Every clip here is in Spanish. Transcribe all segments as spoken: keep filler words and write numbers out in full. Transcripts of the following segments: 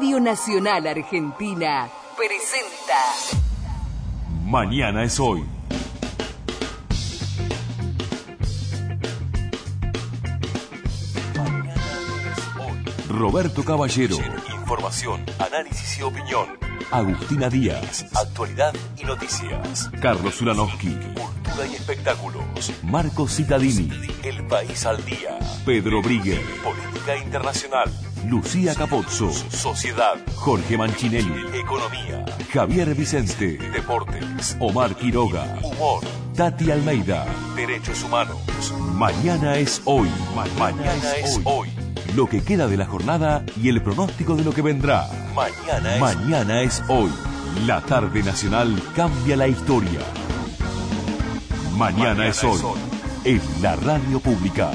Radio Nacional Argentina presenta Mañana es hoy. Roberto Caballero. Información, análisis y opinión. Agustina Díaz. Actualidad y noticias. Carlos Ulanowski. Cultura y espectáculos. Marcos Cittadini. El País al Día. Pedro Briguer. Política internacional. Lucía Capozzo. Sociedad. Jorge Manchinelli. Economía. Javier Vicente. Deportes. Omar Quiroga. Humor. Tati Almeida. Derechos humanos. Mañana es hoy. Mañana es hoy. Lo que queda de la jornada y el pronóstico de lo que vendrá. Mañana es, Mañana es hoy. La tarde nacional cambia la historia. Mañana, Mañana es hoy. En la radio pública.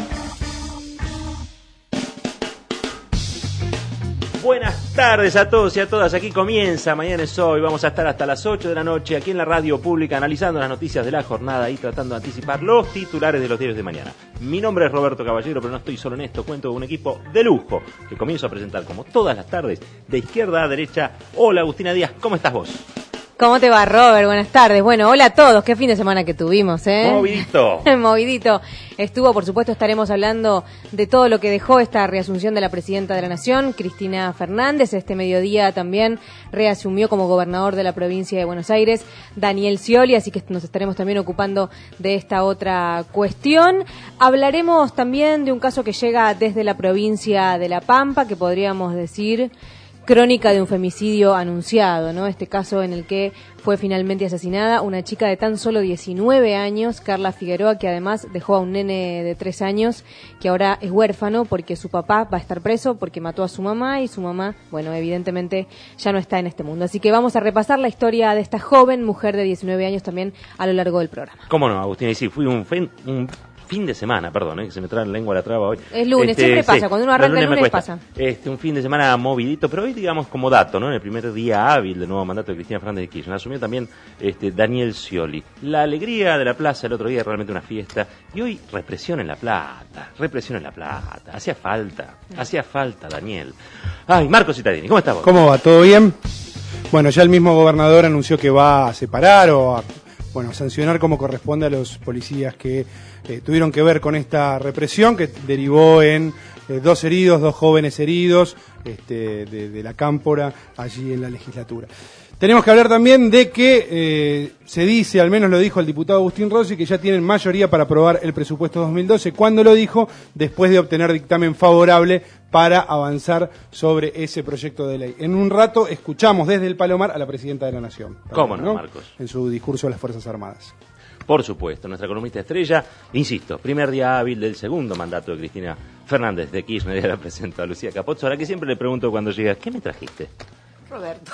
Buenas tardes a todos y a todas. Aquí comienza Mañana es hoy. Vamos a estar hasta las ocho de la noche aquí en la radio pública analizando las noticias de la jornada y tratando de anticipar los titulares de los diarios de mañana. Mi nombre es Roberto Caballero, pero no estoy solo en esto. Cuento con un equipo de lujo que comienzo a presentar como todas las tardes de izquierda a derecha. Hola Agustina Díaz, ¿cómo estás vos? ¿Cómo te va, Robert? Buenas tardes. Bueno, hola a todos. Qué fin de semana que tuvimos, ¿eh? Movidito. Movidito. Estuvo, por supuesto, estaremos hablando de todo lo que dejó esta reasunción de la presidenta de la Nación, Cristina Fernández. Este mediodía también reasumió como gobernador de la provincia de Buenos Aires Daniel Scioli, así que nos estaremos también ocupando de esta otra cuestión. Hablaremos también de un caso que llega desde la provincia de La Pampa, que podríamos decir crónica de un femicidio anunciado, ¿no? Este caso en el que fue finalmente asesinada una chica de tan solo diecinueve años, Carla Figueroa, que además dejó a un nene de tres años, que ahora es huérfano porque su papá va a estar preso porque mató a su mamá y su mamá, bueno, evidentemente ya no está en este mundo. Así que vamos a repasar la historia de esta joven mujer de diecinueve años también a lo largo del programa. ¿Cómo no, Agustín? Y sí, fui un... Fen, un... fin de semana, perdón, eh, que se me trae la lengua a la traba hoy. Es lunes, este, siempre pasa, sí, cuando uno arranca el lunes, lunes pasa. Este, un fin de semana movidito, pero hoy digamos como dato, ¿no? En el primer día hábil del nuevo mandato de Cristina Fernández de Kirchner, asumió también este, Daniel Scioli. La alegría de la plaza el otro día, realmente una fiesta, y hoy represión en La Plata, represión en La Plata, hacía falta, hacía falta, Daniel. Ay, Marcos Cittadini, ¿cómo estás vos? ¿Cómo va? ¿Todo bien? Bueno, ya el mismo gobernador anunció que va a separar o a, bueno, sancionar como corresponde a los policías que Eh, tuvieron que ver con esta represión que derivó en eh, dos heridos, dos jóvenes heridos este, de, de la Cámpora allí en la legislatura. Tenemos que hablar también de que eh, se dice, al menos lo dijo el diputado Agustín Rossi, que ya tienen mayoría para aprobar el presupuesto dos mil doce. ¿Cuándo lo dijo? Después de obtener dictamen favorable para avanzar sobre ese proyecto de ley. En un rato escuchamos desde el Palomar a la presidenta de la Nación. ¿Cómo no, Marcos? En su discurso a las Fuerzas Armadas. Por supuesto, nuestra columnista estrella, insisto, primer día hábil del segundo mandato de Cristina Fernández de Kirchner, ya la presento a Lucía Capozzo, a la que siempre le pregunto cuando llega, ¿qué me trajiste? Roberto.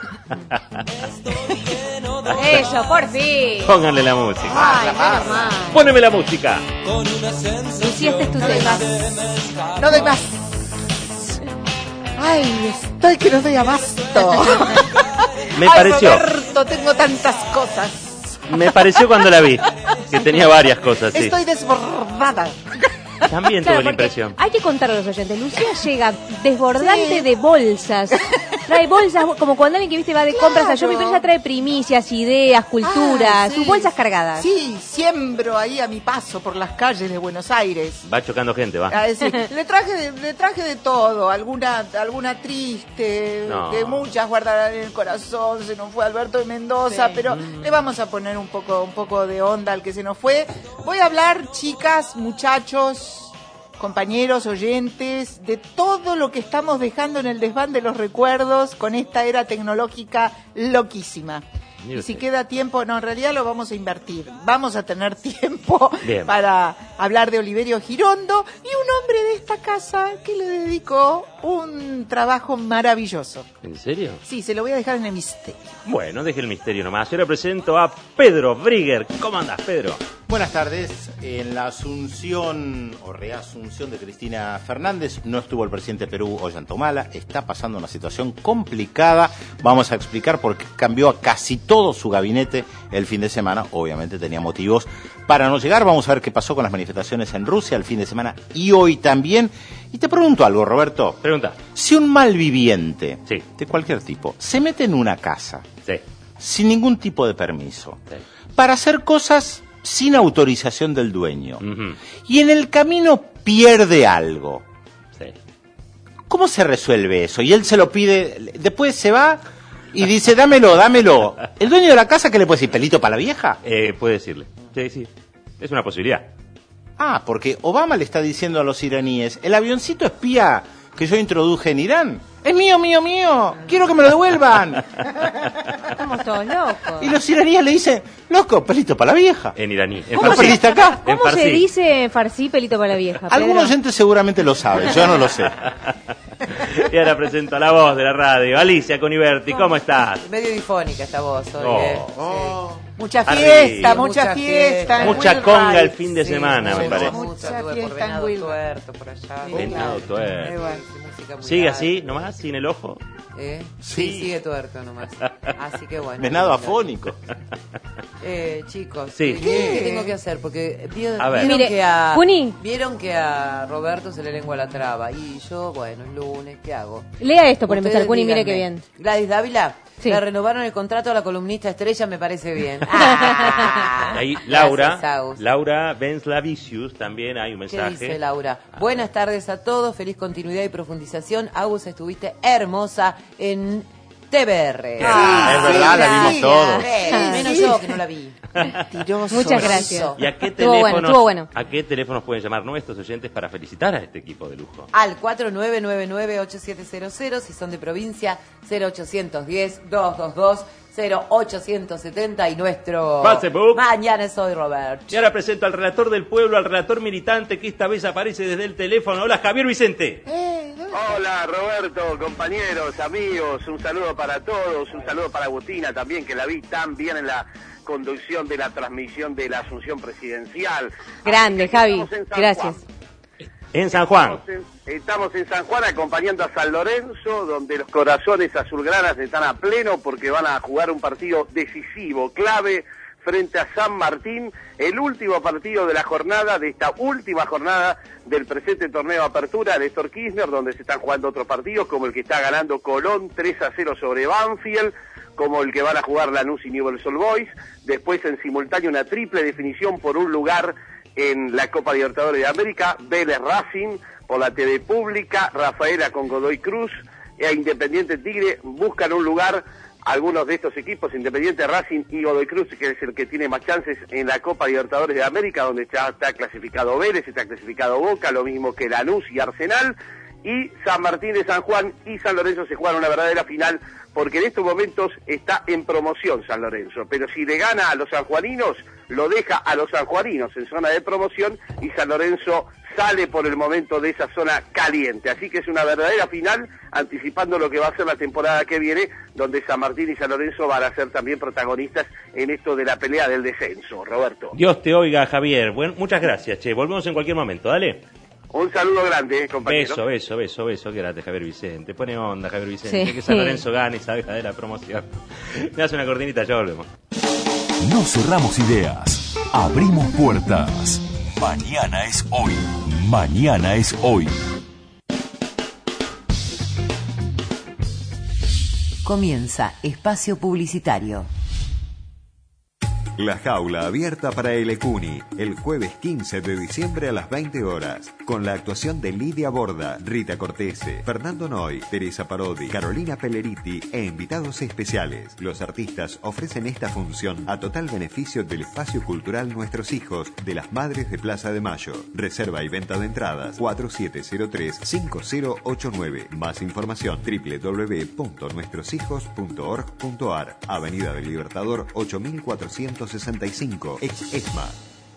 Eso, por fin. Pónganle la música. Ay, menos mal. Póneme la música. Lucía, este es tu tema. No doy más. Ay, estoy que no doy abasto. Me Ay, pareció. Roberto, tengo tantas cosas. Me pareció cuando la vi, que tenía varias cosas, sí. Estoy desbordada. También Claro, tuve la impresión. Hay que contar a los oyentes. Lucía llega desbordante Sí. de bolsas. Trae bolsas, como cuando alguien que viste va de Claro. compras a Shopping, pero ella trae primicias, ideas, cultura, Ah, sí. sus bolsas cargadas. Sí, siembro ahí a mi paso por las calles de Buenos Aires. Va chocando gente, va. A decir, le traje de, le traje de todo, alguna alguna triste, No. que muchas guardarán en el corazón, se nos fue Alberto de Mendoza, Sí. pero le vamos a poner un poco un poco de onda al que se nos fue. Voy a hablar, chicas, muchachos, compañeros, oyentes, de todo lo que estamos dejando en el desván de los recuerdos con esta era tecnológica loquísima. Mire Y si usted. queda tiempo, no, en realidad lo vamos a invertir. Vamos a tener tiempo Bien. para hablar de Oliverio Girondo y un hombre de esta casa que le dedicó un trabajo maravilloso. ¿En serio? Sí, se lo voy a dejar en el misterio. Bueno, deje el misterio nomás. Yo le presento a Pedro Briguer. ¿Cómo andás, Pedro? Buenas tardes. En la asunción o reasunción de Cristina Fernández no estuvo el presidente de Perú, Ollanta-Humala. Está pasando una situación complicada. Vamos a explicar por qué cambió a casi todo su gabinete el fin de semana. Obviamente tenía motivos para no llegar. Vamos a ver qué pasó con las manifestaciones en Rusia el fin de semana y hoy también. Y te pregunto algo, Roberto. Pregunta. Si un malviviente, sí, de cualquier tipo, se mete en una casa, sí, sin ningún tipo de permiso, sí, para hacer cosas sin autorización del dueño, uh-huh, y en el camino pierde algo, sí, ¿cómo se resuelve eso? Y él se lo pide, después se va y dice, dámelo, dámelo. ¿El dueño de la casa qué le puede decir? ¿Pelito para la vieja? Eh, puede decirle. Sí, sí. Es una posibilidad. Ah, porque Obama le está diciendo a los iraníes, el avioncito espía que yo introduje en Irán, es mío, mío, mío, quiero que me lo devuelvan. Estamos todos locos. Y los iraníes le dicen, loco, pelito para la vieja. En iraní. En ¿Cómo perdiste acá? En ¿Cómo se farsi. dice en farsi pelito para la vieja? Algún Pedro? oyente seguramente lo sabe, yo no lo sé. Y ahora presento a la voz de la radio, Alicia Coniberti, ¿cómo estás? Medio difónica esta voz hoy, Oh. eh. Oh. Sí. Mucha Arriba. fiesta, mucha Mucha fiesta. fiesta. en Mucha Will conga el Rice. fin de Sí, semana, me mucha, parece. Mucha Mucha, tuve por fiesta en Venado Will. Tuerto por allá. Venado tuerto. Eh, bueno. Sí, música muy ¿Sigue alta. así, nomás, sin el ojo? ¿Eh? Sí. Sí, sigue tuerto nomás. Así que bueno. Venado lindo. afónico. Eh, chicos, Sí. ¿qué, qué tengo que hacer? Porque vi- A ver. vieron, Mire, que a, Juni. vieron que a Roberto se le lengua la traba. Y yo, bueno, es lunes, ¿qué hago? Lea esto por Ustedes empezar, Cuni, mire díganme. qué bien. Gladys Dávila, Sí. le renovaron el contrato a la columnista estrella, me parece bien. Ah, Ahí, Laura, gracias, Agus. Laura Benzlavicius, también hay un ¿Qué mensaje. dice Laura? Buenas tardes a todos, feliz continuidad y profundización. Agus, estuviste hermosa en T V R. Ah, es verdad, la vimos todos. Eh, menos Sí. yo que no la vi. Mentiroso. Muchas gracias. ¿Y a qué Estuvo bueno, teléfonos, estuvo bueno. a qué teléfonos pueden llamar nuestros oyentes para felicitar a este equipo de lujo? Al cuatro nueve nueve nueve ocho siete cero cero, si son de provincia, cero ochocientos diez, doscientos veintidós, cero ochocientos setenta y nuestro Facebook. Mañana soy Robert. Y ahora presento al relator del pueblo, al relator militante que esta vez aparece desde el teléfono. Hola, Javier Vicente. Hola Roberto, compañeros, amigos, un saludo para todos, un saludo para Agustina también, que la vi tan bien en la conducción de la transmisión de la Asunción Presidencial. Grande, Así que Javi. estamos en San Gracias. Juan. En San Juan. Estamos en, estamos en San Juan acompañando a San Lorenzo, donde los corazones azulgranas están a pleno porque van a jugar un partido decisivo, clave, frente a San Martín, el último partido de la jornada, de esta última jornada del presente torneo de apertura de Néstor Kirchner, donde se están jugando otros partidos, como el que está ganando Colón tres a cero sobre Banfield, como el que van a jugar Lanús y Newell's Old Boys, después en simultáneo una triple definición por un lugar en la Copa Libertadores de América, Vélez Racing, por la T V pública, Rafaela con Godoy Cruz, e Independiente Tigre buscan un lugar. Algunos de estos equipos, Independiente, Racing y Godoy Cruz, que es el que tiene más chances en la Copa Libertadores de América, donde ya está clasificado Vélez, está clasificado Boca, lo mismo que Lanús y Arsenal, y San Martín de San Juan y San Lorenzo se juegan una verdadera final, porque en estos momentos está en promoción San Lorenzo, pero si le gana a los sanjuaninos, lo deja a los sanjuaninos en zona de promoción, y San Lorenzo sale por el momento de esa zona caliente. Así que es una verdadera final, anticipando lo que va a ser la temporada que viene, donde San Martín y San Lorenzo van a ser también protagonistas en esto de la pelea del descenso. Roberto. Dios te oiga, Javier. Bueno, muchas gracias, che. Volvemos en cualquier momento, dale. Un saludo grande, eh, compañero. Beso, beso, beso, beso. Qué grande, Javier Vicente. Pone onda, Javier Vicente. Sí. Que San Lorenzo gane esa verdadera promoción. Me hace una cortinita, ya volvemos. No cerramos ideas, abrimos puertas. Mañana es hoy. Mañana es hoy. Comienza Espacio Publicitario. La jaula abierta para el Ecuni, el jueves quince de diciembre a las veinte horas, con la actuación de Lidia Borda, Rita Cortese, Fernando Noy, Teresa Parodi, Carolina Pelleriti e invitados especiales. Los artistas ofrecen esta función a total beneficio del espacio cultural Nuestros Hijos de las Madres de Plaza de Mayo. Reserva y venta de entradas cuatro siete cero tres cinco cero ocho nueve. Más información doble u doble u doble u punto nuestros hijos punto org punto a r. Avenida del Libertador ocho mil cuatrocientos sesenta y cinco, ex ESMA.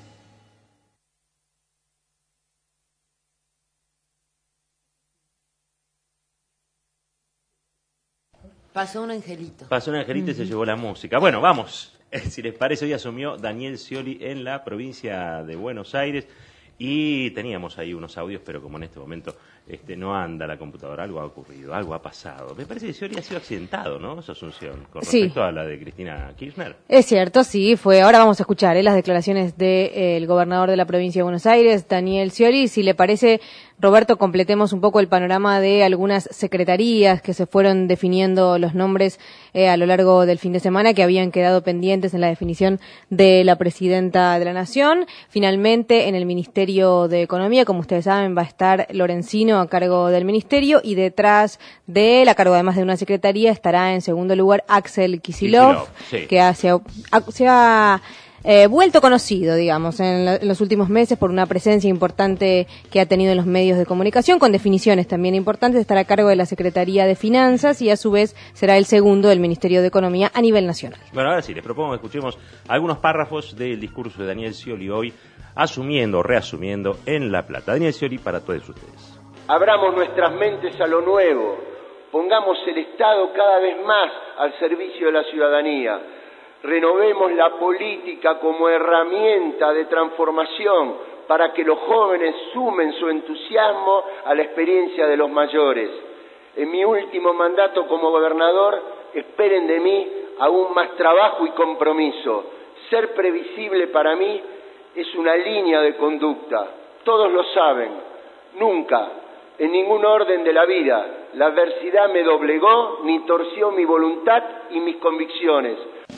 Pasó un angelito. Pasó un angelito y se llevó la música. Bueno, vamos. Si les parece, hoy asumió Daniel Scioli en la provincia de Buenos Aires y teníamos ahí unos audios, pero como en este momento este, no anda la computadora, algo ha ocurrido, algo ha pasado. Me parece que Scioli ha sido accidentado, ¿no? Su asunción, con respecto sí. a la de Cristina Kirchner. Es cierto, sí, fue. Ahora vamos a escuchar ¿eh? las declaraciones del de, eh, gobernador de la provincia de Buenos Aires, Daniel Scioli. Si le parece, Roberto, completemos un poco el panorama de algunas secretarías que se fueron definiendo los nombres eh, a lo largo del fin de semana, que habían quedado pendientes en la definición de la presidenta de la Nación. Finalmente, en el Ministerio de Economía, como ustedes saben, va a estar Lorenzino a cargo del ministerio, y detrás de él, a cargo además de una secretaría, estará en segundo lugar Axel Kicillof, sí. que ha, se ha, se ha eh, vuelto conocido, digamos, en, la, en los últimos meses por una presencia importante que ha tenido en los medios de comunicación, con definiciones también importantes. Estará a cargo de la Secretaría de Finanzas y a su vez será el segundo del Ministerio de Economía a nivel nacional. Bueno, ahora sí, les propongo que escuchemos algunos párrafos del discurso de Daniel Scioli hoy, asumiendo, reasumiendo en La Plata. Daniel Scioli para todos ustedes. Abramos nuestras mentes a lo nuevo, pongamos el Estado cada vez más al servicio de la ciudadanía, renovemos la política como herramienta de transformación para que los jóvenes sumen su entusiasmo a la experiencia de los mayores. En mi último mandato como gobernador, esperen de mí aún más trabajo y compromiso. Ser previsible para mí es una línea de conducta, todos lo saben, nunca, en ningún orden de la vida, la adversidad me doblegó ni torció mi voluntad y mis convicciones.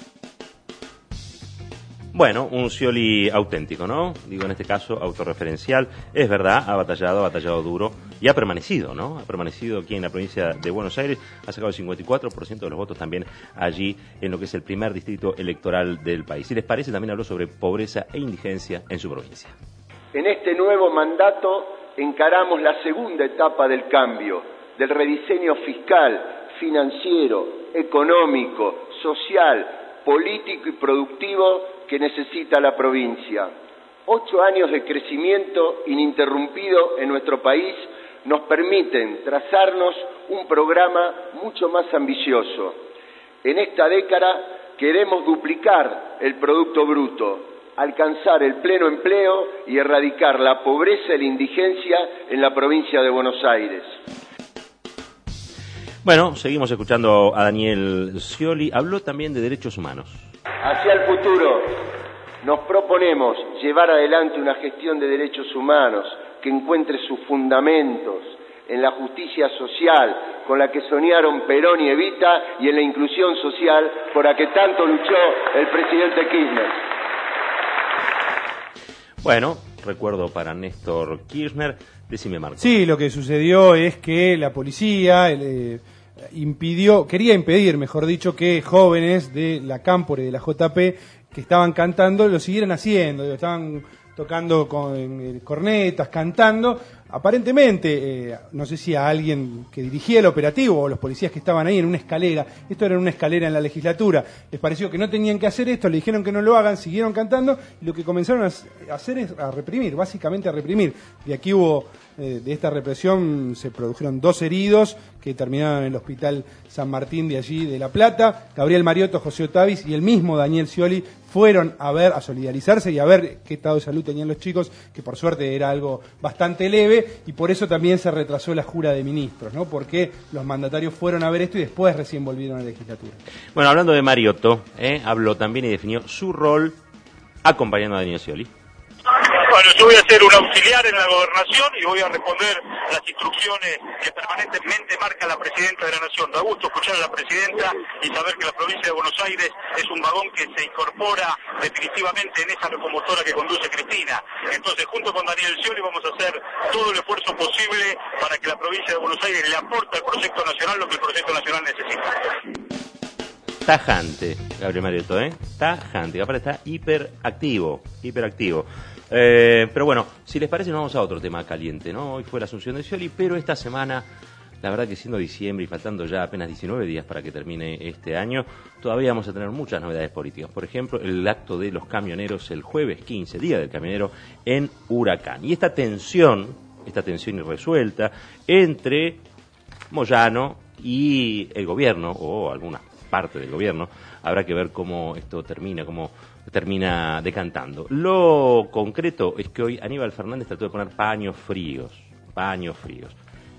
Bueno, un Scioli auténtico, ¿no? Digo, en este caso, autorreferencial. Es verdad, ha batallado, ha batallado duro y ha permanecido, ¿no? Ha permanecido aquí en la provincia de Buenos Aires, ha sacado el cincuenta y cuatro por ciento de los votos también allí en lo que es el primer distrito electoral del país. Si les parece, también habló sobre pobreza e indigencia en su provincia. En este nuevo mandato encaramos la segunda etapa del cambio, del rediseño fiscal, financiero, económico, social, político y productivo que necesita la provincia. Ocho años de crecimiento ininterrumpido en nuestro país nos permiten trazarnos un programa mucho más ambicioso. En esta década queremos duplicar el Producto Bruto, alcanzar el pleno empleo y erradicar la pobreza y la indigencia en la provincia de Buenos Aires. Bueno, seguimos escuchando a Daniel Scioli. Habló también de derechos humanos. Hacia el futuro nos proponemos llevar adelante una gestión de derechos humanos que encuentre sus fundamentos en la justicia social con la que soñaron Perón y Evita y en la inclusión social por la que tanto luchó el presidente Kirchner. Bueno, recuerdo para Néstor Kirchner, decime Marco. Sí, lo que sucedió es que la policía eh, impidió, quería impedir, mejor dicho, que jóvenes de la Cámpora y de la J P que estaban cantando lo siguieran haciendo, estaban tocando con eh, cornetas, cantando. Aparentemente, eh, no sé si a alguien que dirigía el operativo o los policías que estaban ahí en una escalera, esto era en una escalera en la legislatura, les pareció que no tenían que hacer esto, le dijeron que no lo hagan, siguieron cantando y lo que comenzaron a hacer es a reprimir, básicamente a reprimir. Y aquí hubo, eh, de esta represión se produjeron dos heridos que terminaron en el Hospital San Martín de allí de La Plata. Gabriel Mariotto, José Otavis y el mismo Daniel Scioli fueron a ver, a solidarizarse y a ver qué estado de salud tenían los chicos, que por suerte era algo bastante leve, y por eso también se retrasó la jura de ministros, ¿no? Porque los mandatarios fueron a ver esto y después recién volvieron a la legislatura. Bueno, hablando de Mariotto, ¿eh? habló también y definió su rol acompañando a Daniel Scioli. Bueno, yo voy a ser un auxiliar en la gobernación y voy a responder las instrucciones que permanentemente marca la presidenta de la Nación. Da gusto escuchar a la presidenta y saber que la provincia de Buenos Aires es un vagón que se incorpora definitivamente en esa locomotora que conduce Cristina. Entonces, junto con Daniel Scioli vamos a hacer todo el esfuerzo posible para que la provincia de Buenos Aires le aporte al proyecto nacional lo que el proyecto nacional necesita. Tajante, Gabriel Mariotto, ¿eh? Tajante, que aparte está hiperactivo, hiperactivo. Eh, pero bueno, si les parece nos vamos a otro tema caliente, ¿no? Hoy fue la asunción de Scioli, pero esta semana, la verdad que siendo diciembre y faltando ya apenas diecinueve días para que termine este año, todavía vamos a tener muchas novedades políticas. Por ejemplo, el acto de los camioneros el jueves quince, Día del Camionero, en Huracán. Y esta tensión, esta tensión irresuelta entre Moyano y el gobierno, o alguna parte del gobierno, habrá que ver cómo esto termina, cómo termina decantando. Lo concreto es que hoy Aníbal Fernández trató de poner paños fríos, paños fríos.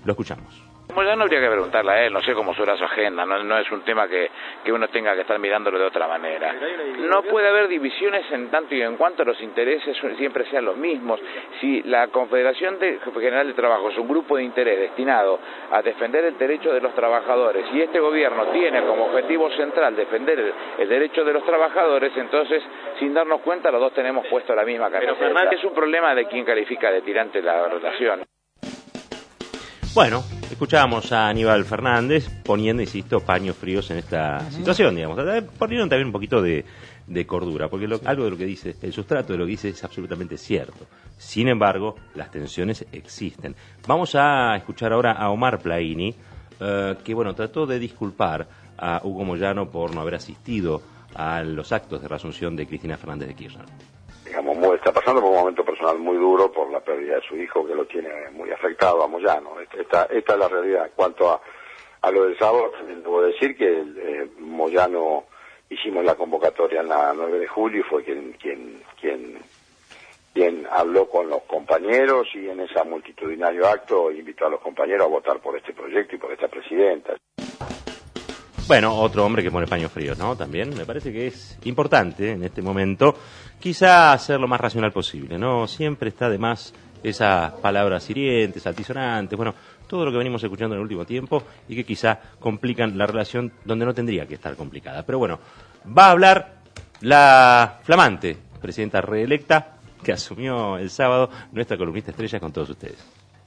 Lo escuchamos. Moyano habría que preguntarle a él, no sé cómo será su agenda, no, no es un tema que, que uno tenga que estar mirándolo de otra manera. No puede haber divisiones en tanto y en cuanto los intereses siempre sean los mismos. Si la Confederación de, General de Trabajo es un grupo de interés destinado a defender el derecho de los trabajadores y este gobierno tiene como objetivo central defender el, el derecho de los trabajadores, entonces sin darnos cuenta los dos tenemos puesto la misma camiseta. Pero Fernández es un problema de quien califica de tirante la relación. Bueno, escuchábamos a Aníbal Fernández poniendo, insisto, paños fríos en esta situación, digamos. Poniendo también un poquito de, de cordura, porque lo, algo de lo que dice, el sustrato de lo que dice es absolutamente cierto. Sin embargo, las tensiones existen. Vamos a escuchar ahora a Omar Plaini, eh, que, bueno, trató de disculpar a Hugo Moyano por no haber asistido a los actos de reasunción de Cristina Fernández de Kirchner. Digamos, está pasando por un momento personal muy duro por la pérdida de su hijo, que lo tiene muy afectado a Moyano. Esta, esta es la realidad. En cuanto a, a lo del sábado, también debo decir que eh, Moyano hicimos la convocatoria en la nueve de julio y fue quien, quien, quien, quien habló con los compañeros y en ese multitudinario acto invitó a los compañeros a votar por este proyecto y por esta presidenta. Bueno, otro hombre que pone paños fríos, ¿no? También me parece que es importante en este momento quizá ser lo más racional posible, ¿no? Siempre está de más esas palabras hirientes, altisonantes, bueno, todo lo que venimos escuchando en el último tiempo y que quizá complican la relación donde no tendría que estar complicada. Pero bueno, va a hablar la flamante presidenta reelecta que asumió el sábado, nuestra columnista estrella con todos ustedes.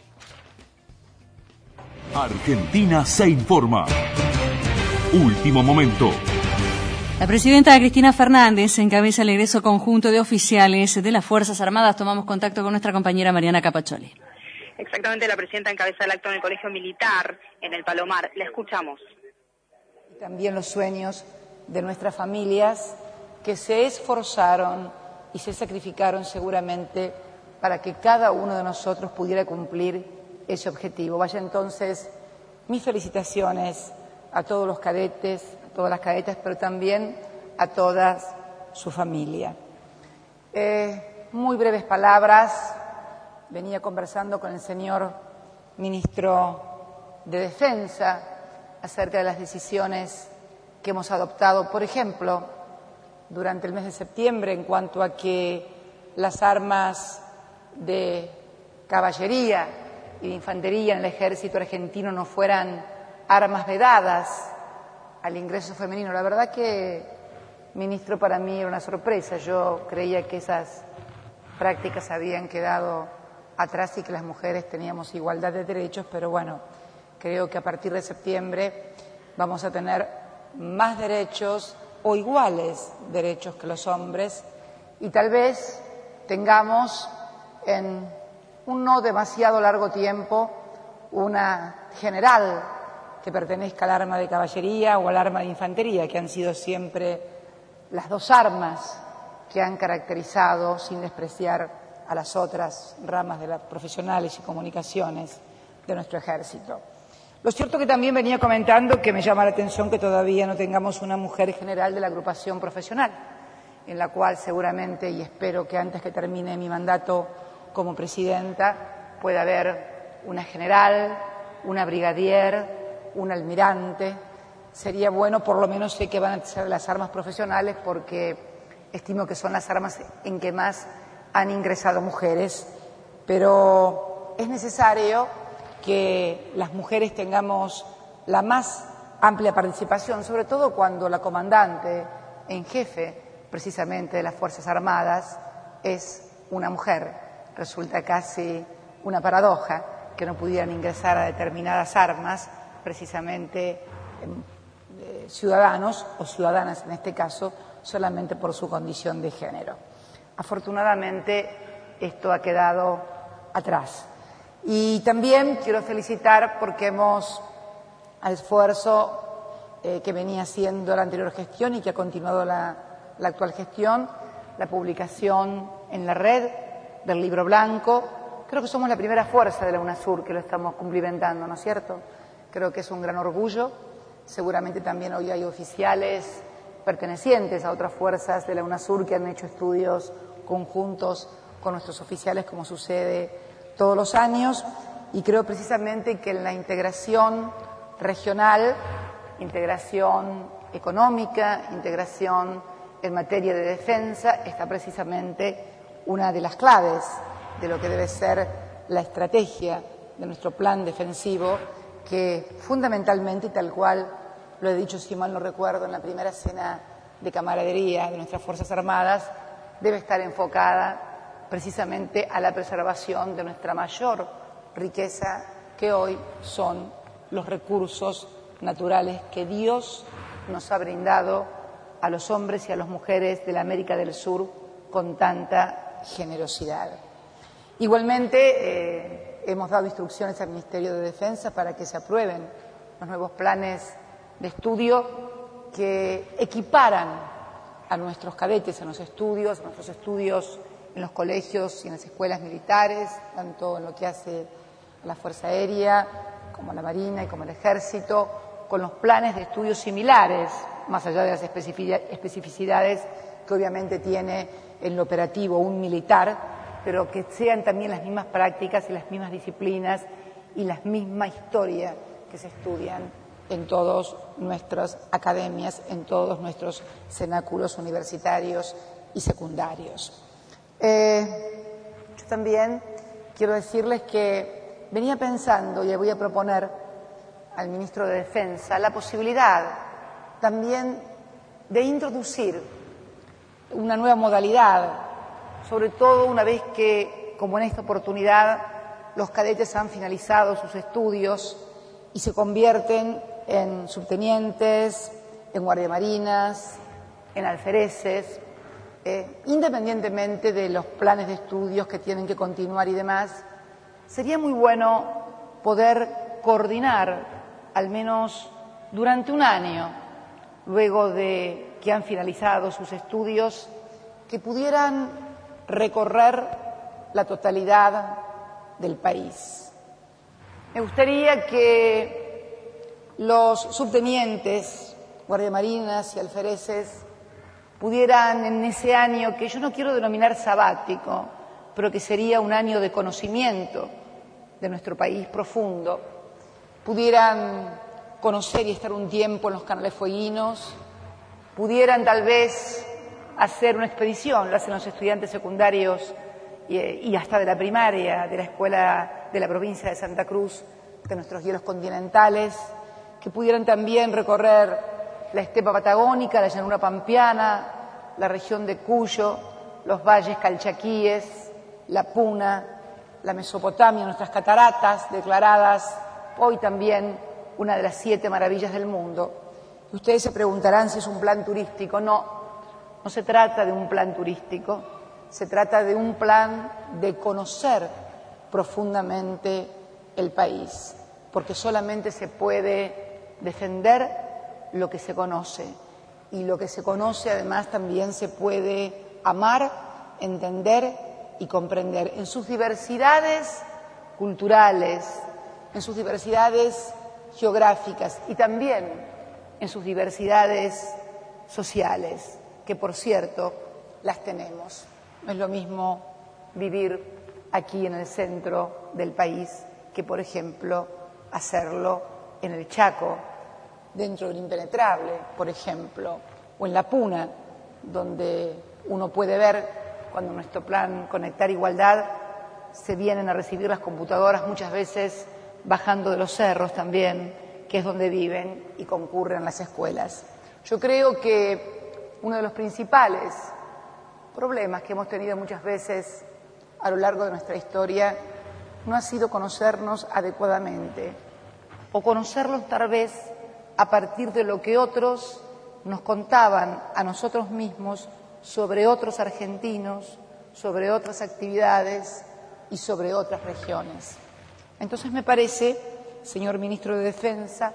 Argentina se informa. Último momento. La presidenta Cristina Fernández encabeza el egreso conjunto de oficiales de las Fuerzas Armadas. Tomamos contacto con nuestra compañera Mariana Capacholi. Exactamente, la presidenta encabeza el acto en el Colegio Militar, en el Palomar. La escuchamos. Y también los sueños de nuestras familias que se esforzaron y se sacrificaron seguramente para que cada uno de nosotros pudiera cumplir ese objetivo. Vaya entonces mis felicitaciones a todos los cadetes, a todas las cadetas, pero también a toda su familia. Eh, muy breves palabras. Venía conversando con el señor ministro de Defensa acerca de las decisiones que hemos adoptado, por ejemplo, durante el mes de septiembre, en cuanto a que las armas de caballería y de infantería en el ejército argentino no fueran armas vedadas al ingreso femenino. La verdad que, ministro, para mí era una sorpresa. Yo creía que esas prácticas habían quedado atrás y que las mujeres teníamos igualdad de derechos, pero bueno, creo que a partir de septiembre vamos a tener más derechos o iguales derechos que los hombres y tal vez tengamos en un no demasiado largo tiempo una general que pertenezca al arma de caballería o al arma de infantería, que han sido siempre las dos armas que han caracterizado, sin despreciar a las otras ramas de las profesionales y comunicaciones de nuestro ejército. Lo cierto que también venía comentando que me llama la atención que todavía no tengamos una mujer general de la agrupación profesional, en la cual seguramente, y espero que antes que termine mi mandato como presidenta, pueda haber una general, una brigadier, un almirante. Sería bueno, por lo menos sé que van a ser las armas profesionales porque estimo que son las armas en que más han ingresado mujeres, pero es necesario que las mujeres tengamos la más amplia participación, sobre todo cuando la comandante en jefe precisamente de las Fuerzas Armadas es una mujer. Resulta casi una paradoja que no pudieran ingresar a determinadas armas precisamente eh, ciudadanos o ciudadanas en este caso solamente por su condición de género. Afortunadamente esto ha quedado atrás. Y también quiero felicitar porque hemos al esfuerzo eh, que venía haciendo la anterior gestión y que ha continuado la, la actual gestión, la publicación en la red del libro blanco. Creo que somos la primera fuerza de la UNASUR que lo estamos cumplimentando, ¿no es cierto? Creo que es un gran orgullo. Seguramente también hoy hay oficiales pertenecientes a otras fuerzas de la UNASUR que han hecho estudios conjuntos con nuestros oficiales, como sucede todos los años. y creo precisamente que en la integración regional, integración económica, integración en materia de defensa, está precisamente una de las claves de lo que debe ser la estrategia de nuestro plan defensivo, que fundamentalmente, y tal cual lo he dicho, si mal no recuerdo, en la primera cena de camaradería de nuestras Fuerzas Armadas, debe estar enfocada precisamente a la preservación de nuestra mayor riqueza, que hoy son los recursos naturales que Dios nos ha brindado a los hombres y a las mujeres de la América del Sur con tanta generosidad. Igualmente, eh, hemos dado instrucciones al Ministerio de Defensa para que se aprueben los nuevos planes de estudio que equiparan a nuestros cadetes en los estudios, a nuestros estudios en los colegios y en las escuelas militares, tanto en lo que hace a la Fuerza Aérea como a la Marina y como al Ejército, con los planes de estudios similares, más allá de las especificidades que obviamente tiene en lo operativo un militar, pero que sean también las mismas prácticas y las mismas disciplinas y la misma historia que se estudian en todas nuestras academias, en todos nuestros cenáculos universitarios y secundarios. Eh, yo también quiero decirles que venía pensando y le voy a proponer al ministro de Defensa la posibilidad también de introducir una nueva modalidad, sobre todo una vez que, como en esta oportunidad, los cadetes han finalizado sus estudios y se convierten en subtenientes, en guardiamarinas, en alfereces, eh, independientemente de los planes de estudios que tienen que continuar y demás, sería muy bueno poder coordinar, al menos durante un año, luego de que han finalizado sus estudios, que pudieran recorrer la totalidad del país. Me gustaría que los subtenientes, guardiamarinas y alfereces pudieran en ese año, que yo no quiero denominar sabático, pero que sería un año de conocimiento de nuestro país profundo, pudieran conocer y estar un tiempo en los canales fueguinos, pudieran tal vez hacer una expedición, lo hacen los estudiantes secundarios y, y hasta de la primaria, de la escuela de la provincia de Santa Cruz, de nuestros hielos continentales, que pudieran también recorrer la estepa patagónica, la llanura pampeana, la región de Cuyo, los valles calchaquíes, la Puna, la Mesopotamia, nuestras cataratas declaradas hoy también una de las siete maravillas del mundo. Y ustedes se preguntarán si es un plan turístico. No, no se trata de un plan turístico, se trata de un plan de conocer profundamente el país, porque solamente se puede defender lo que se conoce, y lo que se conoce además también se puede amar, entender y comprender en sus diversidades culturales, en sus diversidades geográficas y también en sus diversidades sociales, que por cierto las tenemos. No es lo mismo vivir aquí en el centro del país que, por ejemplo, hacerlo en el Chaco, dentro del impenetrable, por ejemplo, o en la Puna, donde uno puede ver cuando nuestro plan Conectar Igualdad se vienen a recibir las computadoras muchas veces bajando de los cerros también, que es donde viven y concurren las escuelas. Yo creo que uno de los principales problemas que hemos tenido muchas veces a lo largo de nuestra historia no ha sido conocernos adecuadamente, o conocerlos tal vez a partir de lo que otros nos contaban a nosotros mismos sobre otros argentinos, sobre otras actividades y sobre otras regiones. Entonces me parece, señor ministro de Defensa,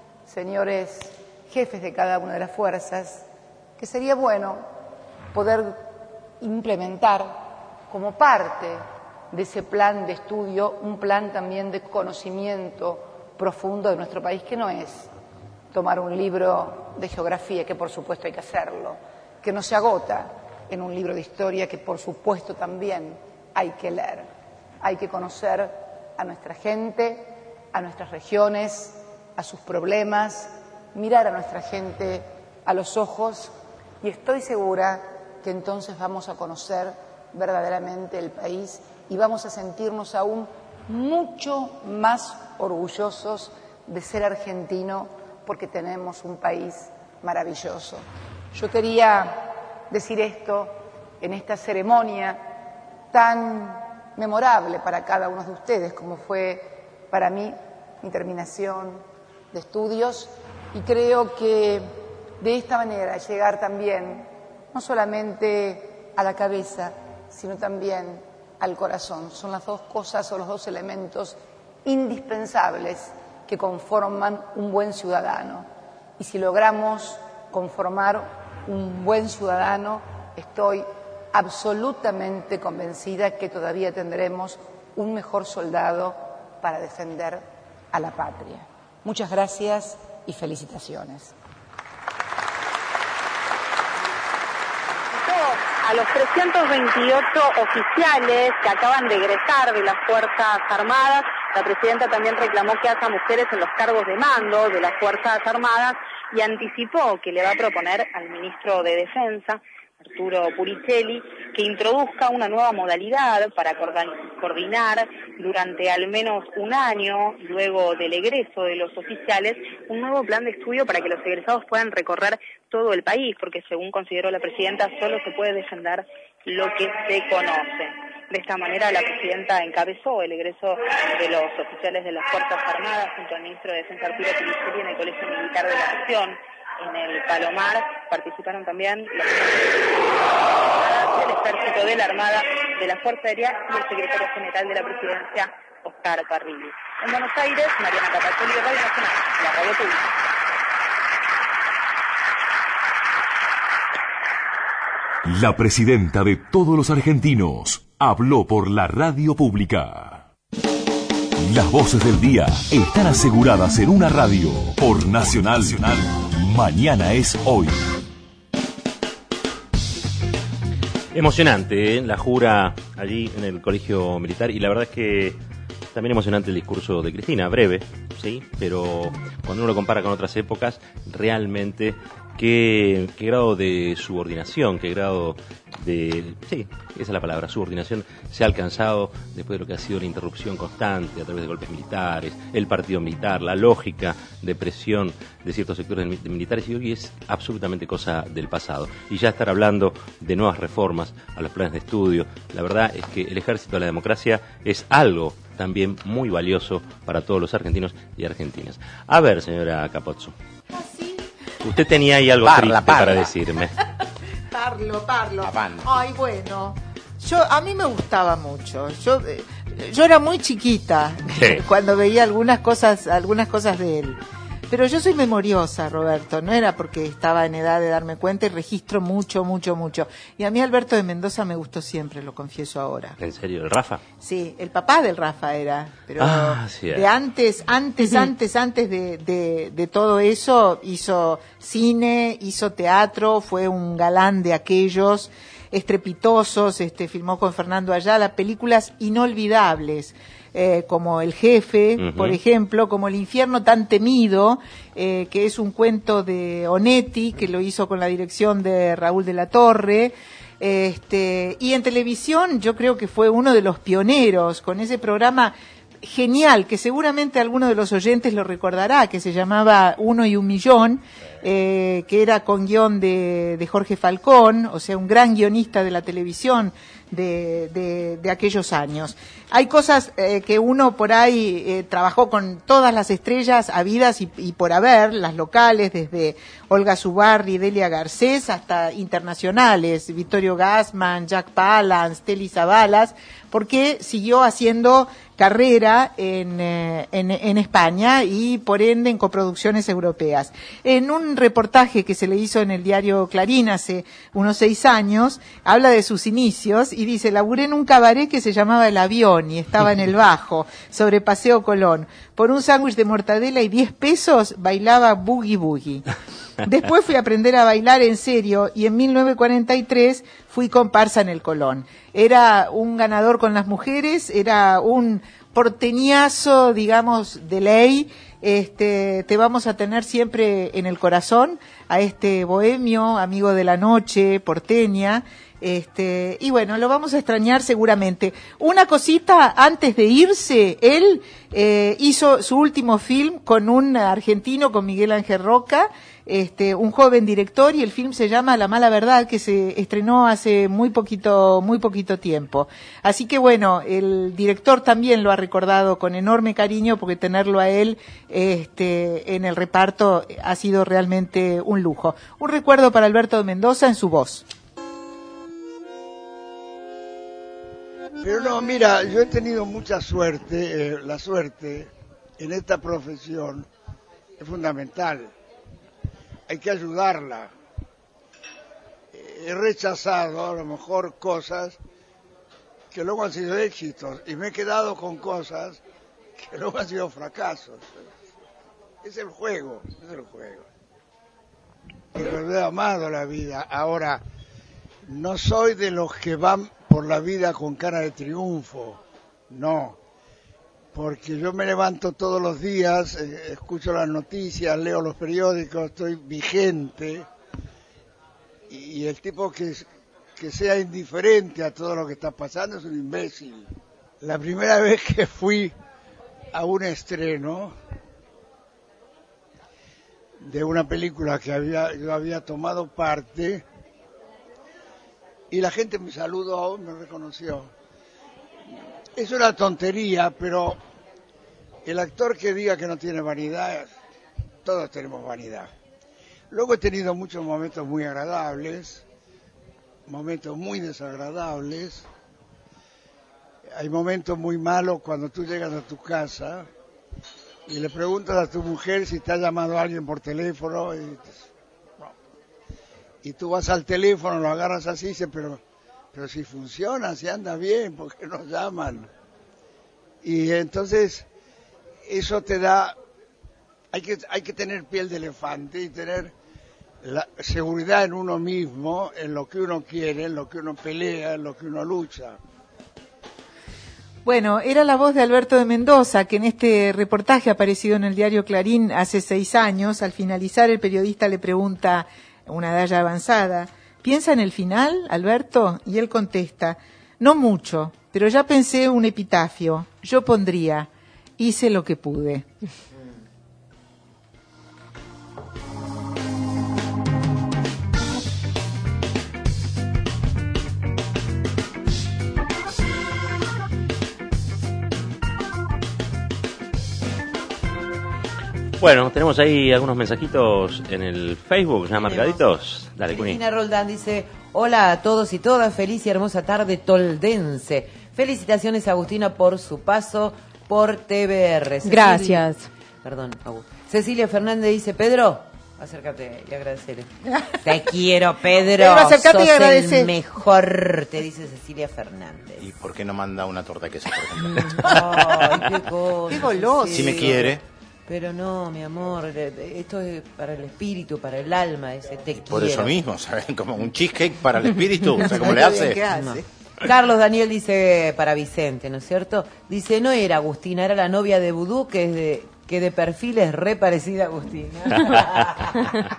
señores jefes de cada una de las fuerzas, que sería bueno poder implementar como parte de ese plan de estudio un plan también de conocimiento profundo de nuestro país, que no es tomar un libro de geografía, que por supuesto hay que hacerlo, que no se agota en un libro de historia, que por supuesto también hay que leer. Hay que conocer a nuestra gente, a nuestras regiones, a sus problemas, mirar a nuestra gente a los ojos, y estoy segura que entonces vamos a conocer verdaderamente el país y vamos a sentirnos aún mucho más orgullosos de ser argentino, porque tenemos un país maravilloso. Yo quería decir esto en esta ceremonia tan memorable para cada uno de ustedes, como fue para mí mi terminación de estudios, y creo que de esta manera llegar también no solamente a la cabeza, sino también al corazón. Son las dos cosas o los dos elementos indispensables que conforman un buen ciudadano. Y si logramos conformar un buen ciudadano, estoy absolutamente convencida que todavía tendremos un mejor soldado para defender a la patria. Muchas gracias y felicitaciones. A los trescientos veintiocho oficiales que acaban de egresar de las Fuerzas Armadas, la presidenta también reclamó que haya mujeres en los cargos de mando de las Fuerzas Armadas y anticipó que le va a proponer al ministro de Defensa, Arturo Puricelli, que introduzca una nueva modalidad para coordinar durante al menos un año, luego del egreso de los oficiales, un nuevo plan de estudio para que los egresados puedan recorrer todo el país, porque según consideró la presidenta, solo se puede defender lo que se conoce. De esta manera, la presidenta encabezó el egreso de los oficiales de las Fuerzas Armadas junto al ministro de Defensa Arturo Puricelli en el Colegio Militar de la Nación. En el Palomar participaron también los del Ejército, de la Armada, de la Fuerza Aérea y el secretario general de la Presidencia, Oscar Parrilli. En Buenos Aires, Mariana Capacholi, Radio Nacional, la radio pública. La presidenta de todos los argentinos habló por la radio pública. Las voces del día están aseguradas en una radio por Nacional. Mañana es hoy. Emocionante, ¿eh? La jura allí en el Colegio Militar, y la verdad es que también emocionante el discurso de Cristina, breve, sí, pero cuando uno lo compara con otras épocas, realmente qué, qué grado de subordinación, qué grado de, sí, esa es la palabra, subordinación se ha alcanzado después de lo que ha sido la interrupción constante a través de golpes militares, el partido militar, la lógica de presión de ciertos sectores de militares, y hoy es absolutamente cosa del pasado. Y ya estar hablando de nuevas reformas a los planes de estudio, la verdad es que el ejército de la democracia es algo también muy valioso para todos los argentinos y argentinas. A ver, señora Capozzo, usted tenía ahí algo Parla, triste parla. para decirme. Parlo, parlo. Ay, bueno, yo a mí me gustaba mucho. Yo eh, yo era muy chiquita Sí. cuando veía algunas cosas, algunas cosas de él. Pero yo soy memoriosa, Roberto, no era porque estaba en edad de darme cuenta, y registro mucho, mucho, mucho. Y a mí Alberto de Mendoza me gustó siempre, lo confieso ahora. ¿En serio? ¿El Rafa? Sí, el papá del Rafa era, pero Ah, sí, de antes, antes, antes, antes de, de, de todo eso, hizo cine, hizo teatro, fue un galán de aquellos estrepitosos, este, filmó con Fernando Ayala películas inolvidables. Eh, como El Jefe, Ujú. por ejemplo, como El Infierno tan temido, eh, que es un cuento de Onetti, que lo hizo con la dirección de Raúl de la Torre. Este, y en televisión yo creo que fue uno de los pioneros con ese programa genial, que seguramente alguno de los oyentes lo recordará, que se llamaba Uno y un Millón, eh, que era con guión de, de Jorge Falcón, o sea, un gran guionista de la televisión de, de, de aquellos años. Hay cosas eh, que uno por ahí eh, trabajó con todas las estrellas habidas y, y por haber, las locales, desde Olga Zubarri, Delia Garcés, hasta internacionales, Vittorio Gassman, Jack Palance, Telly Savalas, porque siguió haciendo carrera en, eh, en, en España y por ende en coproducciones europeas. En un reportaje que se le hizo en el diario Clarín hace unos seis años, habla de sus inicios y dice: laburé en un cabaret que se llamaba El Avión y estaba en el Bajo, sobre Paseo Colón. Por un sándwich de mortadela y diez pesos bailaba Boogie Boogie. Después fui a aprender a bailar en serio y en mil novecientos cuarenta y tres fui comparsa en el Colón. Era un ganador con las mujeres, era un, porteñazo, digamos, de ley. Este, te vamos a tener siempre en el corazón a este bohemio, amigo de la noche, porteña. Este, y bueno, lo vamos a extrañar seguramente. Una cosita antes de irse, él eh, hizo su último film con un argentino, con Miguel Ángel Roca, este, un joven director, y el film se llama La mala verdad, que se estrenó hace muy poquito, muy poquito tiempo. Así que bueno, el director también lo ha recordado con enorme cariño, porque tenerlo a él este, en el reparto ha sido realmente un lujo. Un recuerdo para Alberto de Mendoza en su voz. Pero no, mira, yo he tenido mucha suerte, eh, la suerte en esta profesión es fundamental, hay que ayudarla. He rechazado a lo mejor cosas que luego han sido éxitos y me he quedado con cosas que luego han sido fracasos. Es el juego, es el juego. Y lo he amado la vida. Ahora, no soy de los que van por la vida con cara de triunfo, no, porque yo me levanto todos los días, eh, escucho las noticias, leo los periódicos, estoy vigente, y, y el tipo que, que sea indiferente a todo lo que está pasando es un imbécil. La primera vez que fui a un estreno de una película que había, yo había tomado parte, y la gente me saludó, me reconoció. Es una tontería, pero el actor que diga que no tiene vanidad, todos tenemos vanidad. Luego he tenido muchos momentos muy agradables, momentos muy desagradables. Hay momentos muy malos cuando tú llegas a tu casa y le preguntas a tu mujer si te ha llamado alguien por teléfono y... y tú vas al teléfono, lo agarras así y dices, pero, pero si funciona, si anda bien, ¿por qué nos llaman? Y entonces eso te da, hay que, hay que tener piel de elefante y tener la seguridad en uno mismo, en lo que uno quiere, en lo que uno pelea, en lo que uno lucha. Bueno, era la voz de Alberto de Mendoza, que en este reportaje aparecido en el diario Clarín hace seis años, al finalizar el periodista le pregunta, una edad ya avanzada, ¿piensa en el final, Alberto? Y él contesta, no mucho, pero ya pensé un epitafio. Yo pondría, hice lo que pude. Bueno, tenemos ahí algunos mensajitos en el Facebook, ya marcaditos. Dale, Cuni. Cristina Roldán dice, hola a todos y todas, feliz y hermosa tarde toldense. Felicitaciones a Agustina por su paso por T V R. Cecilia, gracias. Perdón, Agustín. Cecilia Fernández dice, Pedro, acércate y agradecele. Te quiero, Pedro. Pedro, acércate y agradece. El mejor, te dice Cecilia Fernández. ¿Y por qué no manda una torta de queso, por ejemplo? Ay, qué cosa. Qué goloso. Si me quiere. Pero no, mi amor, esto es para el espíritu, para el alma, ese te quiero. Por eso mismo, ¿saben? Como un cheesecake para el espíritu, o sea, ¿cómo le hace? ¿Qué hace? No. Carlos Daniel dice para Vicente, ¿no es cierto? Dice, no era Agustina, era la novia de Vudú, que es de, que de perfil es re parecida a Agustina.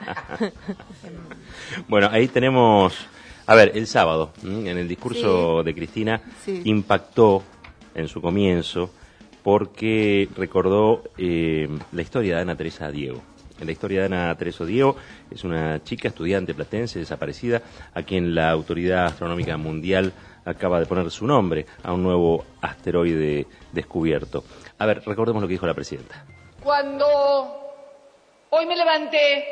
Bueno, ahí tenemos, a ver, el sábado, en el discurso sí. de Cristina, sí. impactó en su comienzo, porque recordó eh, la historia de Ana Teresa Diego. La historia de Ana Teresa Diego es una chica estudiante platense desaparecida a quien la Autoridad Astronómica Mundial acaba de poner su nombre a un nuevo asteroide descubierto. A ver, recordemos lo que dijo la presidenta. Cuando hoy me levanté,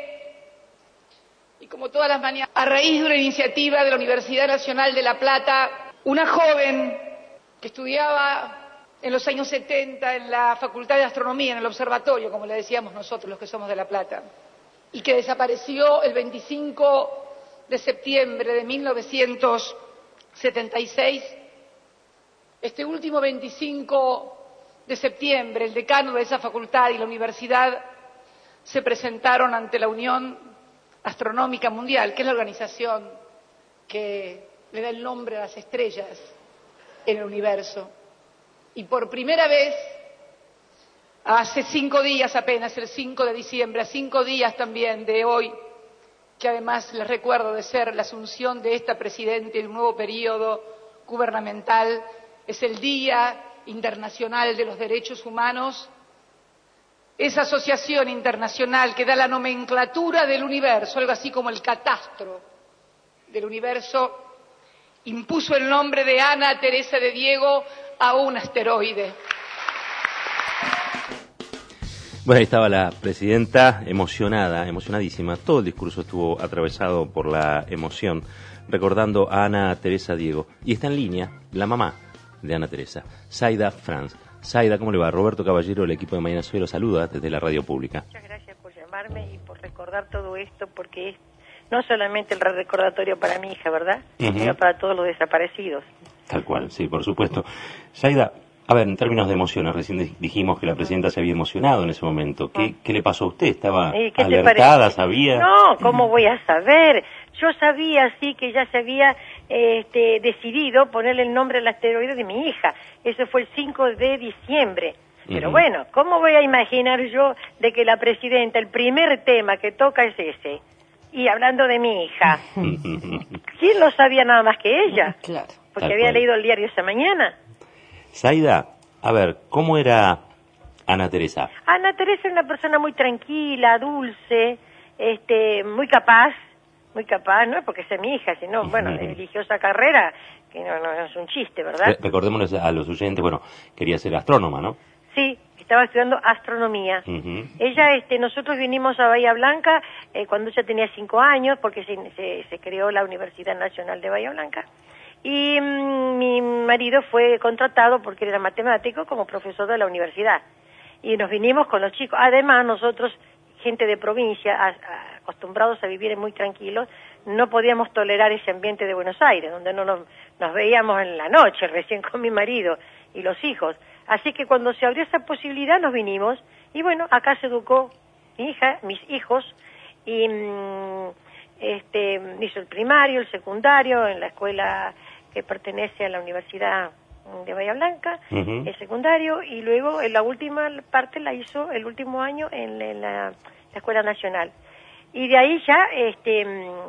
y como todas las mañanas, a raíz de una iniciativa de la Universidad Nacional de La Plata, una joven que estudiaba en los años setenta en la Facultad de Astronomía, en el observatorio, como le decíamos nosotros los que somos de La Plata, y que desapareció el veinticinco de septiembre de mil novecientos setenta y seis. Este último veinticinco de septiembre, el decano de esa facultad y la universidad se presentaron ante la Unión Astronómica Mundial, que es la organización que le da el nombre a las estrellas en el universo. Y por primera vez, hace cinco días apenas, el cinco de diciembre, a cinco días también de hoy, que además les recuerdo de ser la asunción de esta presidenta en un nuevo periodo gubernamental, es el Día Internacional de los Derechos Humanos, esa asociación internacional que da la nomenclatura del universo, algo así como el catastro del universo, impuso el nombre de Ana Teresa de Diego a un asteroide. Bueno, ahí estaba la presidenta emocionada, emocionadísima. Todo el discurso estuvo atravesado por la emoción, recordando a Ana Teresa Diego. Y está en línea la mamá de Ana Teresa, Zaida Franz. Zaida, ¿cómo le va? Roberto Caballero, el equipo de Mañana Suero, saluda desde la radio pública. Muchas gracias por llamarme y por recordar todo esto, porque es no solamente el recordatorio para mi hija, ¿verdad? Uh-huh. Sino para todos los desaparecidos. Tal cual, sí, por supuesto. Zaida, a ver, en términos de emociones, recién dijimos que la presidenta se había emocionado en ese momento. ¿Qué, ¿qué le pasó a usted? ¿Estaba alertada, sabía? No, ¿cómo voy a saber? Yo sabía, sí, que ya se había este, decidido ponerle el nombre al asteroide de mi hija. Eso fue el cinco de diciembre. Pero uh-huh. bueno, ¿cómo voy a imaginar yo de que la presidenta, el primer tema que toca es ese? Y hablando de mi hija, ¿quién lo sabía nada más que ella? Claro. Porque Tal había cual. leído el diario esa mañana. Zaida, a ver, ¿cómo era Ana Teresa? Ana Teresa era una persona muy tranquila, dulce, este, muy capaz, muy capaz, no es porque sea mi hija, sino, bueno, eligió esa carrera, que no, no es un chiste, ¿verdad? Re- recordémonos a los oyentes, bueno, quería ser astrónoma, ¿no? Sí, estaba estudiando astronomía. Uh-huh. Ella, este, nosotros vinimos a Bahía Blanca eh, cuando ella tenía cinco años, porque se, se, se creó la Universidad Nacional de Bahía Blanca. Y mmm, mi marido fue contratado, porque era matemático, como profesor de la universidad. Y nos vinimos con los chicos. Además, nosotros, gente de provincia, a, a, acostumbrados a vivir muy tranquilos, no podíamos tolerar ese ambiente de Buenos Aires, donde no nos, nos veíamos en la noche, recién con mi marido y los hijos. Así que cuando se abrió esa posibilidad nos vinimos, y bueno, acá se educó mi hija, mis hijos, y mmm, este, hizo el primario, el secundario, en la escuela que pertenece a la Universidad de Bahía Blanca, uh-huh. el secundario, y luego en la última parte la hizo el último año en la, en la, la Escuela Nacional. Y de ahí ya este,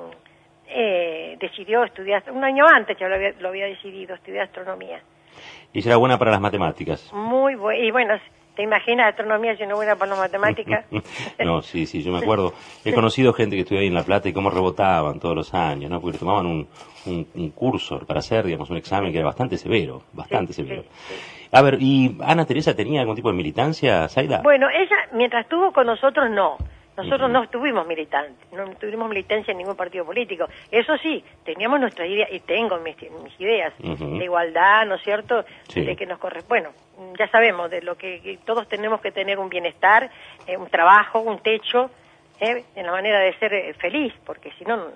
eh, decidió estudiar, un año antes ya lo había, lo había decidido, estudiar astronomía. Y era buena para las matemáticas. Muy buena, y bueno, ¿te imaginas astronomía siendo buena para las matemáticas? No, sí, sí, yo me acuerdo. He conocido gente que estudió ahí en La Plata y cómo rebotaban todos los años, ¿no? Porque tomaban un, un, un curso para hacer, digamos, un examen que era bastante severo, bastante sí, severo. Sí, sí. A ver, ¿y Ana Teresa tenía algún tipo de militancia, Zaida? Bueno, ella, mientras estuvo con nosotros, no. Nosotros uh-huh. no estuvimos militantes, no tuvimos militancia en ningún partido político. Eso sí, teníamos nuestras ideas, y tengo mis, mis ideas, uh-huh. de igualdad, ¿no es cierto? Sí. De que nos corresponde. Bueno, ya sabemos de lo que, que todos tenemos que tener un bienestar, eh, un trabajo, un techo, eh, en la manera de ser eh, feliz, porque si no...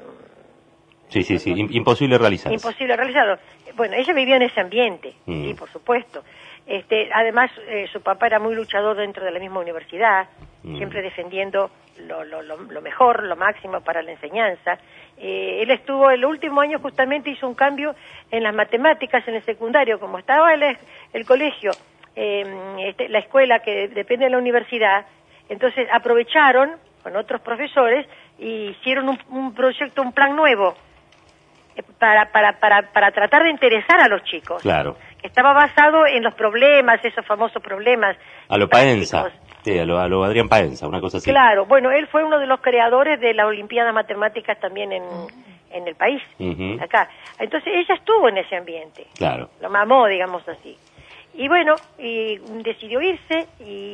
Sí, sí, sí, imposible realizarlo. Imposible realizarlo. Bueno, ella vivió en ese ambiente, uh-huh. sí, por supuesto. Este, además, eh, su papá era muy luchador dentro de la misma universidad, uh-huh. siempre defendiendo lo, lo, lo, lo mejor, lo máximo para la enseñanza. Eh, él estuvo el último año, justamente hizo un cambio en las matemáticas en el secundario, como estaba el, el colegio, eh, este, la escuela que depende de la universidad, entonces aprovecharon con otros profesores y hicieron un, un proyecto, un plan nuevo eh, para, para, para, para tratar de interesar a los chicos. Claro. Estaba basado en los problemas, esos famosos problemas. A lo Paenza, sí, a lo, a lo Adrián Paenza, una cosa así. Claro, bueno, él fue uno de los creadores de la Olimpiada Matemáticas también en, en el país, uh-huh. acá. Entonces ella estuvo en ese ambiente. Claro. Lo mamó, digamos así. Y bueno, y decidió irse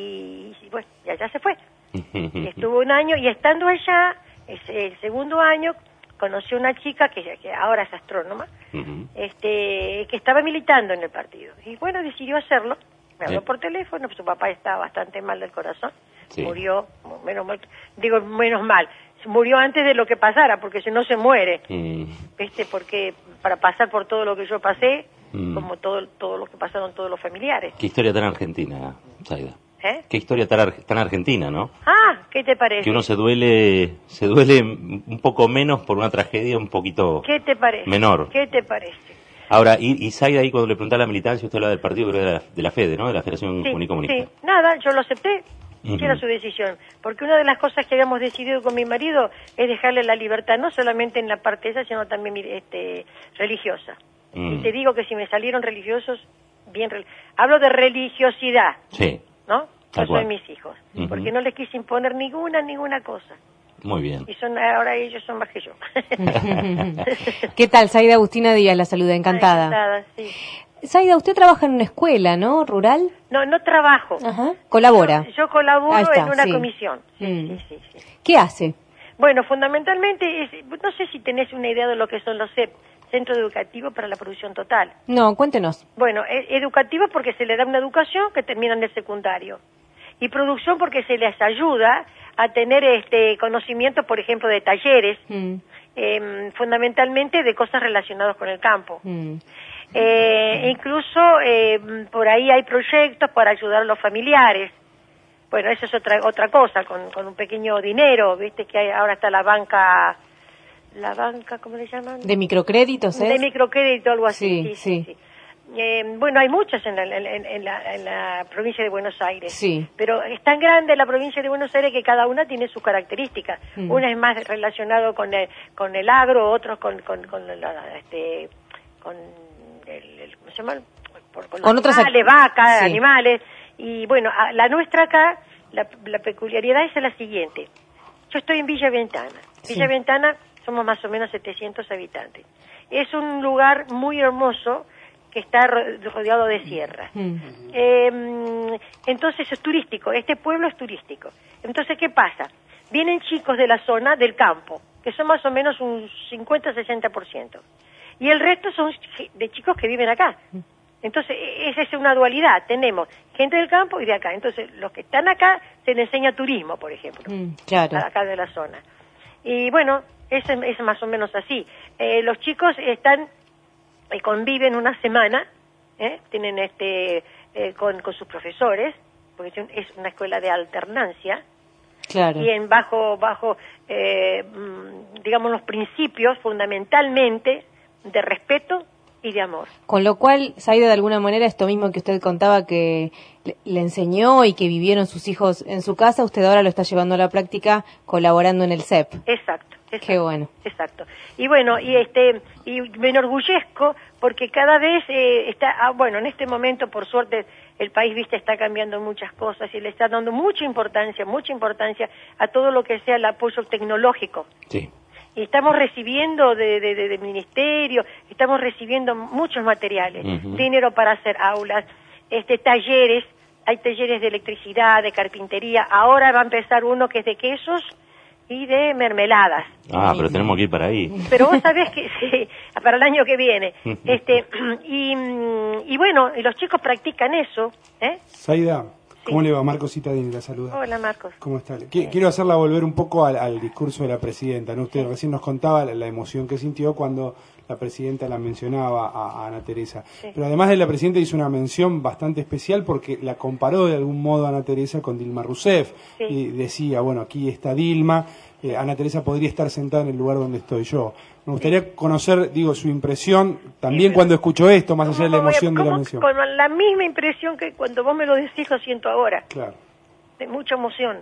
y, y bueno, y allá se fue. Y estuvo un año y estando allá, ese, el segundo año, conoció una chica que, que ahora es astrónoma, uh-huh. este, que estaba militando en el partido. Y bueno, decidió hacerlo. Me habló sí. por teléfono, su papá estaba bastante mal del corazón. Sí. Murió, menos mal, digo menos mal, murió antes de lo que pasara, porque si no se muere. Mm. ¿Viste? Porque para pasar por todo lo que yo pasé, mm. como todo, todo lo que pasaron todos los familiares. Qué historia tan argentina, Zaida. ¿Eh? Qué historia tan, ar- tan argentina, ¿no? Ah, ¿qué te parece? Que uno se duele, se duele un poco menos por una tragedia un poquito ¿Qué te parece? menor. ¿Qué te parece? Ahora, y, y Zaida, ahí cuando le preguntaba la militancia, usted hablaba del partido, pero de la, de la FEDE, ¿no? De la Federación Sí, Unicomunista. sí, nada, yo lo acepté, Ujú. que era su decisión, porque una de las cosas que habíamos decidido con mi marido es dejarle la libertad, no solamente en la parte esa, sino también este, religiosa. Mm. Y te digo que si me salieron religiosos, bien, rel- hablo de religiosidad, Sí, ¿no? Tal Yo soy cual. mis hijos, Ujú. porque no les quise imponer ninguna, ninguna cosa. muy bien. Y son ahora ellos son más que yo. ¿Qué tal? Zaida Agustina Díaz la saluda, encantada. Encantada, sí. Zaida, usted trabaja en una escuela, ¿no? ¿Rural? No, no trabajo. Colabora. Yo, yo colaboro Ahí está, en una sí. comisión. Sí, Mm. sí, sí, sí. ¿Qué hace? Bueno, fundamentalmente, es, no sé si tenés una idea de lo que son los C E P, Centros Educativos para la Producción Total. No, cuéntenos. Bueno, e- educativo porque se le da una educación que termina en el secundario. Y producción porque se les ayuda a tener este conocimiento, por ejemplo, de talleres, Mm, eh, fundamentalmente de cosas relacionadas con el campo. mm. Eh, incluso eh, por ahí hay proyectos para ayudar a los familiares. Bueno, eso es otra otra cosa, con, con un pequeño dinero, viste que hay, ahora está la banca, la banca, ¿cómo le llaman? ¿De microcréditos, eh? De microcrédito, algo así. Sí, Sí, sí, sí. sí. Eh, bueno, hay muchas en la, en, en- en la, en la provincia de Buenos Aires. Sí. Pero es tan grande la provincia de Buenos Aires que cada una tiene sus características. Mm. Una es más relacionado con el, con el agro, otros con, con, con, la, este, con el, el- ¿cómo se llama? Por- con, Con los otros animales, ac- vacas, sí. animales. Y bueno, a- la nuestra acá, la, la peculiaridad es la siguiente. Yo estoy en Villa Ventana. Sí. Villa Ventana somos más o menos setecientos habitantes. Es un lugar muy hermoso que está ro- rodeado de sierra. Mm. Eh, entonces es turístico, este pueblo es turístico. Entonces, ¿qué pasa? Vienen chicos de la zona del campo, que son más o menos un cincuenta a sesenta por ciento. Y el resto son chi- de chicos que viven acá. Entonces, e- esa es una dualidad. Tenemos gente del campo y de acá. Entonces, los que están acá se les enseña turismo, por ejemplo, Mm, claro. acá de la zona. Y bueno, es, es más o menos así. Eh, los chicos están, eh, conviven una semana, ¿eh? tienen este eh, con, con sus profesores, porque es un- es una escuela de alternancia, Claro. y en bajo, bajo eh, mm, digamos, los principios fundamentalmente de respeto y de amor. Con lo cual, Zaida, de alguna manera, esto mismo que usted contaba que le, le enseñó y que vivieron sus hijos en su casa, usted ahora lo está llevando a la práctica colaborando en el C E P. Exacto. Exacto. Qué bueno. Exacto. Y bueno, y este y me enorgullezco porque cada vez eh, está, ah, bueno, en este momento, por suerte, el país, viste, está cambiando muchas cosas y le está dando mucha importancia, mucha importancia a todo lo que sea el apoyo tecnológico. Sí. Y estamos recibiendo de, de, de- del ministerio, estamos recibiendo muchos materiales, Ujú. dinero para hacer aulas, este talleres, hay talleres de electricidad, de carpintería, ahora va a empezar uno que es de quesos y de mermeladas. Ah, pero tenemos que ir para ahí. Pero vos sabés que sí, para el año que viene. este y, mm, y bueno, y los chicos practican eso, ¿eh? Zaida, ¿cómo le va? Marcos Citadini la saluda. Hola, Marcos. ¿Cómo está? Qui- Quiero hacerla volver un poco al, al discurso de la presidenta, ¿no? Usted recién nos contaba la, la emoción que sintió cuando la presidenta la mencionaba a, a Ana Teresa. Sí. Pero además de la presidenta hizo una mención bastante especial porque la comparó de algún modo a Ana Teresa con Dilma Rousseff. Sí. Y decía, bueno, aquí está Dilma, eh, Ana Teresa podría estar sentada en el lugar donde estoy yo. Me gustaría conocer, digo, su impresión también cuando escuchó esto, más allá de la ¿Cómo voy a- emoción de la cómo- mención. Con la misma impresión que cuando vos me lo decís lo siento ahora, Claro. de mucha emoción.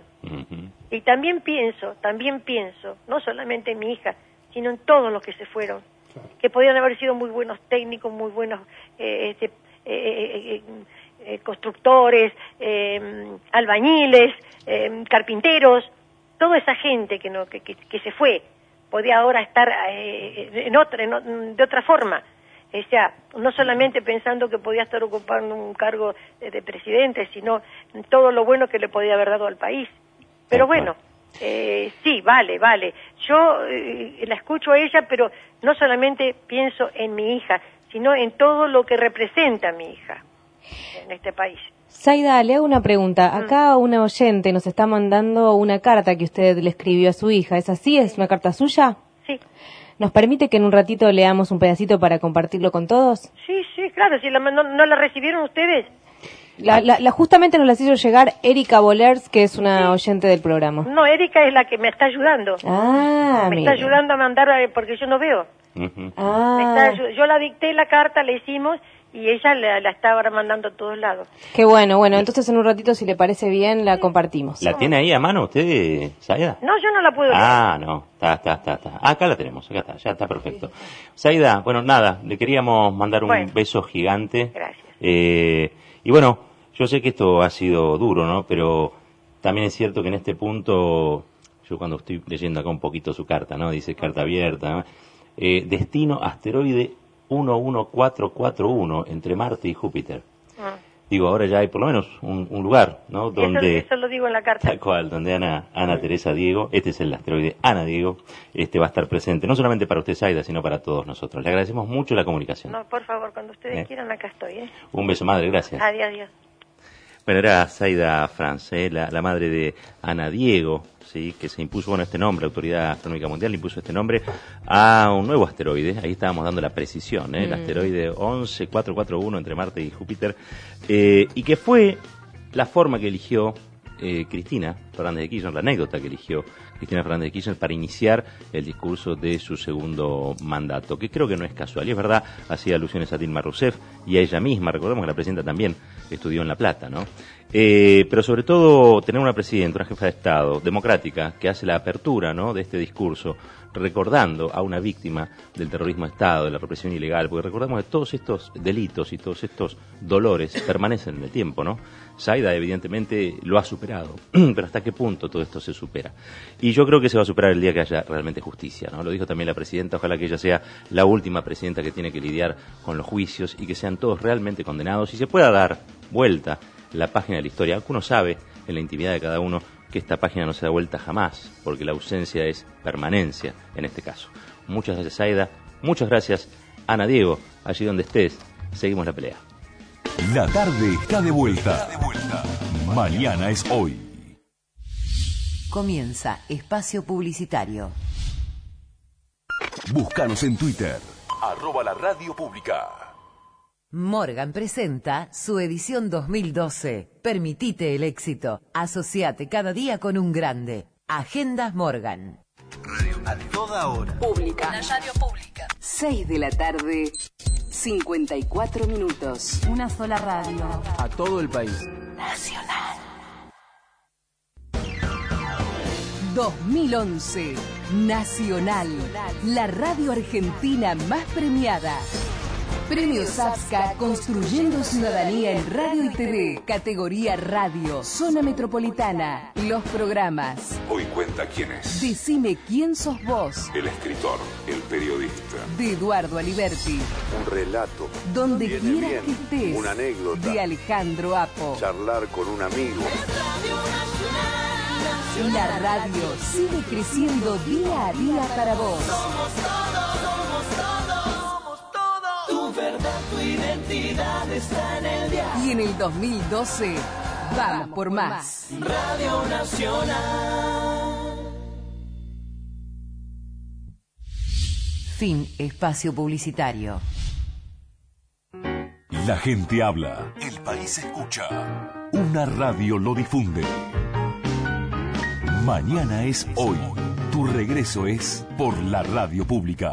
Y también pienso, también pienso, no solamente en mi hija, sino en todos los que se fueron, que podían haber sido muy buenos técnicos, muy buenos eh, este, eh, eh, eh, eh, constructores, eh, albañiles, eh, carpinteros, toda esa gente que, no, que, que, que se fue, podía ahora estar eh, en otra, en o- de otra forma. O sea, no solamente pensando que podía estar ocupando un cargo de, de presidente, sino en todo lo bueno que le podía haber dado al país. Pero bueno, eh, sí, vale, vale. Yo eh, la escucho a ella, pero no solamente pienso en mi hija, sino en todo lo que representa mi hija en este país. Zaida, le hago una pregunta. Acá una oyente nos está mandando una carta que usted le escribió a su hija. ¿Es así? ¿Es una carta suya? Sí. ¿Nos permite que en un ratito leamos un pedacito para compartirlo con todos? Sí, sí, claro, si la, no, no la recibieron ustedes. La, la, la- justamente nos las hizo llegar Erika Bolers, que es una oyente del programa. No, Erika es la que me está ayudando. Ah, me mire. está ayudando a mandar, eh, porque yo no veo. Uh-huh. Ah. Está- yo, yo la dicté la carta, la hicimos y ella la, la está ahora mandando a todos lados. Qué bueno, bueno, entonces en un ratito, si le parece bien, la compartimos. ¿La tiene ahí a mano usted, Zaida? No, yo no la puedo leer. Ah, no, está, está, está, está. Acá la tenemos, acá está, ya está perfecto. Zaida, bueno, nada, le queríamos mandar un Bueno. beso gigante. Gracias. Eh, y bueno, yo sé que esto ha sido duro, ¿no? Pero también es cierto que en este punto, yo cuando estoy leyendo acá un poquito su carta, ¿no? Dice carta abierta, ¿no? Eh, destino asteroide uno uno cuatro cuatro uno entre Marte y Júpiter. Ah. Digo, ahora ya hay por lo menos un, un lugar, ¿no? Eso, Donde... eso lo digo en la carta. Tal cual, donde Ana, Ana Teresa Diego, este es el asteroide Ana Diego, este va a estar presente, no solamente para usted, Zaida, sino para todos nosotros. Le agradecemos mucho la comunicación. No, por favor, cuando ustedes ¿Eh? quieran, acá estoy. ¿eh? Un beso, madre, gracias. Adiós, adiós. Bueno, era Zaida Franz, ¿eh? la, la madre de Ana Diego, ¿sí? Que se impuso, bueno, este nombre, la Autoridad Astronómica Mundial le impuso este nombre a un nuevo asteroide. Ahí estábamos dando la precisión, ¿eh? El Mm. asteroide once cuatro cuatro uno entre Marte y Júpiter, eh, y que fue la forma que eligió eh, Cristina Fernández de Kirchner, la anécdota que eligió Cristina Fernández de Kirchner para iniciar el discurso de su segundo mandato, que creo que no es casual. Y es verdad, hacía alusiones a Dilma Rousseff y a ella misma. Recordemos que la presidenta también estudió en La Plata, ¿no? Eh, pero sobre todo tener una presidenta, una jefa de Estado democrática que hace la apertura, ¿no?, de este discurso, recordando a una víctima del terrorismo de Estado, de la represión ilegal, porque recordamos que todos estos delitos y todos estos dolores permanecen en el tiempo, ¿no? Zaida evidentemente lo ha superado, pero ¿hasta qué punto todo esto se supera? Y yo creo que se va a superar el día que haya realmente justicia, ¿no? Lo dijo también la presidenta, ojalá que ella sea la última presidenta que tiene que lidiar con los juicios y que sean todos realmente condenados y se pueda dar vuelta la página de la historia. Aunque uno sabe, en la intimidad de cada uno, que esta página no se da vuelta jamás, porque la ausencia es permanencia en este caso. Muchas gracias, Zaida. Muchas gracias, Ana Diego. Allí donde estés, seguimos la pelea. La tarde está de vuelta. Mañana es hoy. Comienza Espacio Publicitario. Búscanos en Twitter. Arroba la radio pública. Morgan presenta su edición dos mil doce. Permitite el éxito. Asociate cada día con un grande. Agendas Morgan. A toda hora. Pública. La radio pública. seis de la tarde, cincuenta y cuatro minutos. Una sola radio. A todo el país. Nacional. dos mil once. Nacional. La radio argentina más premiada. Premio Sapska Construyendo Ciudadanía en Radio y T V. Categoría Radio. Zona Metropolitana. Los programas. Hoy cuenta quién es. Decime quién sos vos. El escritor, el periodista. De Eduardo Aliberti. Un relato. Donde Viene quieras bien. que estés. Una anécdota. De Alejandro Apo. Charlar con un amigo. La radio sigue creciendo día a día para vos. Tu verdad, tu identidad está en el diario. Y en el dos mil doce, vamos por más. Radio Nacional. Fin espacio publicitario. La gente habla. El país escucha. Una radio lo difunde. Mañana es hoy. Tu regreso es por la radio pública.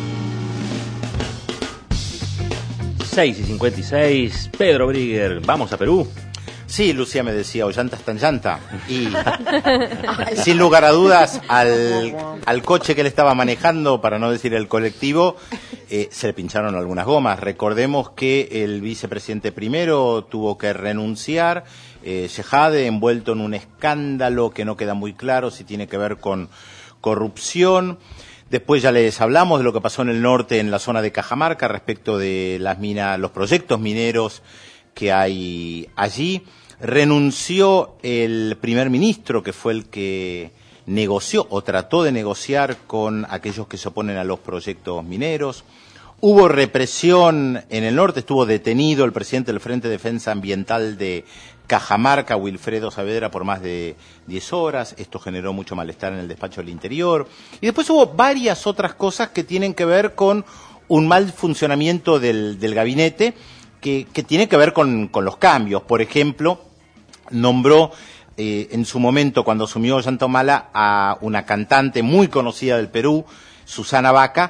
seis y cincuenta y seis, Pedro Brigger, ¿vamos a Perú? Sí, Lucía me decía, Ollanta está en llanta. Y sin lugar a dudas, al, al coche que él estaba manejando, para no decir el colectivo, eh, se le pincharon algunas gomas. Recordemos que el vicepresidente primero tuvo que renunciar, eh, Shehade, envuelto en un escándalo que no queda muy claro si tiene que ver con corrupción. Después ya les hablamos de lo que pasó en el norte, en la zona de Cajamarca, respecto de las minas, los proyectos mineros que hay allí. Renunció el primer ministro, que fue el que negoció o trató de negociar con aquellos que se oponen a los proyectos mineros. Hubo represión en el norte, estuvo detenido el presidente del Frente de Defensa Ambiental de Cajamarca, Wilfredo Saavedra, por más de diez horas. Esto generó mucho malestar en el despacho del Interior. Y después hubo varias otras cosas que tienen que ver con un mal funcionamiento del, del gabinete, que, que tiene que ver con, con los cambios. Por ejemplo, nombró eh, en su momento, cuando asumió Ollanta Humala, a una cantante muy conocida del Perú, Susana Baca,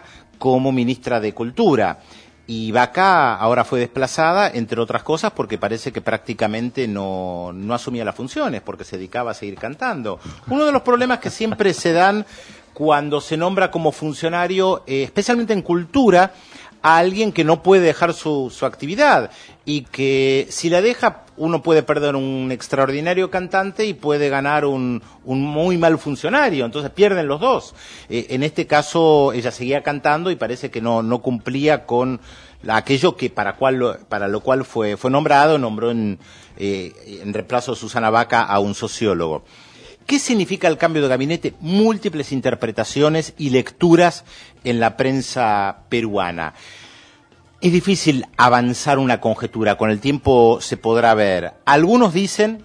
como ministra de Cultura. Y Vaca ahora fue desplazada, entre otras cosas, porque parece que prácticamente no, no asumía las funciones, porque se dedicaba a seguir cantando. Uno de los problemas que siempre se dan cuando se nombra como funcionario, eh, especialmente en cultura, a alguien que no puede dejar su, su actividad y que si la deja uno puede perder un extraordinario cantante y puede ganar un, un muy mal funcionario, entonces pierden los dos. Eh, en este caso ella seguía cantando y parece que no, no cumplía con la, aquello que para, cual, para lo cual fue, fue nombrado, nombró en, eh, en reemplazo de Susana Vaca a un sociólogo. ¿Qué significa el cambio de gabinete? Múltiples interpretaciones y lecturas en la prensa peruana. Es difícil avanzar una conjetura, con el tiempo se podrá ver. Algunos dicen,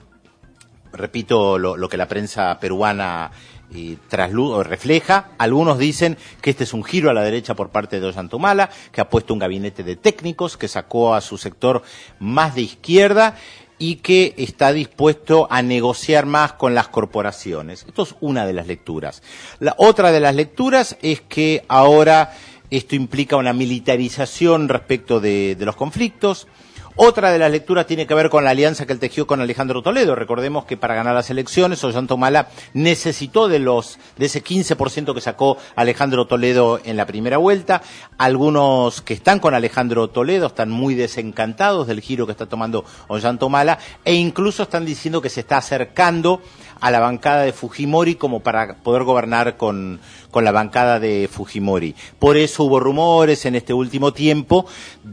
repito lo, lo que la prensa peruana eh, traslu- refleja, algunos dicen que este es un giro a la derecha por parte de Ollanta Humala, que ha puesto un gabinete de técnicos, que sacó a su sector más de izquierda, y que está dispuesto a negociar más con las corporaciones. Esto es una de las lecturas. La otra de las lecturas es que ahora esto implica una militarización respecto de, de los conflictos. Otra de las lecturas tiene que ver con la alianza que él tejió con Alejandro Toledo. Recordemos que para ganar las elecciones Ollanta Humala necesitó de los de ese quince por ciento que sacó Alejandro Toledo en la primera vuelta. Algunos que están con Alejandro Toledo están muy desencantados del giro que está tomando Ollanta Humala e incluso están diciendo que se está acercando a la bancada de Fujimori como para poder gobernar con, con la bancada de Fujimori. Por eso hubo rumores en este último tiempo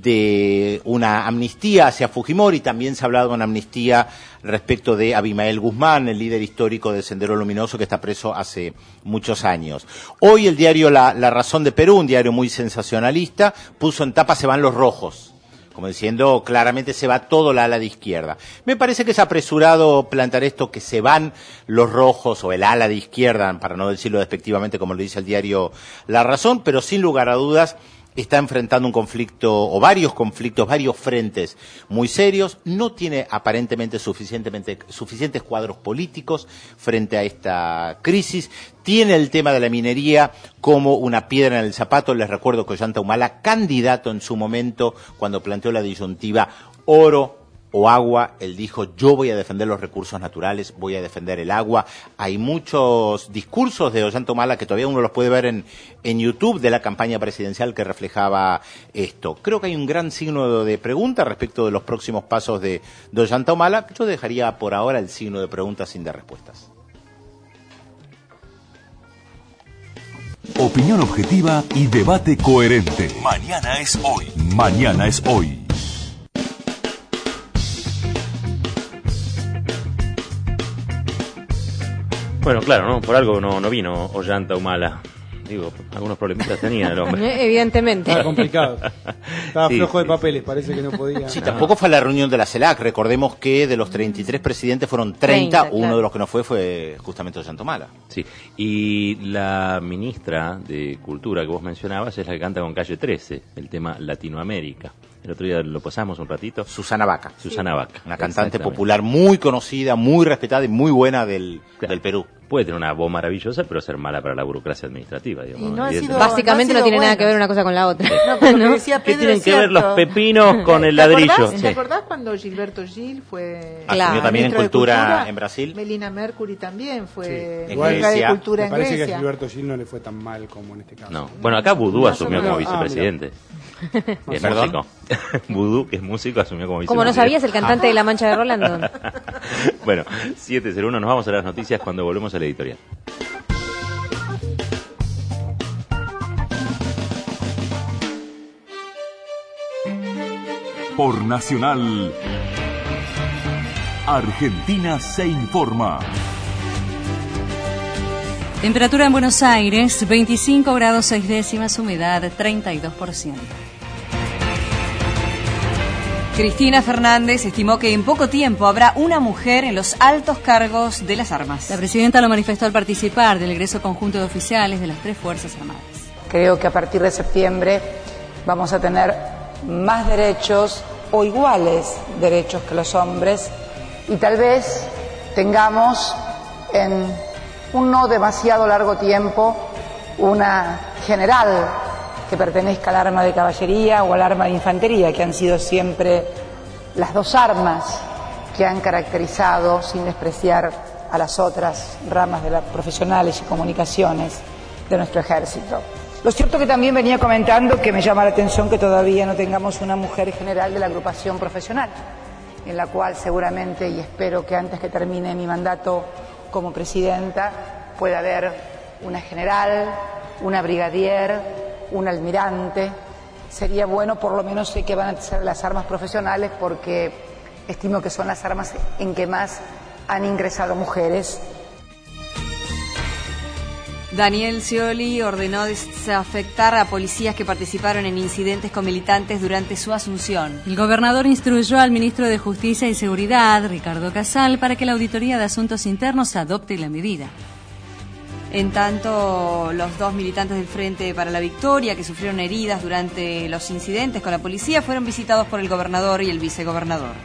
de una amnistía hacia Fujimori. También se ha hablado de una amnistía respecto de Abimael Guzmán, el líder histórico de Sendero Luminoso, que está preso hace muchos años. Hoy el diario La, La Razón de Perú, un diario muy sensacionalista, puso en tapa "se van los rojos", como diciendo claramente se va todo la ala de izquierda. Me parece que es apresurado plantear esto, que se van los rojos o el ala de izquierda, para no decirlo despectivamente como lo dice el diario La Razón, pero sin lugar a dudas está enfrentando un conflicto o varios conflictos, varios frentes muy serios. No tiene aparentemente suficientemente, suficientes cuadros políticos frente a esta crisis. Tiene el tema de la minería como una piedra en el zapato. Les recuerdo que Ollanta Humala, candidato en su momento, cuando planteó la disyuntiva oro o agua, él dijo: yo voy a defender los recursos naturales, voy a defender el agua. Hay muchos discursos de Ollanta Humala que todavía uno los puede ver en, en YouTube, de la campaña presidencial, que reflejaba esto. Creo que hay un gran signo de pregunta respecto de los próximos pasos de, de Ollanta Humala. Yo dejaría por ahora el signo de pregunta sin dar respuestas. Opinión objetiva y debate coherente. Mañana es hoy. Mañana es hoy. Bueno, claro, ¿no? Por algo no, no vino Ollanta Humala. Digo, algunos problemitas tenía el hombre. Evidentemente. Estaba complicado. Estaba Sí, flojo sí. de papeles, parece que no podía. Sí, tampoco fue a la reunión de la CELAC. Recordemos que de los treinta y tres presidentes fueron treinta, treinta, uno claro. de los que no fue fue justamente Ollanta Humala. Sí, y la ministra de Cultura que vos mencionabas es la que canta con Calle trece, el tema Latinoamérica. El otro día lo pasamos un ratito. Susana Vaca. Susana Vaca. Una cantante Exactamente. popular muy conocida, muy respetada y muy buena del, del Perú. Puede tener una voz maravillosa, pero ser mala para la burocracia administrativa, digamos. Y no ha Evidentemente. sido- Básicamente no, no ha sido tiene nada bueno. que ver una cosa con la otra. No, pero lo que decía ¿Qué Pedro tienen es que ver cierto. los pepinos con el ¿Te acordás? ladrillo? ¿Te Sí. acordás cuando Gilberto Gil fue Asumió también en ministro de cultura en Brasil? Melina Mercury también fue En ministra de Grecia. Cultura Me en parece que a Grecia. Gilberto Gil no le fue tan mal como en este caso. No. Bueno, acá Vudú Más asumió o como menos. vicepresidente. Que es ¿Perdón? músico. Vudú, que es músico, asumió como Como no vicepresidente. sabías, el cantante de La Mancha de Rolando. Bueno, siete cero uno, nos vamos a las noticias cuando volvemos a la editorial. Por Nacional, Argentina se informa. Temperatura en Buenos Aires, veinticinco grados seis décimas, humedad treinta y dos por ciento. Cristina Fernández estimó que en poco tiempo habrá una mujer en los altos cargos de las armas. La presidenta lo manifestó al participar del egreso conjunto de oficiales de las tres Fuerzas Armadas. Creo que a partir de septiembre vamos a tener más derechos o iguales derechos que los hombres y tal vez tengamos en un no demasiado largo tiempo una general que pertenezca al arma de caballería o al arma de infantería, que han sido siempre las dos armas que han caracterizado, sin despreciar a las otras ramas de las profesionales y comunicaciones de nuestro ejército. Lo cierto que también venía comentando que me llama la atención que todavía no tengamos una mujer general de la agrupación profesional, en la cual seguramente, y espero que antes que termine mi mandato como presidenta, pueda haber una general, una brigadier, un almirante. Sería bueno, por lo menos sé que van a ser las armas profesionales, porque estimo que son las armas en que más han ingresado mujeres. Daniel Scioli ordenó desafectar a policías que participaron en incidentes con militantes durante su asunción. El gobernador instruyó al ministro de Justicia y Seguridad, Ricardo Casal, para que la Auditoría de Asuntos Internos adopte la medida. En tanto, los dos militantes del Frente para la Victoria que sufrieron heridas durante los incidentes con la policía fueron visitados por el gobernador y el vicegobernador.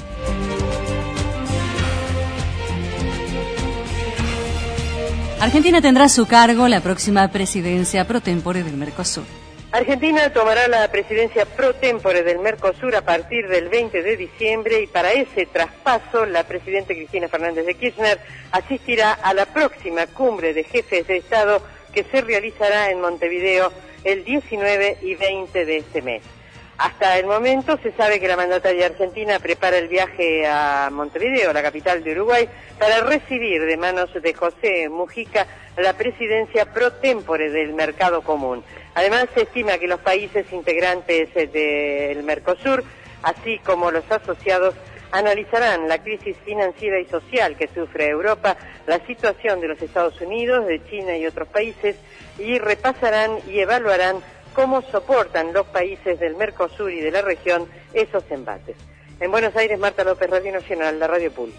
Argentina tendrá a su cargo la próxima presidencia pro tempore del Mercosur. Argentina tomará la presidencia pro tempore del Mercosur a partir del veinte de diciembre y para ese traspaso la presidenta Cristina Fernández de Kirchner asistirá a la próxima cumbre de jefes de Estado que se realizará en Montevideo el diecinueve y veinte de este mes. Hasta el momento se sabe que la mandataria argentina prepara el viaje a Montevideo, la capital de Uruguay, para recibir de manos de José Mujica la presidencia pro tempore del Mercado Común. Además, se estima que los países integrantes del Mercosur, así como los asociados, analizarán la crisis financiera y social que sufre Europa, la situación de los Estados Unidos, de China y otros países, y repasarán y evaluarán cómo soportan los países del Mercosur y de la región esos embates. En Buenos Aires, Marta López, Radio Nacional, la Radio Pública.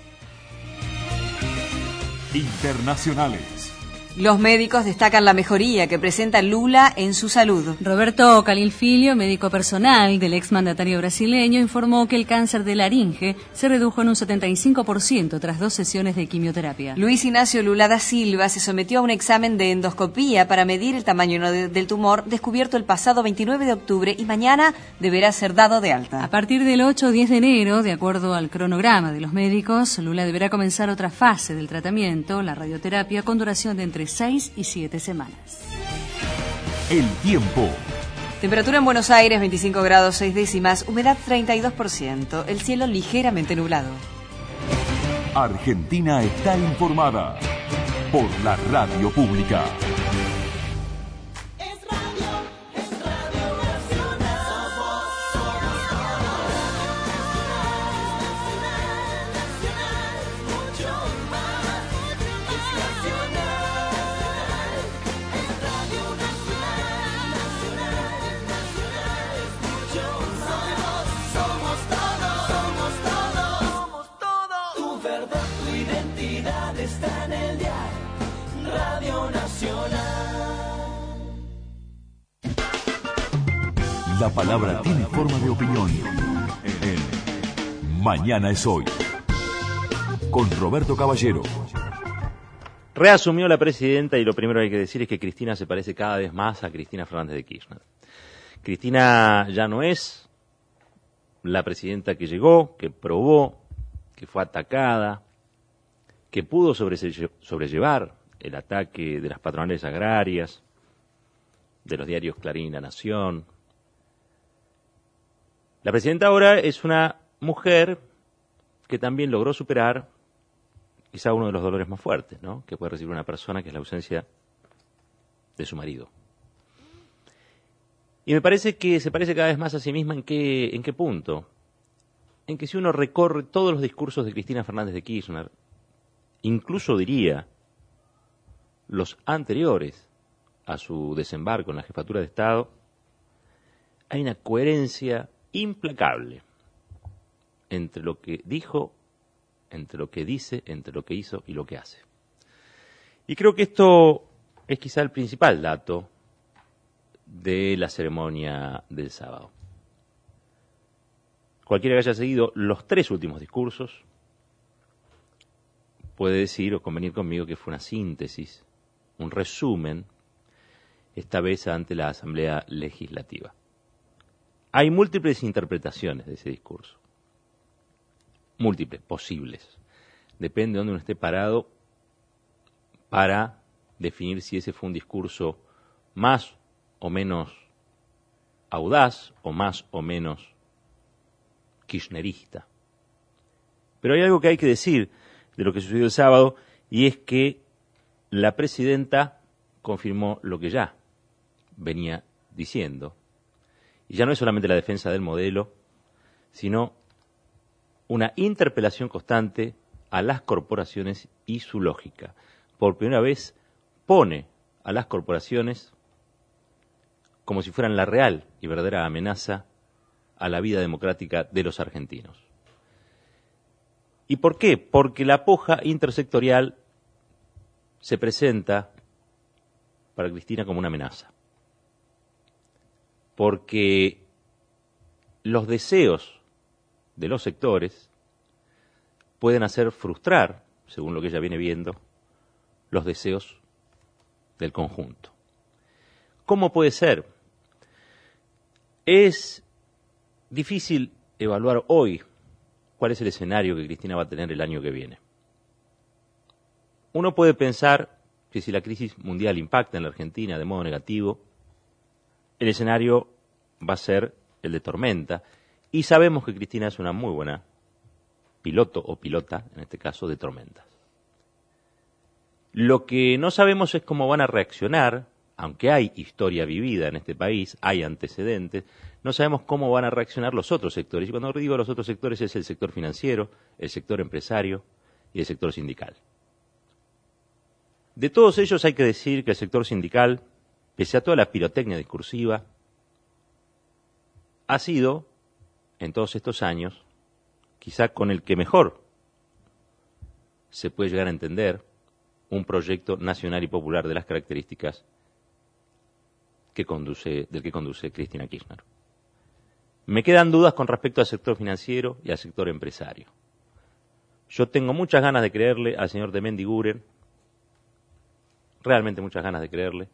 Internacionales. Los médicos destacan la mejoría que presenta Lula en su salud. Roberto Calilfilio, médico personal del exmandatario brasileño, informó que el cáncer de laringe se redujo en un setenta y cinco por ciento tras dos sesiones de quimioterapia. Luis Ignacio Lula da Silva se sometió a un examen de endoscopía para medir el tamaño del tumor descubierto el pasado veintinueve de octubre y mañana deberá ser dado de alta. A partir del ocho o diez de enero, de acuerdo al cronograma de los médicos, Lula deberá comenzar otra fase del tratamiento, la radioterapia, con duración de entre seis y siete semanas. El tiempo. Temperatura en Buenos Aires, veinticinco grados seis décimas, humedad treinta y dos por ciento, el cielo ligeramente nublado. Argentina está informada por la radio pública. Está en el diario Radio Nacional. La palabra tiene forma de opinión en Mañana es Hoy. Con Roberto Caballero. Reasumió la presidenta y lo primero que hay que decir es que Cristina se parece cada vez más a Cristina Fernández de Kirchner. Cristina ya no es la presidenta que llegó, que probó, que fue atacada, que pudo sobrellevar el ataque de las patronales agrarias, de los diarios Clarín y La Nación. La presidenta ahora es una mujer que también logró superar quizá uno de los dolores más fuertes, ¿no?, que puede recibir una persona, que es la ausencia de su marido. Y me parece que se parece cada vez más a sí misma. ¿En qué, en qué punto? En que si uno recorre todos los discursos de Cristina Fernández de Kirchner, incluso diría los anteriores a su desembarco en la jefatura de Estado, hay una coherencia implacable entre lo que dijo, entre lo que dice, entre lo que hizo y lo que hace. Y creo que esto es quizá el principal dato de la ceremonia del sábado. Cualquiera que haya seguido los tres últimos discursos puede decir o convenir conmigo que fue una síntesis, un resumen, esta vez ante la Asamblea Legislativa. Hay múltiples interpretaciones de ese discurso, múltiples, posibles. Depende de dónde uno esté parado para definir si ese fue un discurso más o menos audaz o más o menos kirchnerista. Pero hay algo que hay que decir de lo que sucedió el sábado, y es que la presidenta confirmó lo que ya venía diciendo. Y ya no es solamente la defensa del modelo, sino una interpelación constante a las corporaciones y su lógica. Por primera vez pone a las corporaciones como si fueran la real y verdadera amenaza a la vida democrática de los argentinos. ¿Y por qué? Porque la puja intersectorial se presenta para Cristina como una amenaza. Porque los deseos de los sectores pueden hacer frustrar, según lo que ella viene viendo, los deseos del conjunto. ¿Cómo puede ser? Es difícil evaluar hoy cuál es el escenario que Cristina va a tener el año que viene. Uno puede pensar que si la crisis mundial impacta en la Argentina de modo negativo, el escenario va a ser el de tormenta, y sabemos que Cristina es una muy buena piloto o pilota, en este caso, de tormentas. Lo que no sabemos es cómo van a reaccionar, aunque hay historia vivida en este país, hay antecedentes, no sabemos cómo van a reaccionar los otros sectores. Y cuando digo los otros sectores es el sector financiero, el sector empresario y el sector sindical. De todos ellos hay que decir que el sector sindical, pese a toda la pirotecnia discursiva, ha sido, en todos estos años, quizá con el que mejor se puede llegar a entender un proyecto nacional y popular de las características que conduce, del que conduce Cristina Kirchner. Me quedan dudas con respecto al sector financiero y al sector empresario. Yo tengo muchas ganas de creerle al señor de Mendiguren, realmente muchas ganas de creerle,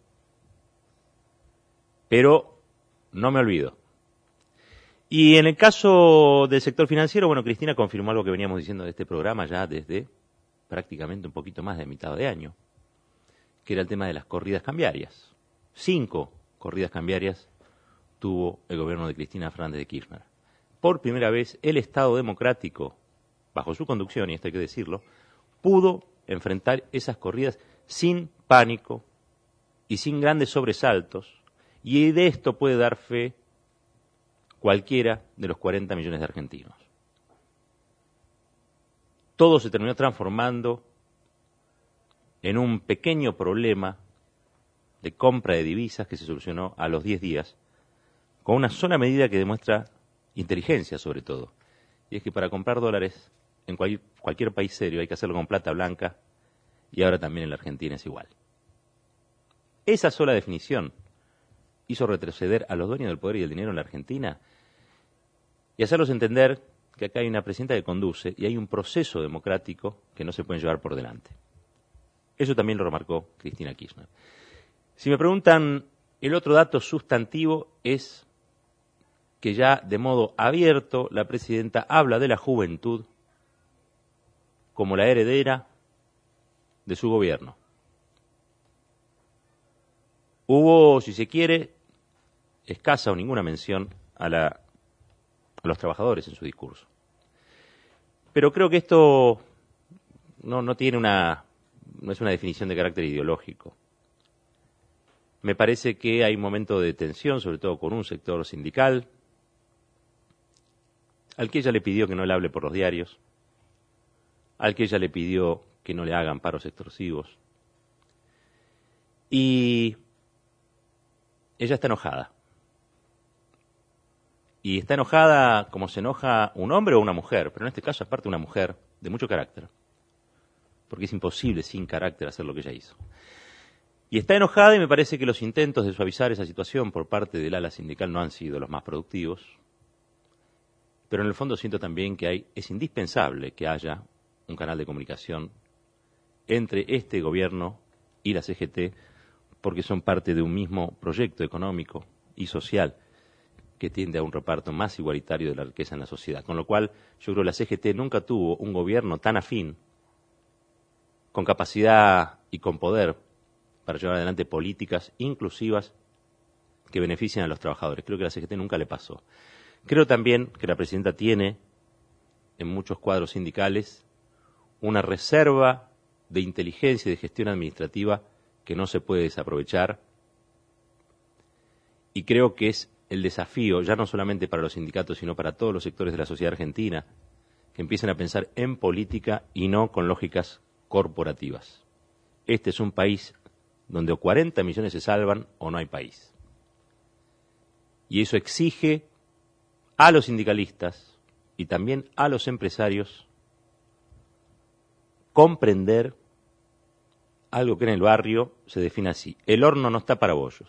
pero no me olvido. Y en el caso del sector financiero, bueno, Cristina confirmó algo que veníamos diciendo de este programa ya desde prácticamente un poquito más de mitad de año, que era el tema de las corridas cambiarias. Cinco corridas cambiarias tuvo el gobierno de Cristina Fernández de Kirchner. Por primera vez, el Estado democrático, bajo su conducción, y esto hay que decirlo, pudo enfrentar esas corridas sin pánico y sin grandes sobresaltos, y de esto puede dar fe cualquiera de los cuarenta millones de argentinos. Todo se terminó transformando en un pequeño problema de compra de divisas que se solucionó a los diez días, con una sola medida que demuestra inteligencia sobre todo, y es que para comprar dólares en cual, cualquier país serio hay que hacerlo con plata blanca, y ahora también en la Argentina es igual. Esa sola definición hizo retroceder a los dueños del poder y del dinero en la Argentina y hacerlos entender que acá hay una presidenta que conduce y hay un proceso democrático que no se puede llevar por delante. Eso también lo remarcó Cristina Kirchner. Si me preguntan, el otro dato sustantivo es que ya de modo abierto la presidenta habla de la juventud como la heredera de su gobierno. Hubo, si se quiere, escasa o ninguna mención a, la, a los trabajadores en su discurso. Pero creo que esto no, no tiene una, no es una definición de carácter ideológico. Me parece que hay un momento de tensión, sobre todo con un sector sindical, al que ella le pidió que no le hable por los diarios, al que ella le pidió que no le hagan paros extorsivos. Y ella está enojada. Y está enojada como se enoja un hombre o una mujer, pero en este caso aparte una mujer de mucho carácter, porque es imposible sin carácter hacer lo que ella hizo. Y está enojada y me parece que los intentos de suavizar esa situación por parte del ala sindical no han sido los más productivos, pero en el fondo siento también que hay, es indispensable que haya un canal de comunicación entre este gobierno y la C G T porque son parte de un mismo proyecto económico y social que tiende a un reparto más igualitario de la riqueza en la sociedad. Con lo cual, yo creo que la C G T nunca tuvo un gobierno tan afín, con capacidad y con poder para llevar adelante políticas inclusivas que beneficien a los trabajadores. Creo que a la C G T nunca le pasó. Creo también que la presidenta tiene, en muchos cuadros sindicales, una reserva de inteligencia y de gestión administrativa que no se puede desaprovechar, y creo que es el desafío, ya no solamente para los sindicatos, sino para todos los sectores de la sociedad argentina, que empiecen a pensar en política y no con lógicas corporativas. Este es un país donde o cuarenta millones se salvan o no hay país. Y eso exige a los sindicalistas y también a los empresarios comprender algo que en el barrio se define así: el horno no está para bollos.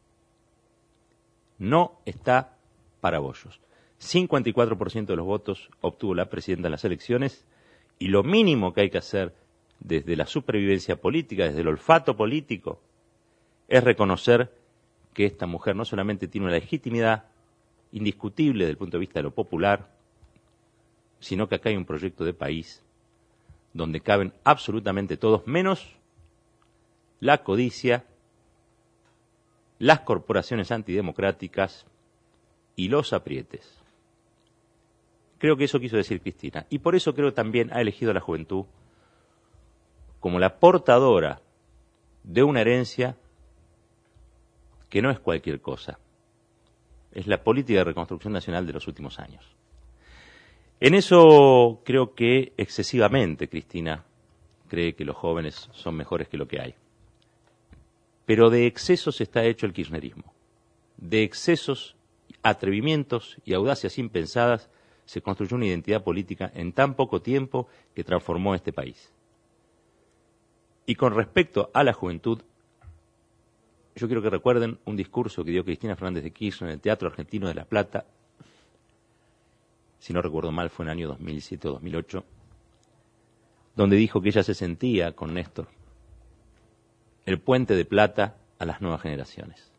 No está para bollos. cincuenta y cuatro por ciento de los votos obtuvo la presidenta en las elecciones, y lo mínimo que hay que hacer desde la supervivencia política, desde el olfato político, es reconocer que esta mujer no solamente tiene una legitimidad indiscutible desde el punto de vista de lo popular, sino que acá hay un proyecto de país donde caben absolutamente todos, menos la codicia, las corporaciones antidemocráticas y los aprietes. Creo que eso quiso decir Cristina, y por eso creo también ha elegido a la juventud como la portadora de una herencia que no es cualquier cosa. Es la política de reconstrucción nacional de los últimos años. En eso creo que excesivamente Cristina cree que los jóvenes son mejores que lo que hay. Pero de excesos está hecho el kirchnerismo. De excesos, atrevimientos y audacias impensadas se construyó una identidad política en tan poco tiempo que transformó este país. Y con respecto a la juventud, yo quiero que recuerden un discurso que dio Cristina Fernández de Kirchner en el Teatro Argentino de La Plata, si no recuerdo mal fue en el año dos mil siete o dos mil ocho, donde dijo que ella se sentía con Néstor el puente de plata a las nuevas generaciones.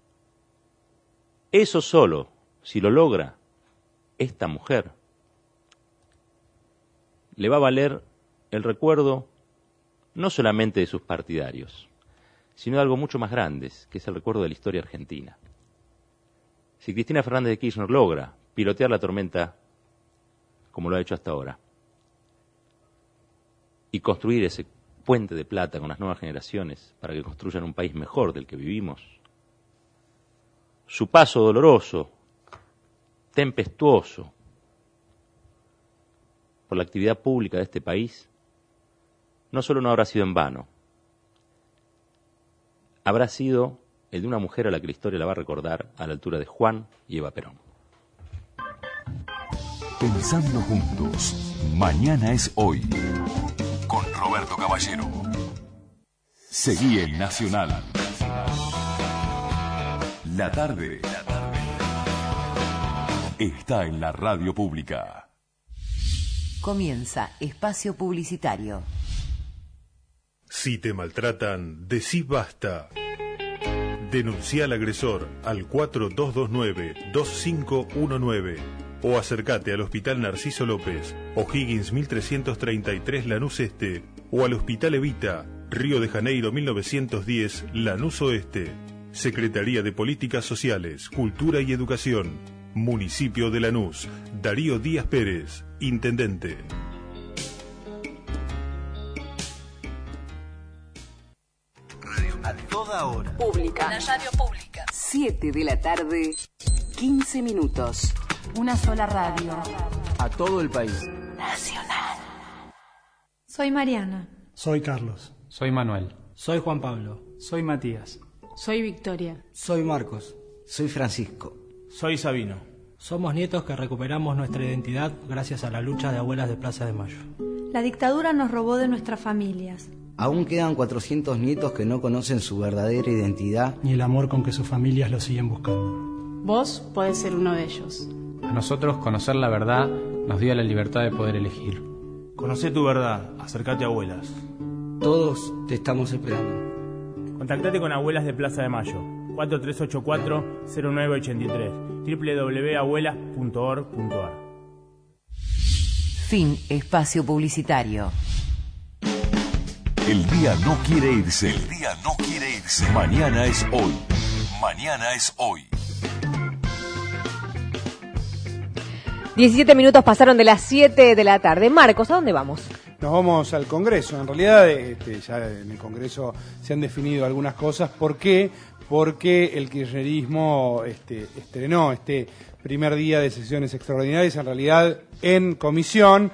Eso solo, si lo logra esta mujer, le va a valer el recuerdo no solamente de sus partidarios, sino de algo mucho más grande, que es el recuerdo de la historia argentina. Si Cristina Fernández de Kirchner logra pilotear la tormenta como lo ha hecho hasta ahora, y construir ese puente de plata con las nuevas generaciones para que construyan un país mejor del que vivimos, su paso doloroso, tempestuoso, por la actividad pública de este país, no solo no habrá sido en vano, habrá sido el de una mujer a la que la historia la va a recordar a la altura de Juan y Eva Perón. Pensando juntos, mañana es hoy. Con Roberto Caballero. Seguí en Nacional. La tarde está en la radio pública. Comienza Espacio Publicitario. Si te maltratan, decí basta. Denuncia al agresor al cuatro dos dos nueve, dos cinco uno nueve o acércate al Hospital Narciso López, O'Higgins mil trescientos treinta y tres Lanús Este, o al Hospital Evita, Río de Janeiro mil novecientos diez Lanús Oeste. Secretaría de Políticas Sociales, Cultura y Educación, Municipio de Lanús. Darío Díaz Pérez, Intendente. A toda hora. Pública. La radio pública. siete de la tarde, quince minutos. Una sola radio. A todo el país. Nacional. Soy Mariana. Soy Carlos. Soy Manuel. Soy Juan Pablo. Soy Matías. Soy Victoria. Soy Marcos. Soy Francisco. Soy Sabino. Somos nietos que recuperamos nuestra identidad gracias a la lucha de abuelas de Plaza de Mayo. La dictadura nos robó de nuestras familias. Aún quedan cuatrocientos nietos que no conocen su verdadera identidad ni el amor con que sus familias lo siguen buscando. Vos podés ser uno de ellos. A nosotros conocer la verdad nos dio la libertad de poder elegir. Conocé tu verdad, acércate a abuelas. Todos te estamos esperando. Contactate con Abuelas de Plaza de Mayo, cuatro tres ocho cuatro, cero nueve ocho tres, doble u doble u doble u punto abuelas punto org punto a r. Fin espacio publicitario. El día no quiere irse. El día no quiere irse. Mañana es hoy. Mañana es hoy. diecisiete minutos pasaron de las siete de la tarde. Marcos, ¿a dónde vamos? Nos vamos al Congreso. En realidad, este, ya en el Congreso se han definido algunas cosas. ¿Por qué? Porque el kirchnerismo este, estrenó este primer día de sesiones extraordinarias, en realidad en comisión,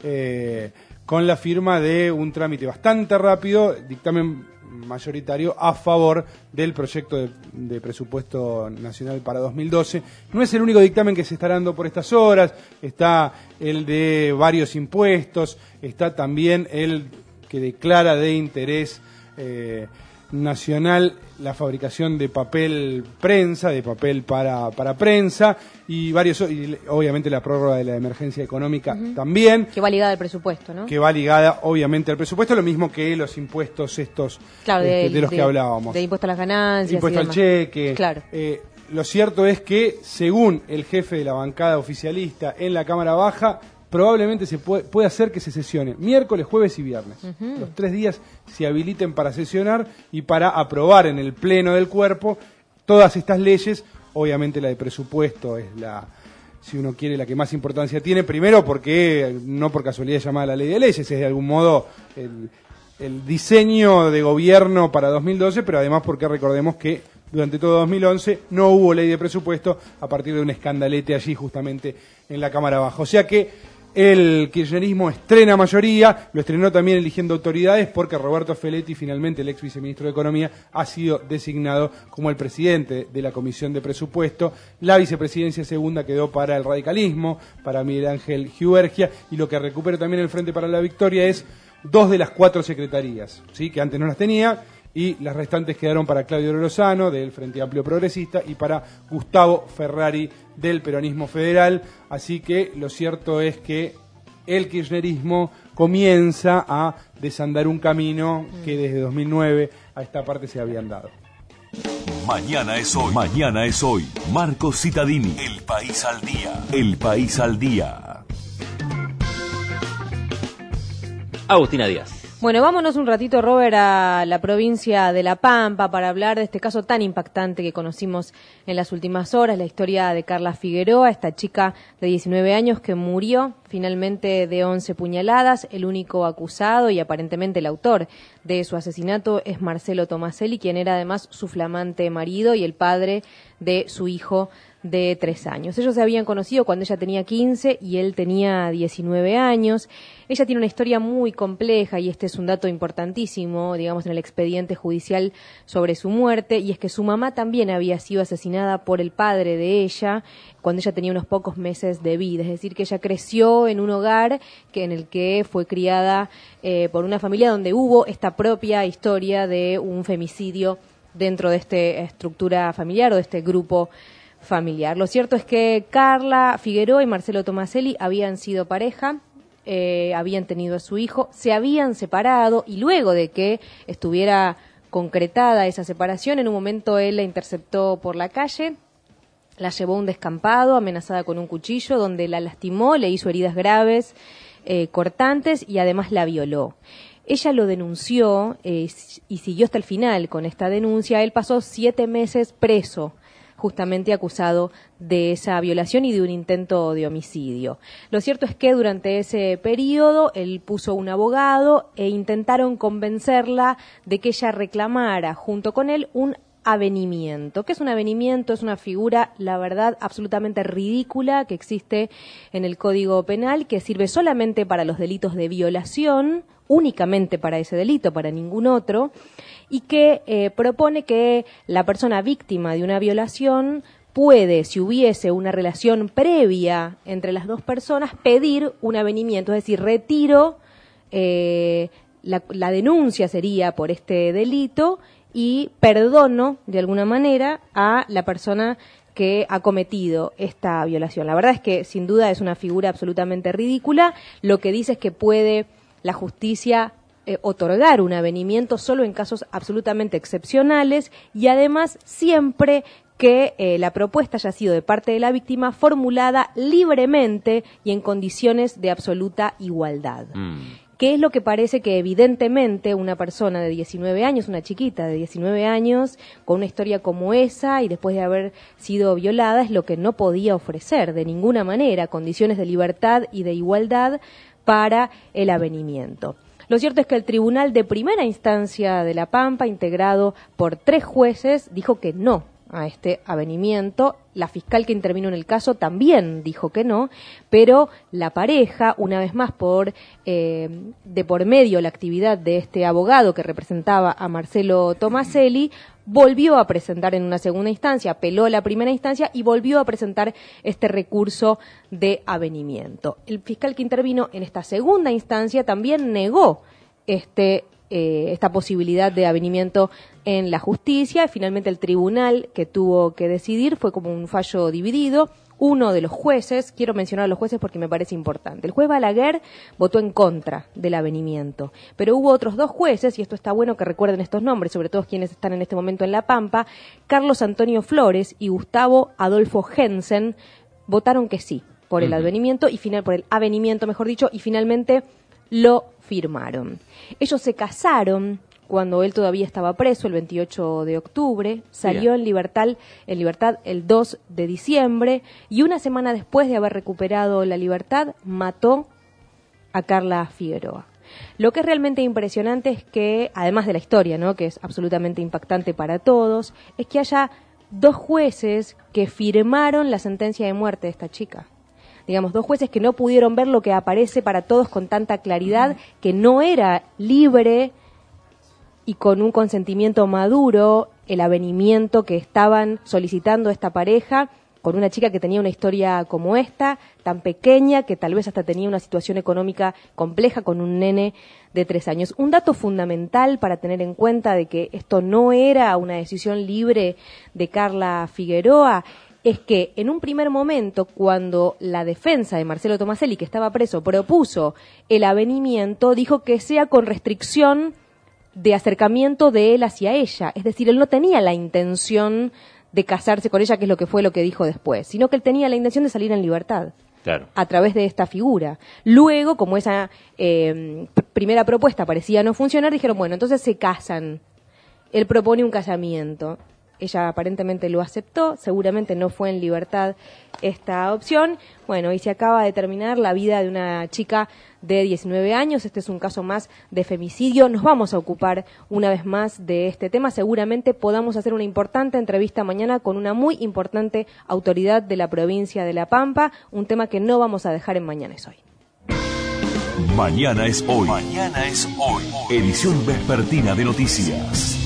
eh, con la firma de un trámite bastante rápido, dictamen mayoritario a favor del proyecto de, de presupuesto nacional para dos mil doce. No es el único dictamen que se está dando por estas horas, está el de varios impuestos, está también el que declara de interés eh, nacional la fabricación de papel prensa, de papel para, para prensa, y varios, y obviamente la prórroga de la emergencia económica uh-huh. también. Que va ligada al presupuesto, ¿no? Que va ligada obviamente al presupuesto, lo mismo que los impuestos estos claro, este, de, de los de, que hablábamos. De impuesto a las ganancias. Impuesto al cheque. Claro. Eh, lo cierto es que, según el jefe de la bancada oficialista en la Cámara Baja, probablemente se puede, puede hacer que se sesione miércoles, jueves y viernes. Uh-huh. Los tres días se habiliten para sesionar y para aprobar en el pleno del cuerpo todas estas leyes. Obviamente la de presupuesto es la, si uno quiere, la que más importancia tiene. Primero porque, no por casualidad llamada la ley de leyes, es de algún modo el, el diseño de gobierno para dos mil doce, pero además porque recordemos que durante todo dos mil once no hubo ley de presupuesto a partir de un escandalete allí justamente en la Cámara Baja. O sea que el kirchnerismo estrena mayoría, lo estrenó también eligiendo autoridades porque Roberto Feletti, finalmente el ex viceministro de Economía, ha sido designado como el presidente de la Comisión de Presupuesto. La vicepresidencia segunda quedó para el radicalismo, para Miguel Ángel Giubergia, y lo que recupera también el Frente para la Victoria es dos de las cuatro secretarías, ¿sí?, que antes no las tenía, y las restantes quedaron para Claudio Lozano, del Frente Amplio Progresista, y para Gustavo Ferrari, del Peronismo Federal. Así que lo cierto es que el kirchnerismo comienza a desandar un camino que desde dos mil nueve a esta parte se había andado. Mañana es hoy. Mañana es hoy. Marcos Cittadini. El País al Día. El País al Día. Agustina Díaz. Bueno, vámonos un ratito, Robert, a la provincia de La Pampa para hablar de este caso tan impactante que conocimos en las últimas horas, la historia de Carla Figueroa, esta chica de diecinueve años que murió finalmente de once puñaladas. El único acusado y aparentemente el autor de su asesinato es Marcelo Tomaselli, quien era además su flamante marido y el padre de su hijo de tres años. Ellos se habían conocido cuando ella tenía quince y él tenía diecinueve años. Ella tiene una historia muy compleja y este es un dato importantísimo, digamos, en el expediente judicial sobre su muerte, y es que su mamá también había sido asesinada por el padre de ella cuando ella tenía unos pocos meses de vida. Es decir, que ella creció en un hogar que en el que fue criada eh, por una familia donde hubo esta propia historia de un femicidio dentro de esta estructura familiar o de este grupo familiar. Lo cierto es que Carla Figueroa y Marcelo Tomaselli habían sido pareja, eh, habían tenido a su hijo, se habían separado, y luego de que estuviera concretada esa separación, en un momento él la interceptó por la calle, la llevó a un descampado amenazada con un cuchillo, donde la lastimó, le hizo heridas graves, eh, cortantes, y además la violó. Ella lo denunció eh, y siguió hasta el final con esta denuncia. Él pasó siete meses preso, justamente acusado de esa violación y de un intento de homicidio. Lo cierto es que durante ese periodo él puso un abogado e intentaron convencerla de que ella reclamara junto con él un avenimiento. ¿Qué es un avenimiento? Es una figura, la verdad, absolutamente ridícula que existe en el Código Penal, que sirve solamente para los delitos de violación, únicamente para ese delito, para ningún otro, y que eh, propone que la persona víctima de una violación puede, si hubiese una relación previa entre las dos personas, pedir un avenimiento, es decir, retiro, eh, la, la denuncia sería por este delito y perdono, de alguna manera, a la persona que ha cometido esta violación. La verdad es que, sin duda, es una figura absolutamente ridícula. Lo que dice es que puede la justicia eh, otorgar un avenimiento solo en casos absolutamente excepcionales y además siempre que eh, la propuesta haya sido de parte de la víctima formulada libremente y en condiciones de absoluta igualdad. Mm. ¿Qué es lo que parece que evidentemente una persona de diecinueve años, una chiquita de diecinueve años, con una historia como esa y después de haber sido violada, es lo que no podía ofrecer de ninguna manera, condiciones de libertad y de igualdad para el avenimiento? Lo cierto es que el Tribunal de Primera Instancia de La Pampa, integrado por tres jueces, dijo que no a este avenimiento. La fiscal que intervino en el caso también dijo que no, pero la pareja, una vez más por eh, de por medio la actividad de este abogado que representaba a Marcelo Tomaselli, volvió a presentar en una segunda instancia, apeló la primera instancia y volvió a presentar este recurso de avenimiento. El fiscal que intervino en esta segunda instancia también negó este Eh, esta posibilidad de avenimiento en la justicia y finalmente el tribunal que tuvo que decidir fue como un fallo dividido. Uno de los jueces, quiero mencionar a los jueces porque me parece importante, el juez Balaguer votó en contra del avenimiento, pero hubo otros dos jueces, y esto está bueno que recuerden estos nombres, sobre todo quienes están en este momento en La Pampa, Carlos Antonio Flores y Gustavo Adolfo Jensen, votaron que sí por el uh-huh. avenimiento y final por el avenimiento, mejor dicho, y finalmente lo firmaron. Ellos se casaron cuando él todavía estaba preso, el veintiocho de octubre, salió en libertad, en libertad el dos de diciembre, y una semana después de haber recuperado la libertad, mató a Carla Figueroa. Lo que es realmente impresionante es que, además de la historia, ¿no?, que es absolutamente impactante para todos, es que haya dos jueces que firmaron la sentencia de muerte de esta chica. Digamos, dos jueces que no pudieron ver lo que aparece para todos con tanta claridad, que no era libre y con un consentimiento maduro el avenimiento que estaban solicitando esta pareja, con una chica que tenía una historia como esta, tan pequeña, que tal vez hasta tenía una situación económica compleja con un nene de tres años. Un dato fundamental para tener en cuenta de que esto no era una decisión libre de Carla Figueroa es que en un primer momento, cuando la defensa de Marcelo Tomaselli, que estaba preso, propuso el avenimiento, dijo que sea con restricción de acercamiento de él hacia ella. Es decir, él no tenía la intención de casarse con ella, que es lo que fue lo que dijo después, sino que él tenía la intención de salir en libertad. Claro. A través de esta figura. Luego, como esa eh, primera propuesta parecía no funcionar, dijeron, bueno, entonces se casan. Él propone un casamiento. Ella aparentemente lo aceptó, seguramente no fue en libertad esta opción. Bueno, y se acaba de terminar la vida de una chica de diecinueve años. Este es un caso más de femicidio. Nos vamos a ocupar una vez más de este tema. Seguramente podamos hacer una importante entrevista mañana con una muy importante autoridad de la provincia de La Pampa, un tema que no vamos a dejar en Mañana es Hoy. Mañana es hoy. Mañana es hoy. Edición vespertina de noticias.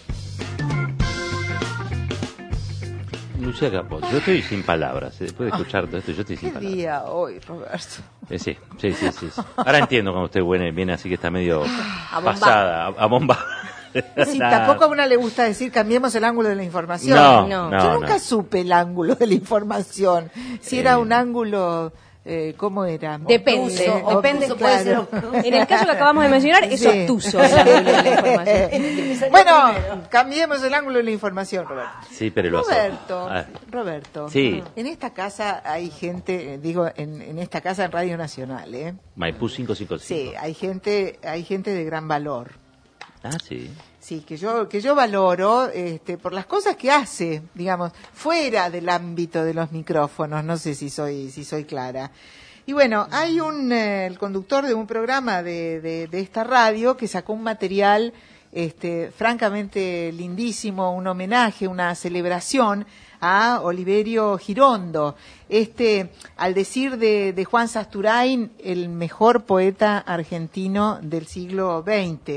Lucía Capot, yo estoy sin palabras. Después de escuchar todo esto, yo estoy sin ¿Qué palabras. ¿Qué día hoy, Roberto? Eh, sí, sí, sí, sí, sí. Ahora entiendo cuando usted viene, viene así que está medio a pasada, a, a bomba. Sí, tampoco a una le gusta decir cambiemos el ángulo de la información. No, no, no Yo nunca no. supe el ángulo de la información. Si eh, era un ángulo... Eh, ¿Cómo era? Depende, Obtuso, depende, obtuso, puede claro. ser. En el caso que acabamos de mencionar, es Sí. obtuso el ángulo de la información. Bueno, cambiemos el ángulo de la información, Roberto. Sí, pero lo Roberto, ah. Roberto, Sí. en esta casa hay gente, eh, digo, en, en esta casa en Radio Nacional, ¿eh? Maipú cinco cinco cinco. Sí, hay gente, hay gente de gran valor. Ah, sí. Sí, que yo que yo valoro este, por las cosas que hace, digamos, fuera del ámbito de los micrófonos. No sé si soy si soy clara. Y bueno, hay un eh, el conductor de un programa de, de, de esta radio que sacó un material este, francamente lindísimo, un homenaje, una celebración a Oliverio Girondo, este, al decir de, de Juan Sasturain, el mejor poeta argentino del siglo veinte.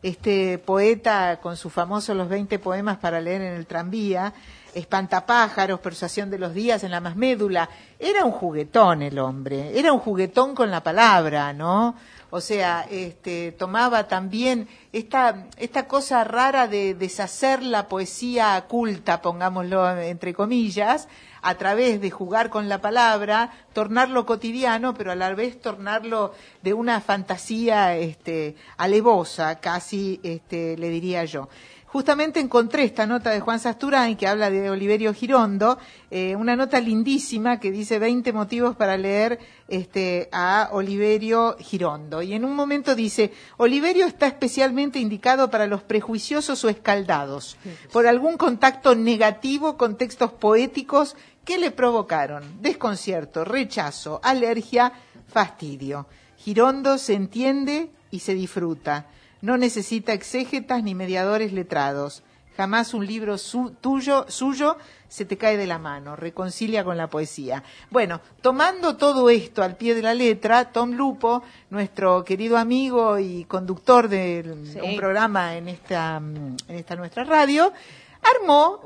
este poeta con su famoso Los veinte poemas para leer en el tranvía, Espantapájaros, Persuasión de los días, En la más médula. Era un juguetón el hombre, era un juguetón con la palabra, ¿no? O sea, este, tomaba también esta, esta cosa rara de deshacer la poesía culta, pongámoslo entre comillas, a través de jugar con la palabra, tornarlo cotidiano, pero a la vez tornarlo de una fantasía este, alevosa, casi este, le diría yo. Justamente encontré esta nota de Juan Sasturán que habla de Oliverio Girondo, eh, una nota lindísima que dice veinte motivos para leer este, a Oliverio Girondo. Y en un momento dice, Oliverio está especialmente indicado para los prejuiciosos o escaldados, por algún contacto negativo con textos poéticos que le provocaron desconcierto, rechazo, alergia, fastidio. Girondo se entiende y se disfruta. No necesita exégetas ni mediadores letrados. Jamás un libro su, tuyo, suyo se te cae de la mano. Reconcilia con la poesía. Bueno, tomando todo esto al pie de la letra, Tom Lupo, nuestro querido amigo y conductor de sí. un programa en esta, en esta nuestra radio, armó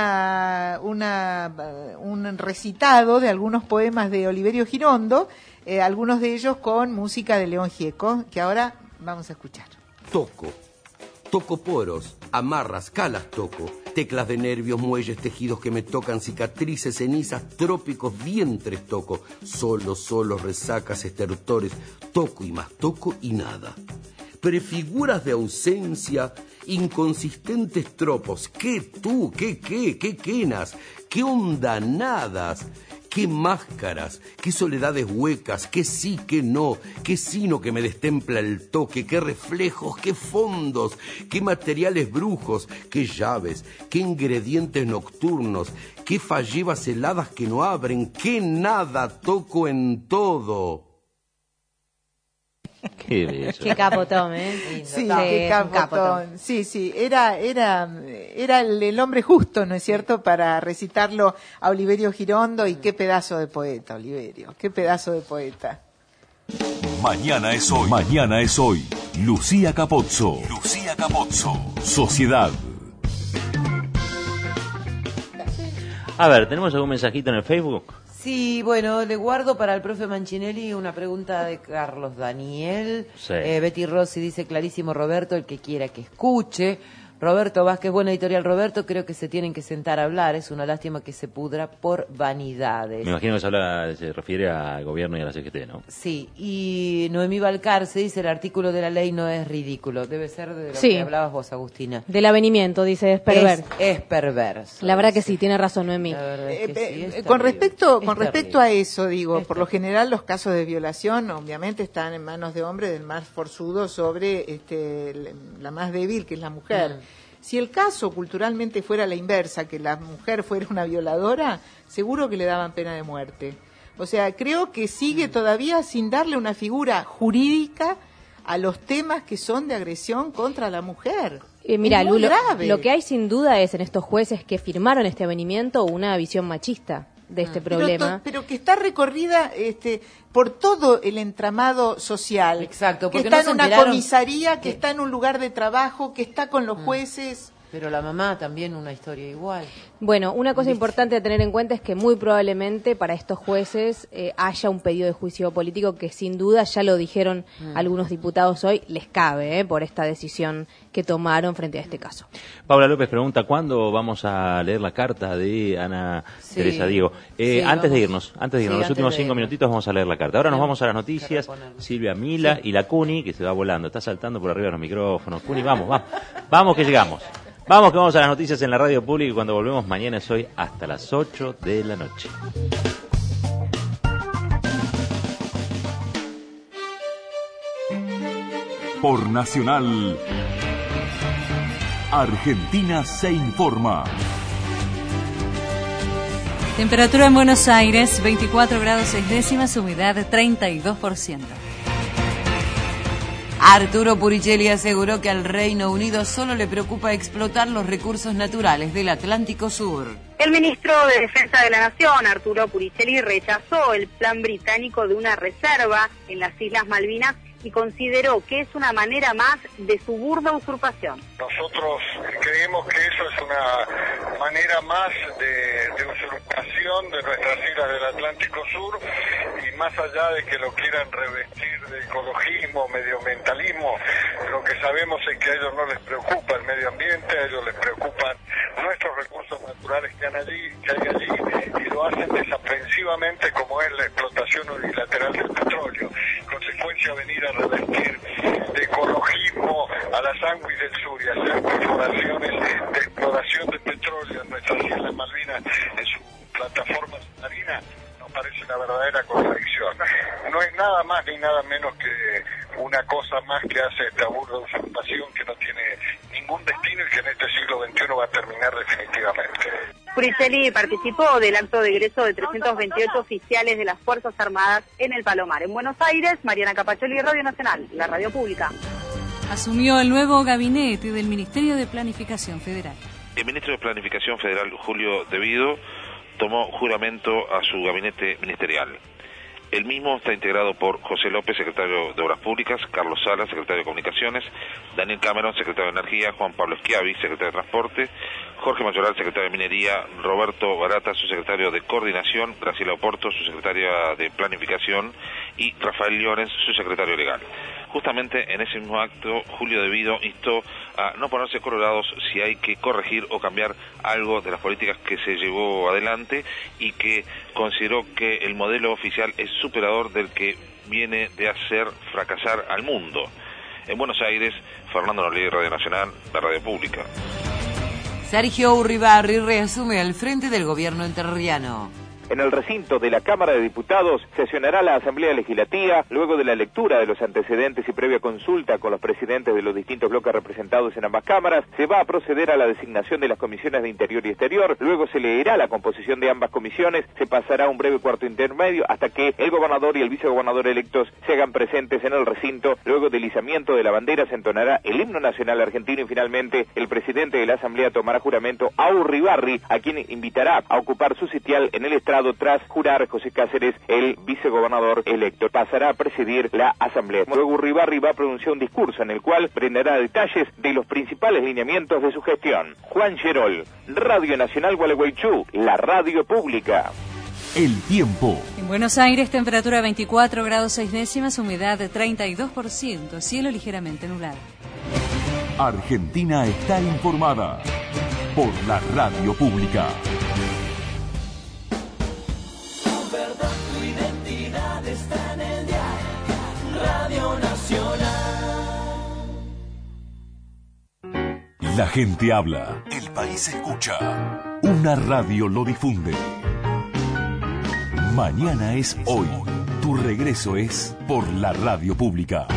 una, una, un recitado de algunos poemas de Oliverio Girondo, eh, algunos de ellos con música de León Gieco, que ahora vamos a escuchar. Toco, toco poros, amarras, calas toco, teclas de nervios, muelles, tejidos que me tocan, cicatrices, cenizas, trópicos, vientres toco, solo, solo, resacas, estertores, toco y más toco y nada. Prefiguras de ausencia, inconsistentes tropos, ¿qué tú, qué, qué, qué quenas, qué ondanadas? Qué máscaras, qué soledades huecas, qué sí, qué no, qué sino que me destempla el toque, qué reflejos, qué fondos, qué materiales brujos, qué llaves, qué ingredientes nocturnos, qué fallevas heladas que no abren, qué nada toco en todo. Qué bello. Qué capotón, ¿eh? Sí, sí, qué capotón. capotón. Sí, sí, era, era, era el, el hombre justo, ¿no es cierto?, para recitarlo a Oliverio Girondo, y qué pedazo de poeta, Oliverio, qué pedazo de poeta. Mañana es hoy. Mañana es hoy. Lucía Capozzo. Lucía Capozzo. Sociedad. A ver, ¿tenemos algún mensajito en el Facebook? Sí, bueno, le guardo para el profe Manchinelli una pregunta de Carlos Daniel. Sí. Eh, Betty Rossi dice, clarísimo Roberto, el que quiera que escuche. Roberto Vázquez, buena editorial Roberto, creo que se tienen que sentar a hablar, es una lástima que se pudra por vanidades. Me imagino que se, habla, se refiere al gobierno y a la C G T, ¿no? Sí, y Noemí Balcarce dice, el artículo de la ley no es ridículo, debe ser de lo sí. que hablabas vos, Agustina. Del avenimiento, dice, es perverso. Es, es perverso. La verdad que sí, tiene razón Noemí. Eh, eh, sí, con respecto, con respecto a eso, digo, es por lo general los casos de violación obviamente están en manos de hombres del más forzudo sobre este, la más débil, que es la mujer. Mm. Si el caso culturalmente fuera la inversa, que la mujer fuera una violadora, seguro que le daban pena de muerte. O sea, creo que sigue todavía sin darle una figura jurídica a los temas que son de agresión contra la mujer. Eh, mira, es muy lo, grave. lo que hay sin duda es en estos jueces que firmaron este avenimiento una visión machista de este pero problema. To, pero que está recorrida este, por todo el entramado social. Exacto, que porque está no en se una comisaría, que, que está en un lugar de trabajo, que está con los jueces. Pero la mamá también una historia igual. Bueno, una cosa importante a tener en cuenta es que muy probablemente para estos jueces eh, haya un pedido de juicio político que sin duda, ya lo dijeron mm. algunos diputados hoy, les cabe eh, por esta decisión que tomaron frente a este caso. Paula López pregunta, ¿cuándo vamos a leer la carta de Ana sí. Teresa Diego? Eh, sí, antes vamos. de irnos, antes de irnos, Sí, los últimos de cinco minutitos vamos a leer la carta. Ahora nos vamos a las noticias. Silvia Mila sí. y la Cuni, que se va volando, está saltando por arriba de los micrófonos. Cuni, vamos, vamos, vamos que llegamos. Vamos que vamos a las noticias en la radio pública y cuando volvemos mañana es hoy hasta las ocho de la noche. Por Nacional, Argentina se informa. Temperatura en Buenos Aires, veinticuatro grados seis décimas, humedad treinta y dos por ciento. Arturo Puricelli aseguró que al Reino Unido solo le preocupa explotar los recursos naturales del Atlántico Sur. El ministro de Defensa de la Nación, Arturo Puricelli, rechazó el plan británico de una reserva en las Islas Malvinas y consideró que es una manera más de su burda usurpación. Nosotros creemos que eso es una manera más de, de usurpación de nuestras islas del Atlántico Sur, y más allá de que lo quieran revestir de ecologismo, medioambientalismo, lo que sabemos es que a ellos no les preocupa el medio ambiente, a ellos les preocupan nuestros recursos naturales que hay allí, que hay allí y lo hacen desaprensivamente, como es la explotación unilateral del petróleo. En consecuencia, venir a revestir de ecologismo a las Anguis del Sur y hacer perforaciones de exploración de petróleo en nuestras Islas Malvinas en su plataforma submarina nos parece una verdadera contradicción. No es nada más ni nada menos que una cosa más que hace esta burda usurpación que no tiene ningún destino y que en este siglo veintiuno va a terminar definitivamente. Puricelli participó del acto de egreso de trescientos veintiocho oficiales de las Fuerzas Armadas en el Palomar. En Buenos Aires, Mariana Capacholi, Radio Nacional, la radio pública. Asumió el nuevo gabinete del Ministerio de Planificación Federal. El ministro de Planificación Federal, Julio De Vido, tomó juramento a su gabinete ministerial. El mismo está integrado por José López, secretario de Obras Públicas, Carlos Salas, secretario de Comunicaciones, Daniel Cameron, secretario de Energía, Juan Pablo Schiavi, secretario de Transporte, Jorge Mayoral, secretario de Minería, Roberto Barata, su secretario de Coordinación, Graciela Oporto, su secretaria de Planificación, y Rafael Llorens, su secretario legal. Justamente en ese mismo acto, Julio De Vido instó a no ponerse colorados si hay que corregir o cambiar algo de las políticas que se llevó adelante, y que consideró que el modelo oficial es superador del que viene de hacer fracasar al mundo. En Buenos Aires, Fernando Nolé, Radio Nacional, la radio pública. Sergio Uribarri reasume al frente del gobierno entrerriano. En el recinto de la Cámara de Diputados sesionará la Asamblea Legislativa luego de la lectura de los antecedentes y previa consulta con los presidentes de los distintos bloques representados en ambas cámaras. Se va a proceder a la designación de las comisiones de Interior y Exterior, luego se leerá la composición de ambas comisiones, se pasará un breve cuarto intermedio hasta que el gobernador y el vicegobernador electos se hagan presentes en el recinto. Luego del izamiento de la bandera se entonará el himno nacional argentino y finalmente el presidente de la Asamblea tomará juramento a Uribarri, a quien invitará a ocupar su sitial en el estrado tras jurar José Cáceres, el vicegobernador electo. Pasará a presidir la Asamblea. Luego Uribarri va a pronunciar un discurso en el cual brindará detalles de los principales lineamientos de su gestión. Juan Gerol, Radio Nacional Gualeguaychú, la radio pública. El tiempo. En Buenos Aires, temperatura veinticuatro grados seis décimas, humedad de treinta y dos por ciento, cielo ligeramente nublado. Argentina está informada por la radio pública. Está en el diario Radio Nacional. La gente habla, el país escucha, una radio lo difunde. Mañana es hoy, tu regreso es por la radio pública.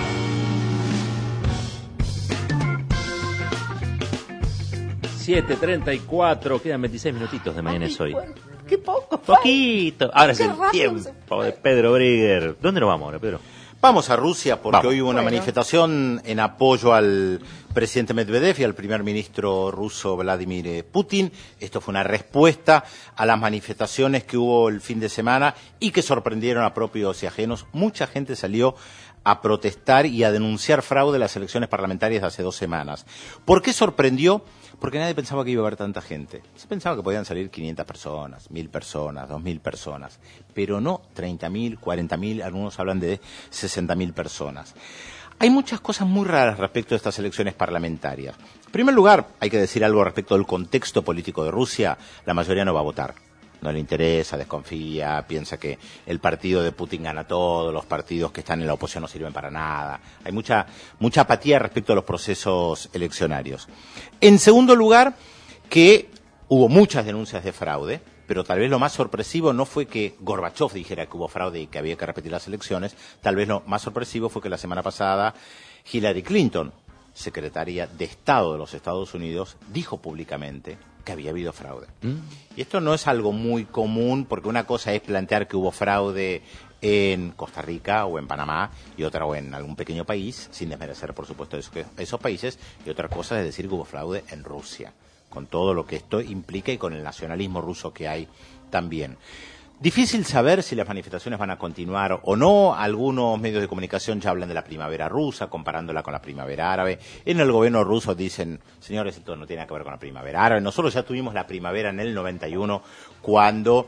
siete treinta y cuatro, quedan veintiséis minutitos de Mañana es hoy. Qué poco. Poquito. Ahora es el rápido tiempo de Pedro Brigger. ¿Dónde nos vamos ahora, Pedro? Vamos a Rusia porque Vamos. hoy hubo una Bueno. manifestación en apoyo al presidente Medvedev y al primer ministro ruso Vladimir Putin. Esto fue una respuesta a las manifestaciones que hubo el fin de semana y que sorprendieron a propios y ajenos. Mucha gente salió a protestar y a denunciar fraude en las elecciones parlamentarias de hace dos semanas. ¿Por qué sorprendió? Porque nadie pensaba que iba a haber tanta gente. Se pensaba que podían salir quinientas personas, mil personas, dos mil personas, pero no treinta mil, cuarenta mil, algunos hablan de sesenta mil personas. Hay muchas cosas muy raras respecto de estas elecciones parlamentarias. En primer lugar, hay que decir algo respecto del contexto político de Rusia. La mayoría no va a votar. No le interesa, desconfía, piensa que el partido de Putin gana todo, los partidos que están en la oposición no sirven para nada. Hay mucha, mucha apatía respecto a los procesos eleccionarios. En segundo lugar, que hubo muchas denuncias de fraude, pero tal vez lo más sorpresivo no fue que Gorbachev dijera que hubo fraude y que había que repetir las elecciones, tal vez lo más sorpresivo fue que la semana pasada Hillary Clinton, secretaria de Estado de los Estados Unidos, dijo públicamente que había habido fraude. ¿Mm? Y esto no es algo muy común, porque una cosa es plantear que hubo fraude en Costa Rica o en Panamá y otra o en algún pequeño país, sin desmerecer por supuesto esos, esos países, y otra cosa es decir que hubo fraude en Rusia, con todo lo que esto implica y con el nacionalismo ruso que hay también. Difícil saber si las manifestaciones van a continuar o no. Algunos medios de comunicación ya hablan de la primavera rusa, comparándola con la primavera árabe. En el gobierno ruso dicen, señores, esto no tiene que ver con la primavera árabe. Nosotros ya tuvimos la primavera en el noventa y uno, cuando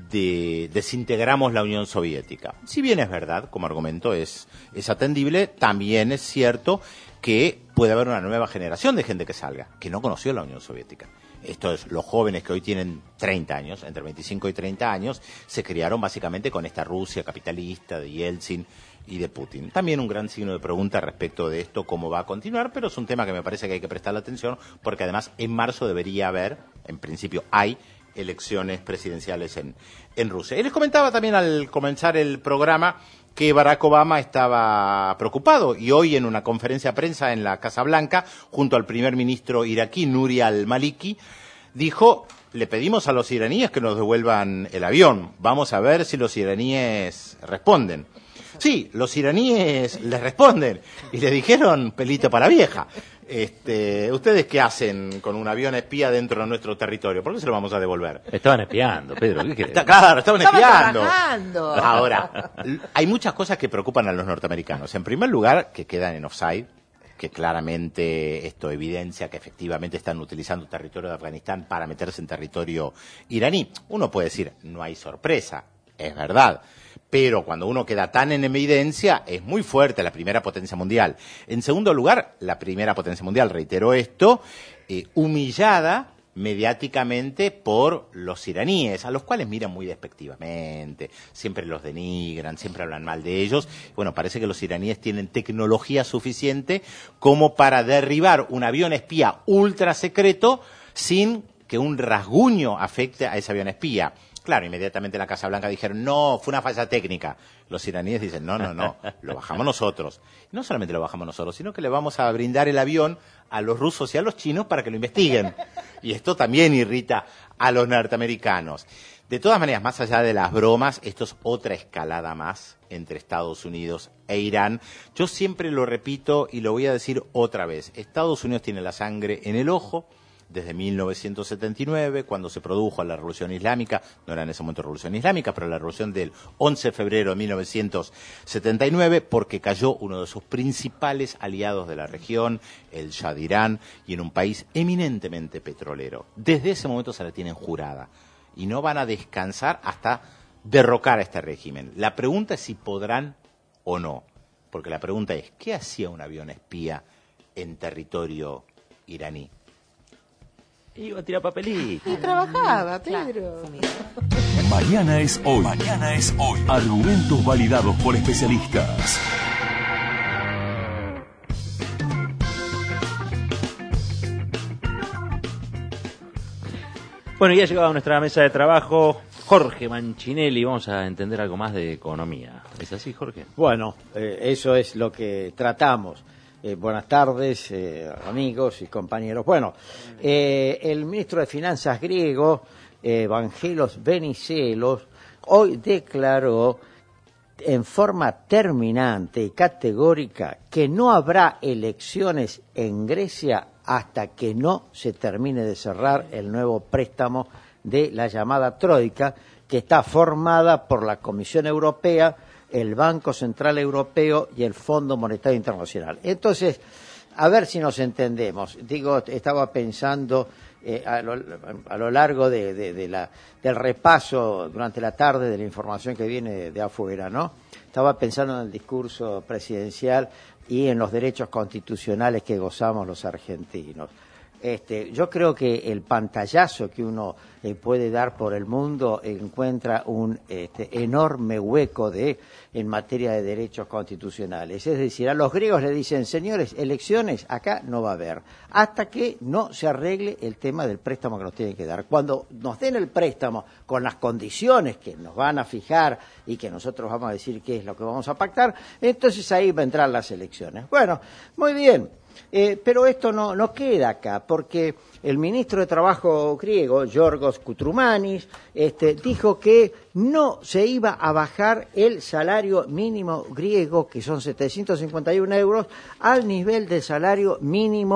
de, desintegramos la Unión Soviética. Si bien es verdad, como argumento es, es atendible, también es cierto que puede haber una nueva generación de gente que salga, que no conoció la Unión Soviética. Esto es, los jóvenes que hoy tienen treinta años, entre veinticinco y treinta años, se criaron básicamente con esta Rusia capitalista de Yeltsin y de Putin. También un gran signo de pregunta respecto de esto, cómo va a continuar, pero es un tema que me parece que hay que prestarle atención, porque además en marzo debería haber, en principio hay, elecciones presidenciales en, en Rusia. Y les comentaba también al comenzar el programa que Barack Obama estaba preocupado, y hoy en una conferencia de prensa en la Casa Blanca, junto al primer ministro iraquí, Nouri al-Maliki, dijo, le pedimos a los iraníes que nos devuelvan el avión, vamos a ver si los iraníes responden. Sí, los iraníes les responden, y le dijeron, pelito para vieja. Este, ¿ustedes qué hacen con un avión espía dentro de nuestro territorio? ¿Por qué se lo vamos a devolver? Estaban espiando, Pedro. ¿Qué querés? Está, claro, estaban Estaba espiando. trabajando. Ahora, hay muchas cosas que preocupan a los norteamericanos. En primer lugar, que quedan en offside, que claramente esto evidencia que efectivamente están utilizando territorio de Afganistán para meterse en territorio iraní. Uno puede decir, no hay sorpresa, es verdad. Pero cuando uno queda tan en evidencia, es muy fuerte la primera potencia mundial. En segundo lugar, la primera potencia mundial, reitero esto, eh, humillada mediáticamente por los iraníes, a los cuales miran muy despectivamente, siempre los denigran, siempre hablan mal de ellos. Bueno, parece que los iraníes tienen tecnología suficiente como para derribar un avión espía ultra secreto sin que un rasguño afecte a ese avión espía. Claro, inmediatamente en la Casa Blanca dijeron, no, fue una falla técnica. Los iraníes dicen, no, no, no, lo bajamos nosotros. Y no solamente lo bajamos nosotros, sino que le vamos a brindar el avión a los rusos y a los chinos para que lo investiguen. Y esto también irrita a los norteamericanos. De todas maneras, más allá de las bromas, esto es otra escalada más entre Estados Unidos e Irán. Yo siempre lo repito y lo voy a decir otra vez. Estados Unidos tiene la sangre en el ojo. Desde mil novecientos setenta y nueve, cuando se produjo la Revolución Islámica, no era en ese momento Revolución Islámica, pero la Revolución del once de febrero de mil novecientos setenta y nueve, porque cayó uno de sus principales aliados de la región, el Shah de Irán, y en un país eminentemente petrolero. Desde ese momento se la tienen jurada, y no van a descansar hasta derrocar a este régimen. La pregunta es si podrán o no, porque la pregunta es, ¿qué hacía un avión espía en territorio iraní? Iba a tirar papelito. Y trabajaba, Pedro. Mañana es hoy. Mañana es hoy. Argumentos validados por especialistas. Bueno, ya ha llegado a nuestra mesa de trabajo Jorge Manchinelli. Vamos a entender algo más de economía. ¿Es así, Jorge? Bueno, eh, eso es lo que tratamos. Eh, buenas tardes, eh, amigos y compañeros. Bueno, eh, el ministro de Finanzas griego, eh, Evangelos Venizelos, hoy declaró en forma terminante y categórica que no habrá elecciones en Grecia hasta que no se termine de cerrar el nuevo préstamo de la llamada Troika, que está formada por la Comisión Europea, el Banco Central Europeo y el Fondo Monetario Internacional. Entonces, a ver si nos entendemos. Digo, estaba pensando eh, a, lo, a lo largo de, de, de la, del repaso durante la tarde de la información que viene de, de afuera, ¿no? Estaba pensando en el discurso presidencial y en los derechos constitucionales que gozamos los argentinos. Este, yo creo que el pantallazo que uno eh, puede dar por el mundo encuentra un este, enorme hueco de en materia de derechos constitucionales. Es decir, a los griegos le dicen, señores, elecciones acá no va a haber, hasta que no se arregle el tema del préstamo que nos tienen que dar. Cuando nos den el préstamo con las condiciones que nos van a fijar y que nosotros vamos a decir qué es lo que vamos a pactar, entonces ahí vendrán las elecciones. Bueno, muy bien. Eh, pero esto no, no queda acá, porque el ministro de Trabajo griego, Yorgos Koutroumanis, este, dijo que no se iba a bajar el salario mínimo griego, que son setecientos cincuenta y uno euros, al nivel del salario mínimo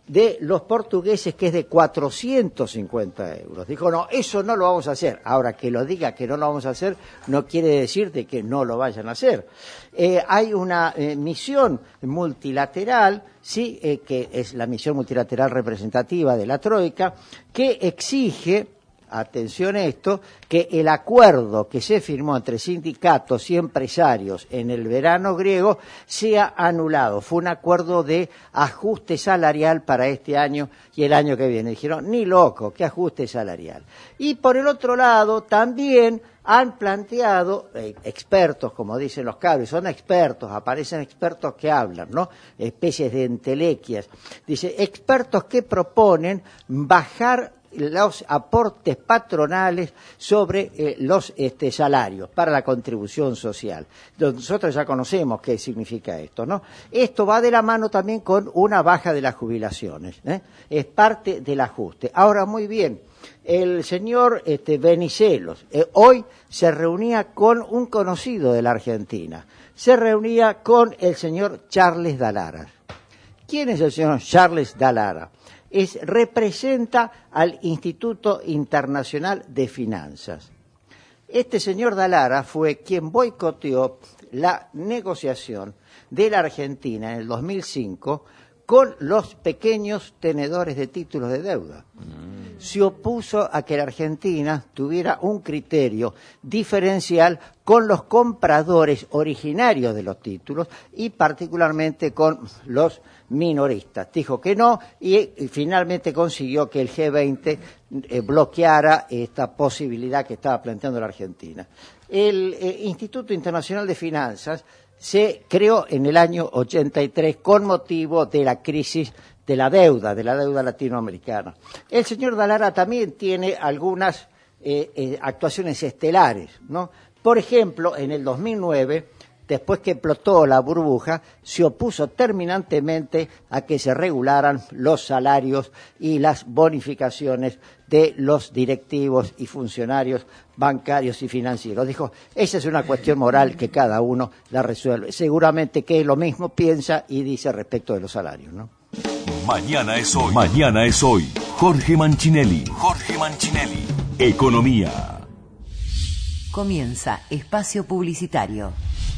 de los portugueses, que es de cuatrocientos cincuenta euros. Dijo, no, eso no lo vamos a hacer. Ahora, que lo diga que no lo vamos a hacer, no quiere decir de que no lo vayan a hacer. Eh, hay una eh, misión multilateral, sí, eh, que es la misión multilateral representativa de la Troika, que exige, atención a esto, que el acuerdo que se firmó entre sindicatos y empresarios en el verano griego sea anulado. Fue un acuerdo de ajuste salarial para este año y el año que viene. Dijeron, ni loco, ¿qué ajuste salarial? Y por el otro lado, también han planteado, eh, expertos, como dicen los cabros, son expertos, aparecen expertos que hablan, ¿no? Especies de entelequias. Dice, expertos que proponen bajar los aportes patronales sobre eh, los este, salarios para la contribución social. Nosotros ya conocemos qué significa esto, ¿no? Esto va de la mano también con una baja de las jubilaciones, ¿eh? Es parte del ajuste. Ahora, muy bien, el señor este, Venizelos eh, hoy se reunía con un conocido de la Argentina, se reunía con el señor Charles Dallara. ¿Quién es el señor Charles Dallara? Es, representa al Instituto Internacional de Finanzas. Este señor Dallara fue quien boicoteó la negociación de la Argentina en el dos mil cinco con los pequeños tenedores de títulos de deuda. Mm. Se opuso a que la Argentina tuviera un criterio diferencial con los compradores originarios de los títulos y particularmente con los minoristas. Dijo que no y, y finalmente consiguió que el G veinte eh, bloqueara esta posibilidad que estaba planteando la Argentina. El eh, Instituto Internacional de Finanzas se creó en el año ochenta y tres con motivo de la crisis de la deuda, de la deuda latinoamericana. El señor Dallara también tiene algunas eh, eh, actuaciones estelares, ¿no? Por ejemplo, en el dos mil nueve, después que explotó la burbuja, se opuso terminantemente a que se regularan los salarios y las bonificaciones de los directivos y funcionarios bancarios y financieros. Dijo, esa es una cuestión moral que cada uno la resuelve. Seguramente que lo mismo piensa y dice respecto de los salarios, ¿no? Mañana es hoy. Mañana es hoy. Jorge Manchinelli. Jorge Manchinelli. Economía. Comienza Espacio Publicitario.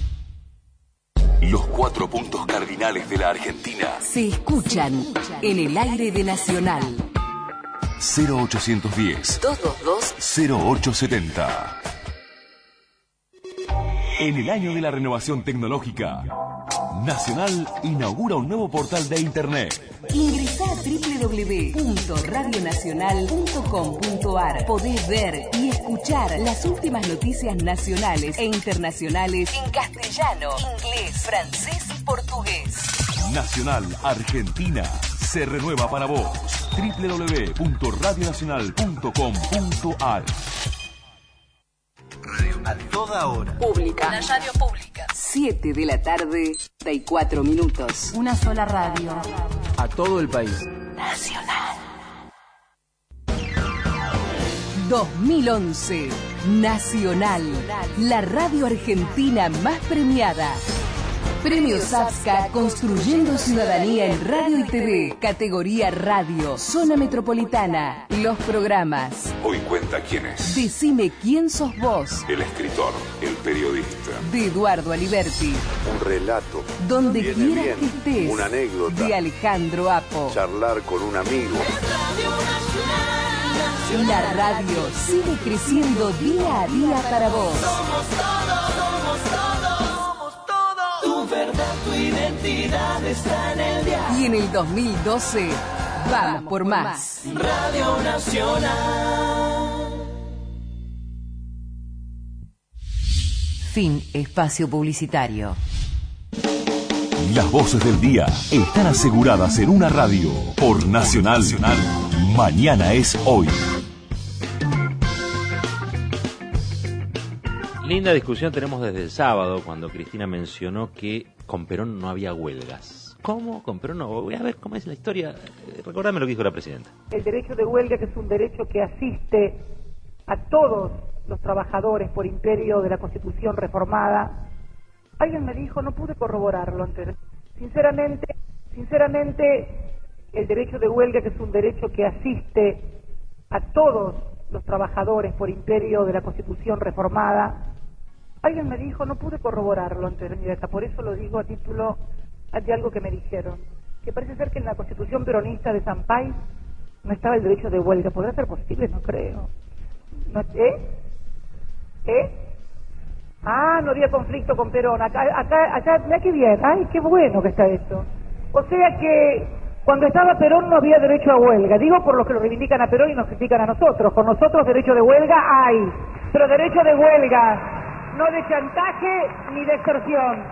Los cuatro puntos cardinales de la Argentina Se escuchan en el aire de Nacional. cero ochocientos diez, dos dos dos, cero ocho setenta. En el año de la renovación tecnológica, Nacional inaugura un nuevo portal de Internet. Ingresá a doble u doble u doble u punto radio nacional punto com punto a r. Podés ver y escuchar las últimas noticias nacionales e internacionales en castellano, inglés, francés y portugués. Nacional Argentina se renueva para vos. doble u doble u doble u punto radio nacional punto com punto a r. A toda hora. Pública. La radio pública. siete de la tarde, treinta y cuatro minutos. Una sola radio. A todo el país. Nacional. dos mil once. Nacional. La radio argentina más premiada. Premio Sapska Construyendo Ciudadanía en Radio y T V. Categoría Radio. Zona Metropolitana. Los programas. Hoy cuenta quién es. Decime quién sos vos. El escritor, el periodista. De Eduardo Aliberti. Un relato. Donde Viene quieras bien. que estés. Una anécdota. De Alejandro Apo. Charlar con un amigo. La radio sigue creciendo día a día para vos. Somos todos, somos todos, somos todos. Tu verdad, tu identidad está en el diario. Y en el dos mil doce, vamos por más. Radio Nacional. Fin espacio publicitario. Las voces del día están aseguradas en una radio. Por Nacional. Nacional. Mañana es hoy. Linda discusión tenemos desde el sábado, cuando Cristina mencionó que con Perón no había huelgas. ¿Cómo? Con Perón no. Voy a ver cómo es la historia. Recordame lo que dijo la presidenta. El derecho de huelga, que es un derecho que asiste a todos los trabajadores por imperio de la Constitución reformada. Alguien me dijo, no pude corroborarlo antes. Sinceramente, sinceramente, el derecho de huelga, que es un derecho que asiste a todos los trabajadores por imperio de la Constitución reformada. Alguien me dijo, no pude corroborarlo antes de venir acá, por eso lo digo a título de algo que me dijeron, que parece ser que en la Constitución peronista de Sampay no estaba el derecho de huelga. ¿Podrá ser posible? No creo. ¿No? ¿Eh? ¿Eh? Ah, no había conflicto con Perón. Acá, acá, acá, mira qué bien. Ay, qué bueno que está esto. O sea que cuando estaba Perón no había derecho a huelga. Digo por los que lo reivindican a Perón y nos critican a nosotros. Con nosotros derecho de huelga hay, pero derecho de huelga, no de chantaje ni de extorsión.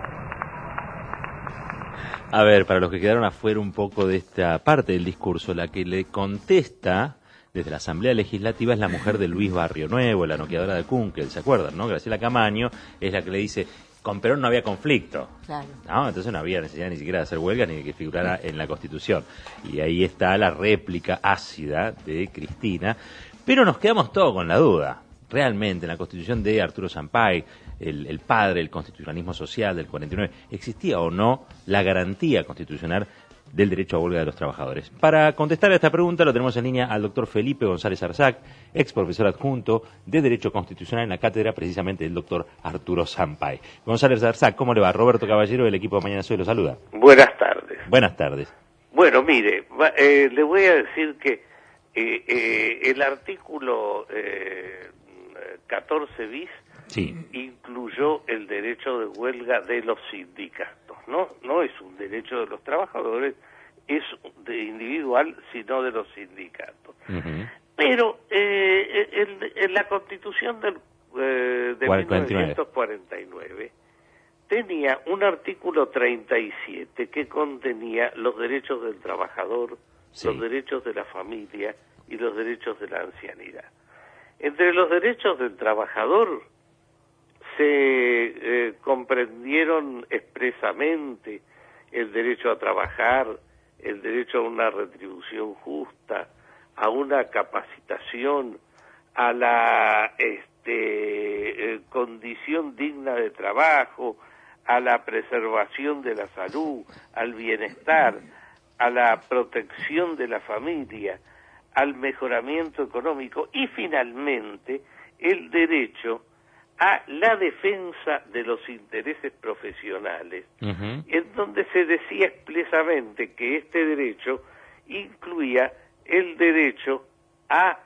A ver, para los que quedaron afuera un poco de esta parte del discurso, la que le contesta desde la Asamblea Legislativa es la mujer de Luis Barrio Nuevo, la noqueadora de Kunkel, ¿se acuerdan, no? Graciela Camaño es la que le dice, con Perón no había conflicto. Claro. No, entonces no había necesidad ni siquiera de hacer huelgas ni de que figurara en la Constitución. Y ahí está la réplica ácida de Cristina. Pero nos quedamos todos con la duda. Realmente, en la Constitución de Arturo Sampay, el, el padre del constitucionalismo social del cuarenta y nueve, ¿existía o no la garantía constitucional del derecho a huelga de los trabajadores? Para contestar a esta pregunta lo tenemos en línea al doctor Felipe González Arzac, ex profesor adjunto de Derecho Constitucional en la cátedra precisamente del doctor Arturo Sampay. González Arzac, ¿cómo le va? Roberto Caballero del equipo de Mañana Soy lo saluda. Buenas tardes. Buenas tardes. Bueno, mire, va, eh, le voy a decir que eh, eh, el artículo eh, catorce bis sí. incluyó el derecho de huelga de los sindicatos, ¿no? No es un derecho de los trabajadores, es de individual, sino de los sindicatos. Uh-huh. Pero eh, en, en la Constitución del, eh, de mil novecientos cuarenta y nueve tenía un artículo treinta y siete que contenía los derechos del trabajador, sí. los derechos de la familia y los derechos de la ancianidad. Entre los derechos del trabajador se eh, comprendieron expresamente el derecho a trabajar, el derecho a una retribución justa, a una capacitación, a la este, eh, condición digna de trabajo, a la preservación de la salud, al bienestar, a la protección de la familia, al mejoramiento económico y finalmente el derecho a la defensa de los intereses profesionales, uh-huh. en donde se decía expresamente que este derecho incluía el derecho a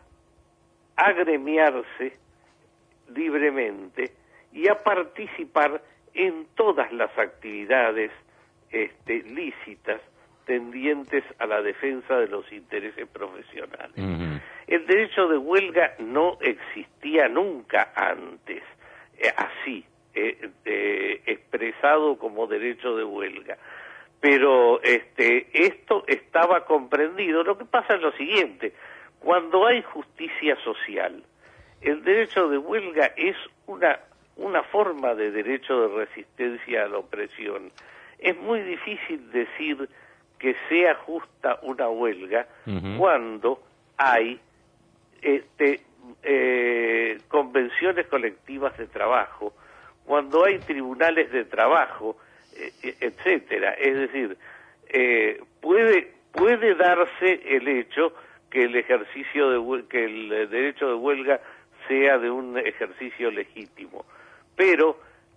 agremiarse libremente y a participar en todas las actividades este, lícitas tendientes a la defensa de los intereses profesionales. Uh-huh. El derecho de huelga no existía nunca antes, eh, así, eh, eh, expresado como derecho de huelga. Pero este, esto estaba comprendido. Lo que pasa es lo siguiente, cuando hay justicia social, el derecho de huelga es una, una forma de derecho de resistencia a la opresión. Es muy difícil decir que sea justa una huelga uh-huh. cuando hay este, eh, convenciones colectivas de trabajo, cuando hay tribunales de trabajo, eh, etcétera. Es decir, eh, puede puede darse el hecho que el ejercicio de que el derecho de huelga sea de un ejercicio legítimo, pero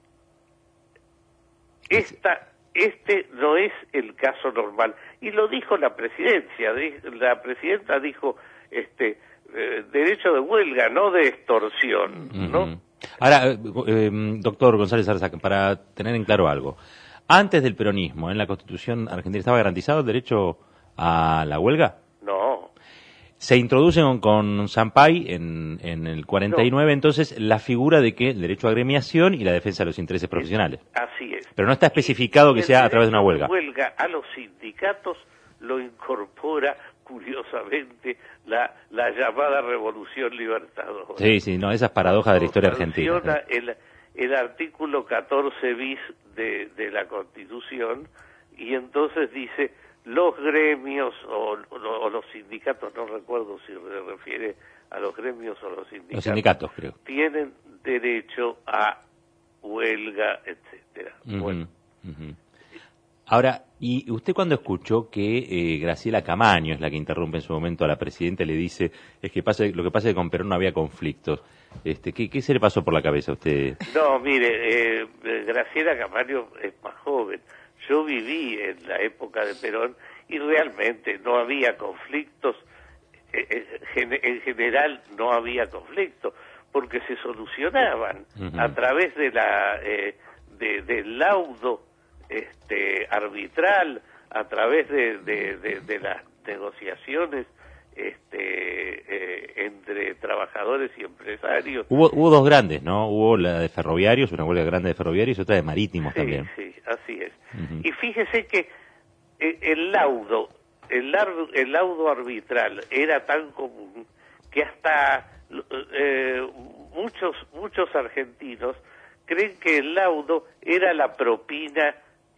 esta Este no es el caso normal, y lo dijo la presidencia, la presidenta dijo, este, eh, derecho de huelga, no de extorsión, ¿no? Uh-huh. Ahora, eh, eh, doctor González Arzac, para tener en claro algo, antes del peronismo, ¿en la Constitución argentina estaba garantizado el derecho a la huelga? No. Se introduce con, con Sampay en, en el cuarenta y nueve, no. Entonces, la figura de que el derecho a agremiación y la defensa de los intereses profesionales. Así es. Pero no está especificado que sea a través de una huelga. La huelga a los sindicatos lo incorpora, curiosamente, la, la llamada Revolución Libertadora. Sí, sí, no, esas paradojas de la historia argentina. El, el artículo catorce bis de, de la Constitución, y entonces dice, los gremios o, o, o los sindicatos, no recuerdo si se refiere a los gremios o los sindicatos, los sindicatos creo, tienen derecho a huelga, etcétera. Uh-huh, bueno, uh-huh. Ahora, ¿y usted cuando escuchó que eh, Graciela Camaño es la que interrumpe en su momento a la presidenta y le dice, es que pasa, lo que pasa es que con Perón no había conflictos, este, ¿qué, qué se le pasó por la cabeza a usted? No, mire, eh, Graciela Camaño es más joven. Yo viví en la época de Perón y realmente no había conflictos, eh, en general no había conflictos, porque se solucionaban uh-huh. a través de la eh, de, del laudo este arbitral, a través de, de, de, de las negociaciones este eh, entre trabajadores y empresarios. Hubo, hubo dos grandes, ¿no? Hubo la de ferroviarios, una huelga grande de ferroviarios y otra de marítimos sí, también. Sí, así es. Uh-huh. Y fíjese que eh, el laudo, el, lar- el laudo arbitral era tan común que hasta eh, muchos muchos argentinos creen que el laudo era la propina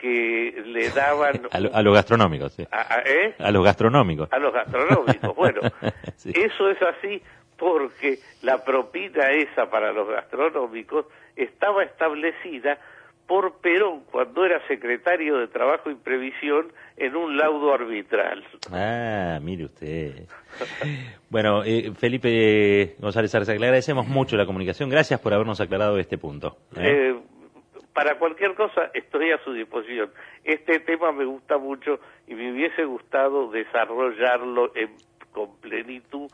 que le daban a, lo, a los gastronómicos, sí. A, a, ¿eh? a los gastronómicos. A los gastronómicos, bueno, sí. Eso es así porque la propina esa para los gastronómicos estaba establecida por Perón cuando era secretario de Trabajo y Previsión en un laudo arbitral. Ah, mire usted. Bueno, eh, Felipe González Arza, le agradecemos mucho la comunicación. Gracias por habernos aclarado este punto. ¿eh? Eh, para cualquier cosa estoy a su disposición. Este tema me gusta mucho y me hubiese gustado desarrollarlo en, con plenitud,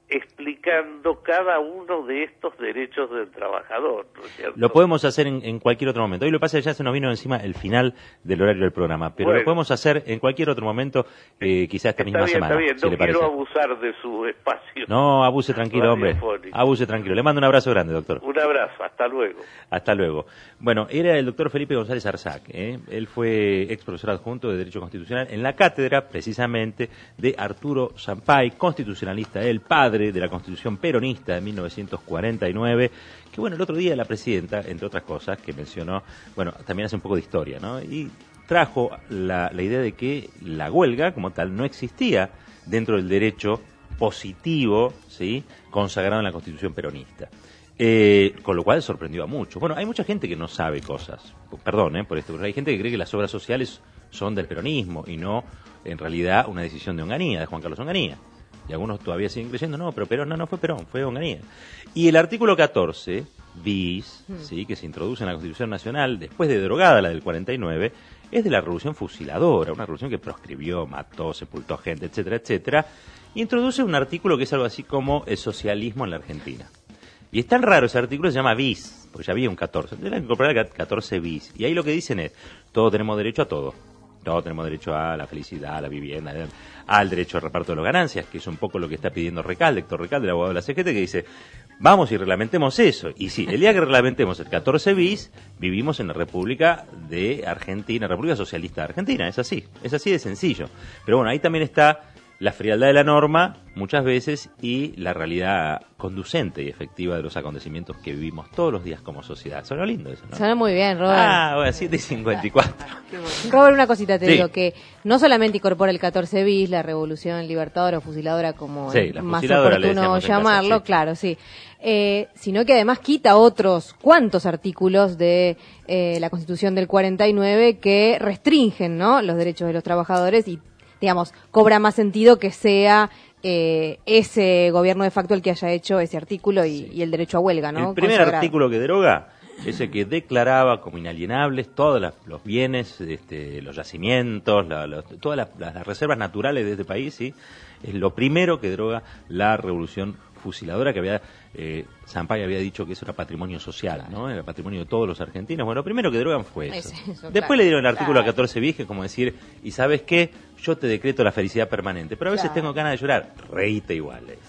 explicando cada uno de estos derechos del trabajador, ¿no es cierto? Lo podemos hacer en, en cualquier otro momento. Hoy lo que pasa es que ya se nos vino encima el final del horario del programa, pero bueno, lo podemos hacer en cualquier otro momento, eh, quizás esta misma bien, semana. Está bien, si no le quiero parece. abusar de su espacio. No, abuse tranquilo, hombre. Abuse tranquilo. Le mando un abrazo grande, doctor. Un abrazo, hasta luego. Hasta luego. Bueno, era el doctor Felipe González Arzac, ¿eh? Él fue ex profesor adjunto de Derecho Constitucional en la cátedra, precisamente, de Arturo Sampay, constitucionalista, el padre de la Constitución peronista de mil novecientos cuarenta y nueve, que bueno, el otro día la presidenta, entre otras cosas, que mencionó, bueno, también hace un poco de historia, ¿no? Y trajo la, la idea de que la huelga, como tal, no existía dentro del derecho positivo, ¿sí?, consagrado en la Constitución peronista. Eh, con lo cual sorprendió a muchos. Bueno, hay mucha gente que no sabe cosas, perdón eh, por esto, pero hay gente que cree que las obras sociales son del peronismo y no, en realidad, una decisión de Onganía, de Juan Carlos Onganía. Y algunos todavía siguen creyendo, no, pero Perón, no, no fue Perón, fue Onganía. Y el artículo catorce, bis, hmm. ¿sí?, que se introduce en la Constitución Nacional, después de derogada la del cuarenta y nueve, es de la revolución fusiladora, una revolución que proscribió, mató, sepultó gente, etcétera, etcétera, y introduce un artículo que es algo así como el socialismo en la Argentina. Y es tan raro ese artículo, se llama bis, porque ya había un catorce, tendrían que incorporar el catorce bis. Y ahí lo que dicen es, todos tenemos derecho a todo. Todos tenemos derecho a la felicidad, a la vivienda, al derecho al reparto de las ganancias, que es un poco lo que está pidiendo Recalde, Héctor Recalde, el abogado de la C G T, que dice, vamos y reglamentemos eso. Y sí, el día que reglamentemos el catorce bis, vivimos en la República de Argentina, República Socialista de Argentina, es así, es así de sencillo. Pero bueno, ahí también está la frialdad de la norma, muchas veces, y la realidad conducente y efectiva de los acontecimientos que vivimos todos los días como sociedad. Suena lindo eso, ¿no? Suena muy bien, Robert. Ah, bueno, siete y cincuenta y cuatro. Robert, una cosita te sí. digo, que no solamente incorpora el catorce bis, la revolución libertadora o fusiladora, como sí, es la más oportuno llamarlo, casa, sí. claro, sí. Eh, sino que además quita otros cuantos artículos de eh, la Constitución del cuarenta y nueve que restringen, ¿no?, los derechos de los trabajadores y, digamos, cobra más sentido que sea eh, ese gobierno de facto el que haya hecho ese artículo y, sí. y el derecho a huelga, ¿no? El primer consagrado. artículo que deroga es el que declaraba como inalienables todos la, los bienes, este, los yacimientos, la, los, todas las, las reservas naturales de este país, ¿sí? Es lo primero que deroga la revolución fusiladora, que había eh, Sampay había dicho que eso era patrimonio social, ¿no? Era patrimonio de todos los argentinos. Bueno, lo primero que derogan fue eso. Es eso Después claro, le dieron el artículo claro. catorce bis, que es como decir, y ¿sabes qué? Yo te decreto la felicidad permanente, pero a veces claro. tengo ganas de llorar. Reíte iguales.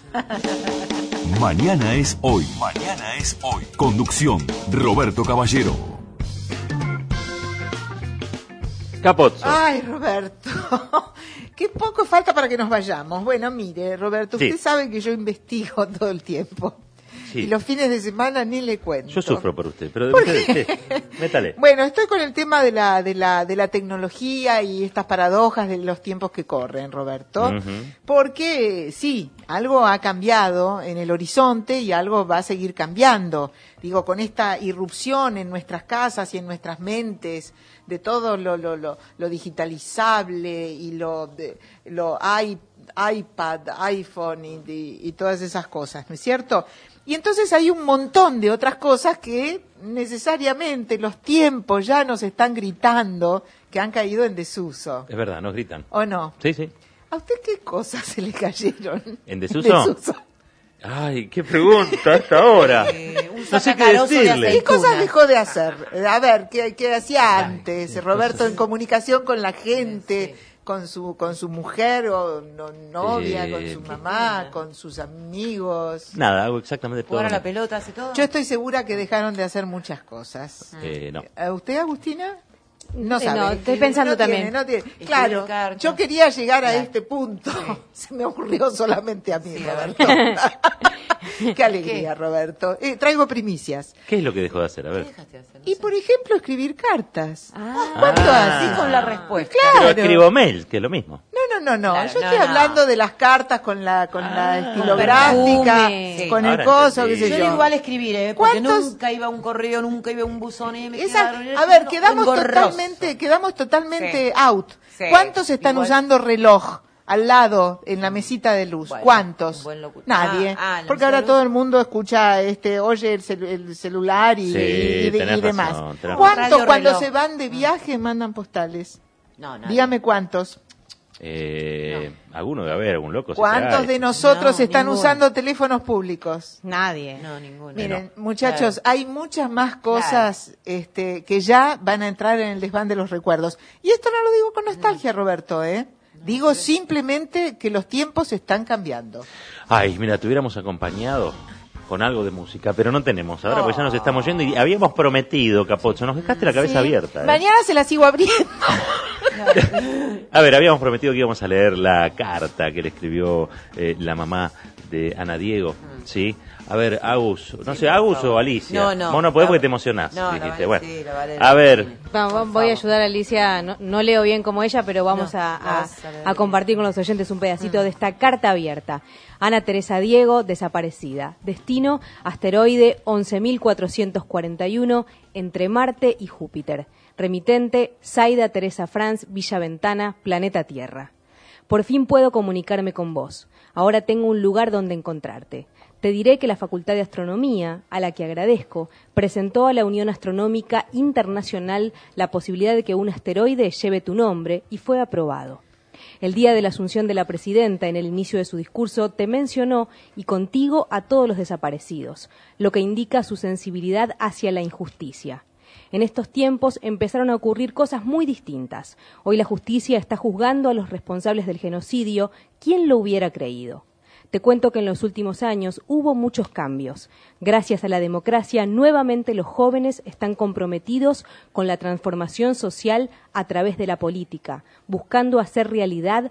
Mañana es hoy. Mañana es hoy. Conducción, Roberto Caballero. Capozzo. Ay, Roberto. Qué poco falta para que nos vayamos. Bueno, mire, Roberto, sí. usted sabe que yo investigo todo el tiempo. Sí. Y los fines de semana ni le cuento. Yo sufro por usted, pero de ¿Por usted, sí. Métale. Bueno, estoy con el tema de la, de la, de la tecnología y estas paradojas de los tiempos que corren, Roberto. Ujú. Porque sí, algo ha cambiado en el horizonte y algo va a seguir cambiando. Digo, con esta irrupción en nuestras casas y en nuestras mentes de todo lo, lo, lo, lo digitalizable y lo, de, lo i- iPad, iPhone y, y, y todas esas cosas, ¿no es cierto? Y entonces hay un montón de otras cosas que necesariamente los tiempos ya nos están gritando que han caído en desuso. Es verdad, nos gritan. ¿O no? Sí, sí. ¿A usted qué cosas se le cayeron? ¿En desuso? Ay, qué pregunta a esta hora. No sé qué decirle. ¿Qué cosas dejó de hacer? A ver, ¿qué, qué hacía antes? Roberto, en comunicación con la gente, con su con su mujer o no- novia, Eh, con su mamá, con sus amigos. Nada, hago exactamente todo. Jugar a la pelota, hace todo. Yo estoy segura que dejaron de hacer muchas cosas. Eh, no. ¿A usted, Agustina? No Eh, sabe. no, estoy pensando No tiene, también. no tiene. Escribir Claro, cartas. yo quería llegar a este punto. Se me ocurrió solamente a mí, Roberto. Qué alegría, Roberto. Eh, traigo primicias. ¿Qué es lo que dejó de hacer? A ver. Y, por ejemplo, escribir cartas. ¿Cuánto Ah. así con la respuesta? Claro. Pero escribo mail, que es lo mismo. No, no, no, no. Claro, Yo no, estoy no. hablando de las cartas con la con la estilográfica, perfume. Sí. con el Ahora coso, entendí. qué sé Yo yo. era igual a escribir, ¿eh? Porque ¿Cuántos- nunca iba a un correo, nunca iba a un buzón. Y me Esa- quedaron a ver, no, quedamos engorroso. totalmente, quedamos totalmente Sí. out. Sí. ¿Cuántos están Igual. usando reloj al lado en la mesita de luz? Bueno, ¿Cuántos? un buen locutor. Nadie. Ah, ah, ¿en Porque ahora serio? todo el mundo escucha, este, oye el, celu- el celular y, Sí, y de- tenés y demás. razón, tenés ¿Cuántos razón. cuando Radio se van de viaje mandan postales? No, no. Dígame cuántos. Eh, Alguno debe haber, algún loco. ¿Cuántos siempre de hay. nosotros No, están ninguno. usando teléfonos públicos? Nadie. No, ninguno. Miren, muchachos, hay muchas más cosas este, que ya van a entrar en el desván de los recuerdos. Y esto no lo digo con nostalgia, Roberto, ¿eh? Digo simplemente que los tiempos están cambiando. Ay, mira, te hubiéramos acompañado con algo de música, pero no tenemos ahora, porque ya nos estamos yendo y habíamos prometido, Capozzo, nos dejaste la cabeza Sí. abierta. ¿eh? Mañana se la sigo abriendo. A ver, habíamos prometido que íbamos a leer la carta que le escribió eh, la mamá de Ana Diego, ¿sí? A ver, Agus, no sé, Agus o Alicia. No, no. Vos no podés porque te emocionás, No, la dijiste. Vale- Bueno, sí, la Vale- a ver, Va- va- voy a ayudar a Alicia, no, no leo bien como ella, pero vamos No, a, a- vas a leer a compartir con los oyentes un pedacito de esta carta abierta. Ana Teresa Diego, desaparecida. Destino, asteroide once mil cuatrocientos cuarenta y uno, entre Marte y Júpiter. Remitente, Zaida Teresa Franz, Villa Ventana, Planeta Tierra. Por fin puedo comunicarme con vos. Ahora tengo un lugar donde encontrarte. Te diré que la Facultad de Astronomía, a la que agradezco, presentó a la Unión Astronómica Internacional la posibilidad de que un asteroide lleve tu nombre y fue aprobado. El día de la asunción de la presidenta, en el inicio de su discurso, te mencionó y contigo a todos los desaparecidos, lo que indica su sensibilidad hacia la injusticia. En estos tiempos empezaron a ocurrir cosas muy distintas. Hoy la justicia está juzgando a los responsables del genocidio. ¿Quién lo hubiera creído? Te cuento que en los últimos años hubo muchos cambios. Gracias a la democracia, nuevamente los jóvenes están comprometidos con la transformación social a través de la política, buscando hacer realidad